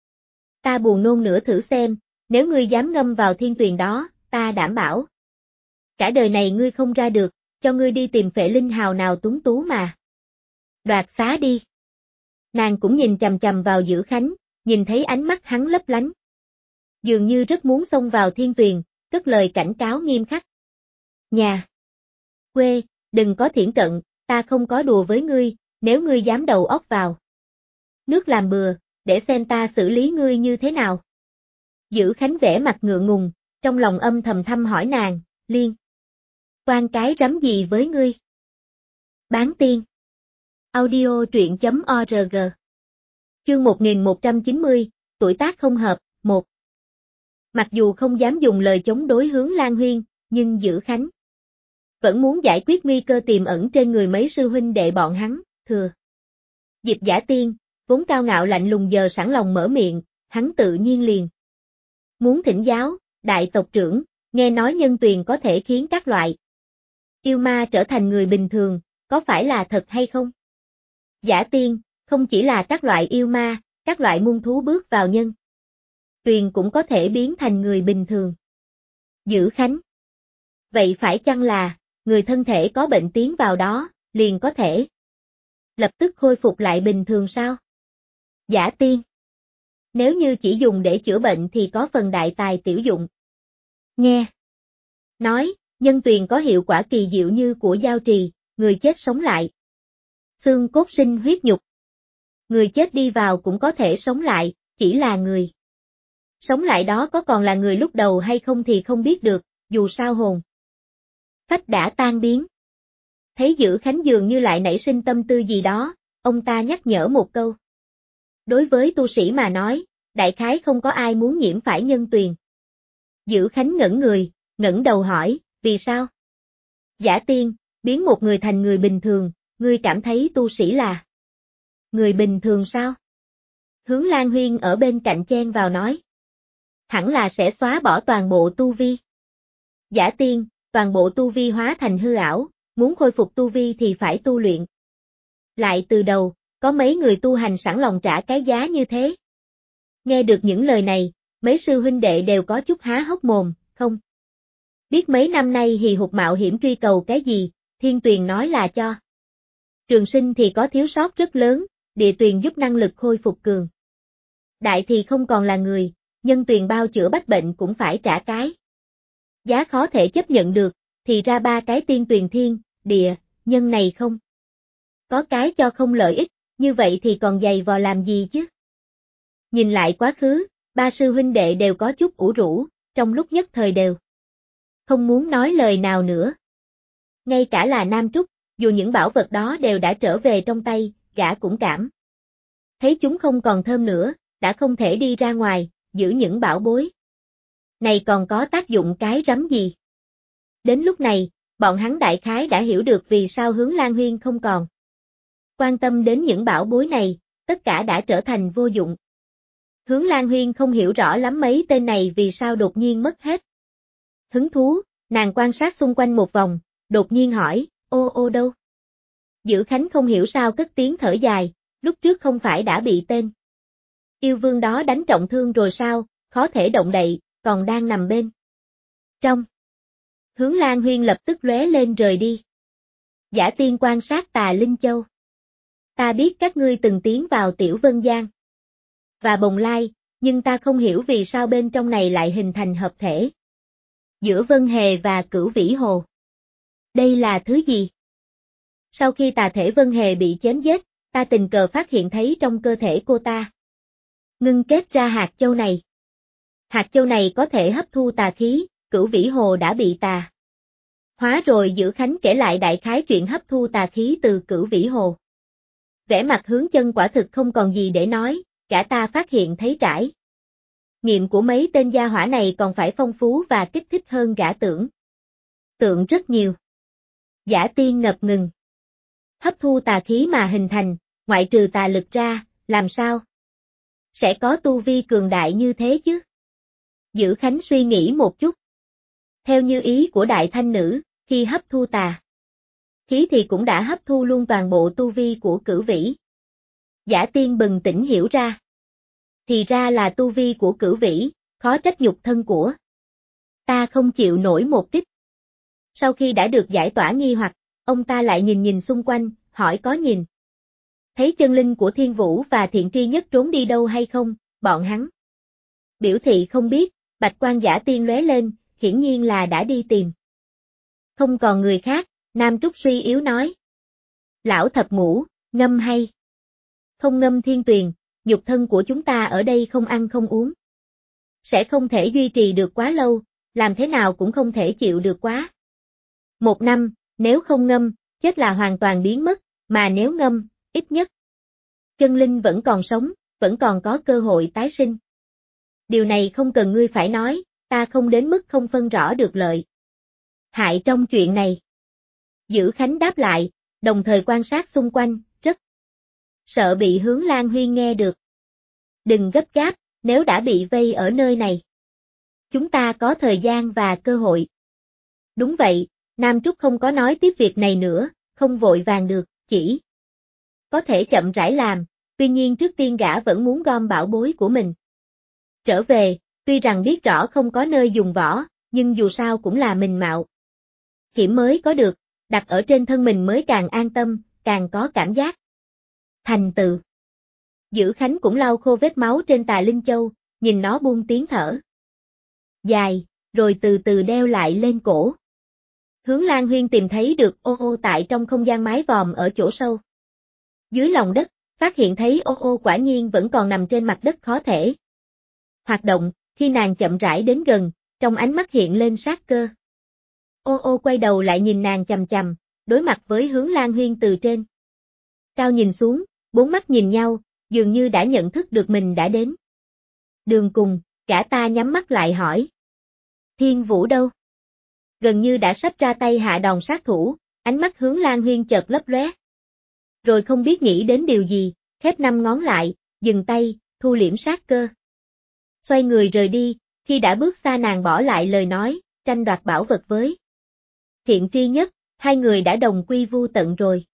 ta buồn nôn nữa thử xem, nếu ngươi dám ngâm vào thiên tuyền đó, ta đảm bảo. Cả đời này ngươi không ra được, cho ngươi đi tìm phệ linh hào nào tuấn tú mà. Đoạt xá đi. Nàng cũng nhìn chằm chằm vào Dữ Khánh, nhìn thấy ánh mắt hắn lấp lánh. Dường như rất muốn xông vào thiên tuyền, cất lời cảnh cáo nghiêm khắc. Nhà quê, đừng có thiển cận, ta không có đùa với ngươi, nếu ngươi dám đầu óc vào nước làm bừa, để xem ta xử lý ngươi như thế nào. Dữ Khánh vẻ mặt ngượng ngùng, trong lòng âm thầm thăm hỏi nàng, liên quan cái rắm gì với ngươi? Bán tiên. Audio truyện.org. Chương 1190, tuổi tác không hợp, 1. Mặc dù không dám dùng lời chống đối Hướng Lan Huyên, nhưng Dữ Khánh vẫn muốn giải quyết nguy cơ tiềm ẩn trên người mấy sư huynh đệ bọn hắn, thừa dịp Giả Tiên, vốn cao ngạo lạnh lùng giờ sẵn lòng mở miệng, hắn tự nhiên liền muốn thỉnh giáo, đại tộc trưởng, nghe nói nhân tuyền có thể khiến các loại yêu ma trở thành người bình thường, có phải là thật hay không? Giả Tiên, không chỉ là các loại yêu ma, các loại muôn thú bước vào nhân tuyền cũng có thể biến thành người bình thường. Dữ Khánh. Vậy phải chăng là, người thân thể có bệnh tiến vào đó, liền có thể lập tức khôi phục lại bình thường sao? Giả Tiên. Nếu như chỉ dùng để chữa bệnh thì có phần đại tài tiểu dụng. Nghe nói, nhân tuyền có hiệu quả kỳ diệu như của giao trì, người chết sống lại. Xương cốt sinh huyết nhục. Người chết đi vào cũng có thể sống lại, chỉ là người sống lại đó có còn là người lúc đầu hay không thì không biết được, dù sao hồn phách đã tan biến. Thấy Dữ Khánh dường như lại nảy sinh tâm tư gì đó, ông ta nhắc nhở một câu. Đối với tu sĩ mà nói, đại khái không có ai muốn nhiễm phải nhân tuyền. Dữ Khánh ngẩn người, ngẩng đầu hỏi, vì sao? Giả Tiên, biến một người thành người bình thường, ngươi cảm thấy tu sĩ là người bình thường sao? Hướng Lan Huyên ở bên cạnh chen vào nói. Hẳn là sẽ xóa bỏ toàn bộ tu vi. Giả Tiên, toàn bộ tu vi hóa thành hư ảo, muốn khôi phục tu vi thì phải tu luyện. Lại từ đầu, có mấy người tu hành sẵn lòng trả cái giá như thế. Nghe được những lời này, mấy sư huynh đệ đều có chút há hốc mồm, không biết mấy năm nay hì hục mạo hiểm truy cầu cái gì, thiên tuyền nói là cho trường sinh thì có thiếu sót rất lớn, địa tuyền giúp năng lực khôi phục cường đại thì không còn là người, nhân tuyền bao chữa bách bệnh cũng phải trả cái giá khó thể chấp nhận được, thì ra ba cái tiên tuyền thiên, địa, nhân này không có cái cho không lợi ích, như vậy thì còn giày vò làm gì chứ? Nhìn lại quá khứ, ba sư huynh đệ đều có chút ủ rũ, trong lúc nhất thời đều không muốn nói lời nào nữa. Ngay cả là Nam Trúc, dù những bảo vật đó đều đã trở về trong tay, gã cũng cảm thấy chúng không còn thơm nữa, đã không thể đi ra ngoài, giữ những bảo bối Này còn có tác dụng cái rắm gì? Đến lúc này, bọn hắn đại khái đã hiểu được vì sao Hướng Lan Huyên không còn quan tâm đến những bảo bối này, tất cả đã trở thành vô dụng. Hướng Lan Huyên không hiểu rõ lắm mấy tên này vì sao đột nhiên mất hết hứng thú, nàng quan sát xung quanh một vòng, đột nhiên hỏi, ô đâu? Dữ Khánh không hiểu sao cất tiếng thở dài, lúc trước không phải đã bị tên yêu vương đó đánh trọng thương rồi sao, khó thể động đậy, còn đang nằm bên trong. Hướng Lan Huyên lập tức lóe lên rời đi. Giả Tiên quan sát Tà Linh Châu. Ta biết các ngươi từng tiến vào Tiểu Vân Giang và Bồng Lai, nhưng ta không hiểu vì sao bên trong này lại hình thành hợp thể giữa Vân Hề và Cửu Vĩ Hồ. Đây là thứ gì? Sau khi tà thể Vân Hề bị chém giết, ta tình cờ phát hiện thấy trong cơ thể cô ta ngưng kết ra hạt châu này. Hạt châu này có thể hấp thu tà khí, Cửu Vĩ Hồ đã bị tà hóa rồi. Dữ Khánh kể lại đại khái chuyện hấp thu tà khí từ Cửu Vĩ Hồ. Vẻ mặt Hướng Chân quả thực không còn gì để nói, cả ta phát hiện thấy trải nghiệm của mấy tên gia hỏa này còn phải phong phú và kích thích hơn gã tưởng tượng rất nhiều. Giả Tiên ngập ngừng. Hấp thu tà khí mà hình thành, ngoại trừ tà lực ra, làm sao sẽ có tu vi cường đại như thế chứ? Dữ Khánh suy nghĩ một chút. Theo như ý của Đại Thanh Nữ, khi hấp thu tà khí thì cũng đã hấp thu luôn toàn bộ tu vi của Cửu Vĩ. Giả Tiên bừng tỉnh hiểu ra. Thì ra là tu vi của Cửu Vĩ, khó trách nhục thân của ta không chịu nổi một kích. Sau khi đã được giải tỏa nghi hoặc, ông ta lại nhìn nhìn xung quanh, hỏi có nhìn thấy chân linh của Thiên Vũ và Thiện Tri Nhất trốn đi đâu hay không, bọn hắn biểu thị không biết. Bạch quan Giả Tiên lóe lên, hiển nhiên là đã đi tìm. Không còn người khác, Nam Trúc suy yếu nói. Lão thập ngũ, ngâm hay không ngâm thiên tuyền, nhục thân của chúng ta ở đây không ăn không uống sẽ không thể duy trì được quá lâu, làm thế nào cũng không thể chịu được quá 1 năm, nếu không ngâm, chết là hoàn toàn biến mất, mà nếu ngâm, ít nhất chân linh vẫn còn sống, vẫn còn có cơ hội tái sinh. Điều này không cần ngươi phải nói, ta không đến mức không phân rõ được lợi hại trong chuyện này. Dữ Khánh đáp lại, đồng thời quan sát xung quanh, rất sợ bị Hướng Lan Huyên nghe được. Đừng gấp gáp, nếu đã bị vây ở nơi này, chúng ta có thời gian và cơ hội. Đúng vậy, Nam Trúc không có nói tiếp việc này nữa, không vội vàng được, chỉ có thể chậm rãi làm, tuy nhiên trước tiên gã vẫn muốn gom bảo bối của mình trở về, tuy rằng biết rõ không có nơi dùng võ, nhưng dù sao cũng là mình mạo hiểm mới có được, đặt ở trên thân mình mới càng an tâm, càng có cảm giác thành tựu. Dữ Khánh cũng lau khô vết máu trên Tà Linh Châu, nhìn nó buông tiếng thở dài, rồi từ từ đeo lại lên cổ. Hướng Lan Huyên tìm thấy được ô tại trong không gian mái vòm ở chỗ sâu dưới lòng đất, phát hiện thấy ô quả nhiên vẫn còn nằm trên mặt đất khó thể hoạt động. Khi nàng chậm rãi đến gần, trong ánh mắt hiện lên sát cơ. Ô quay đầu lại nhìn nàng chằm chằm, đối mặt với Hướng Lan Huyên từ trên cao nhìn xuống, bốn mắt nhìn nhau, dường như đã nhận thức được mình đã đến đường cùng. Cả ta nhắm mắt lại hỏi. Thiên Vũ đâu? Gần như đã sắp ra tay hạ đòn sát thủ, ánh mắt Hướng Lan Huyên chợt lấp lóe. Rồi không biết nghĩ đến điều gì, khép 5 ngón lại, dừng tay, thu liễm sát cơ. Xoay người rời đi, khi đã bước xa nàng bỏ lại lời nói, tranh đoạt bảo vật với Thiện Tri Nhất, hai người đã đồng quy vu tận rồi.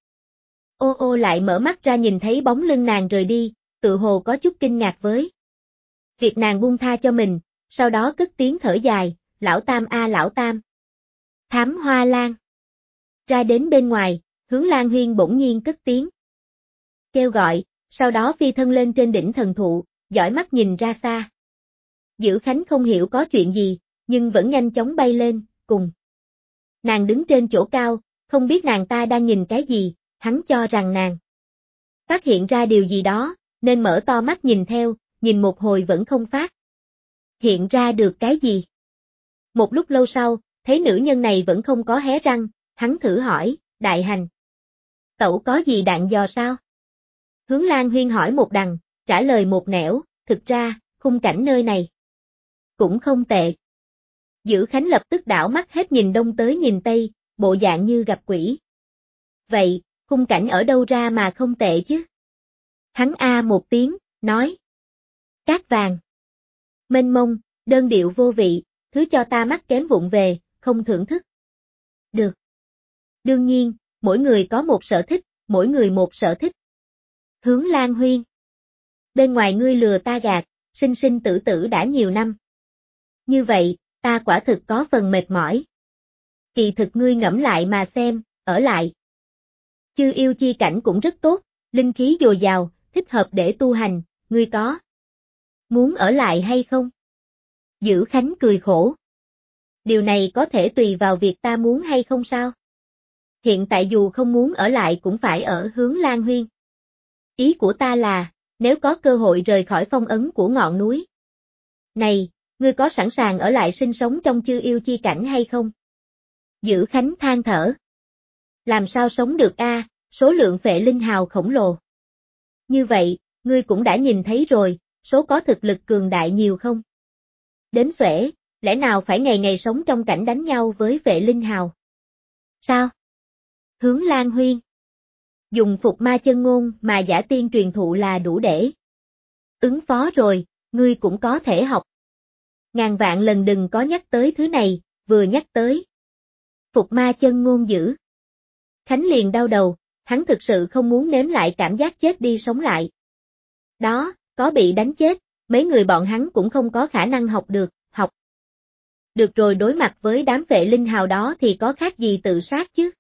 Ô lại mở mắt ra nhìn thấy bóng lưng nàng rời đi, tự hồ có chút kinh ngạc với việc nàng buông tha cho mình, sau đó cất tiếng thở dài, lão Tam lão Tam. Thám Hoa Lan. Ra đến bên ngoài, Hướng Lan Huyên bỗng nhiên cất tiếng kêu gọi, sau đó phi thân lên trên đỉnh thần thụ, dõi mắt nhìn ra xa. Dữ Khánh không hiểu có chuyện gì, nhưng vẫn nhanh chóng bay lên, cùng nàng đứng trên chỗ cao, không biết nàng ta đang nhìn cái gì, hắn cho rằng nàng phát hiện ra điều gì đó, nên mở to mắt nhìn theo, nhìn một hồi vẫn không phát hiện ra được cái gì. Một lúc lâu sau, thấy nữ nhân này vẫn không có hé răng, hắn thử hỏi, đại hành tẩu có gì đạn dò sao? Hướng Lan Huyên hỏi một đằng, trả lời một nẻo, thực ra, khung cảnh nơi này cũng không tệ. Dữ Khánh lập tức đảo mắt hết nhìn đông tới nhìn tây, bộ dạng như gặp quỷ. Vậy, khung cảnh ở đâu ra mà không tệ chứ? Hắn a một tiếng, nói. Cát vàng. Mênh mông, đơn điệu vô vị, thứ cho ta mắt kém vụng về, không thưởng thức. Được. Đương nhiên, mỗi người có một sở thích, mỗi người một sở thích. Hướng Lan Huyên. Bên ngoài ngươi lừa ta gạt, sinh sinh tử tử đã nhiều năm. Như vậy, ta quả thực có phần mệt mỏi. Kỳ thực ngươi ngẫm lại mà xem, ở lại. Chư yêu chi cảnh cũng rất tốt, linh khí dồi dào, thích hợp để tu hành, ngươi có muốn ở lại hay không? Dữ Khánh cười khổ. Điều này có thể tùy vào việc ta muốn hay không sao? Hiện tại dù không muốn ở lại cũng phải ở Hướng Lan Huyên. Ý của ta là, nếu có cơ hội rời khỏi phong ấn của ngọn núi. Này, ngươi có sẵn sàng ở lại sinh sống trong chư yêu chi cảnh hay không? Dữ Khánh than thở. Làm sao sống được a, số lượng phệ linh hào khổng lồ. Như vậy, ngươi cũng đã nhìn thấy rồi, số có thực lực cường đại nhiều không? Đến xuể, lẽ nào phải ngày ngày sống trong cảnh đánh nhau với phệ linh hào? Sao? Hướng Lan Huyên. Dùng phục ma chân ngôn mà giả tiên truyền thụ là đủ để ứng phó rồi, ngươi cũng có thể học. Ngàn vạn lần đừng có nhắc tới thứ này, vừa nhắc tới. Phục ma chân ngôn dữ. Khánh liền đau đầu, hắn thực sự không muốn nếm lại cảm giác chết đi sống lại. Đó, có bị đánh chết, mấy người bọn hắn cũng không có khả năng học được, học. Được rồi đối mặt với đám phệ linh hào đó thì có khác gì tự sát chứ?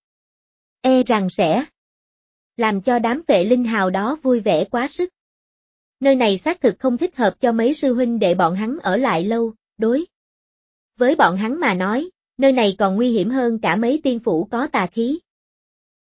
E rằng sẽ làm cho đám phệ linh hào đó vui vẻ quá sức. Nơi này xác thực không thích hợp cho mấy sư huynh để bọn hắn ở lại lâu, đối. Với bọn hắn mà nói, nơi này còn nguy hiểm hơn cả mấy tiên phủ có tà khí.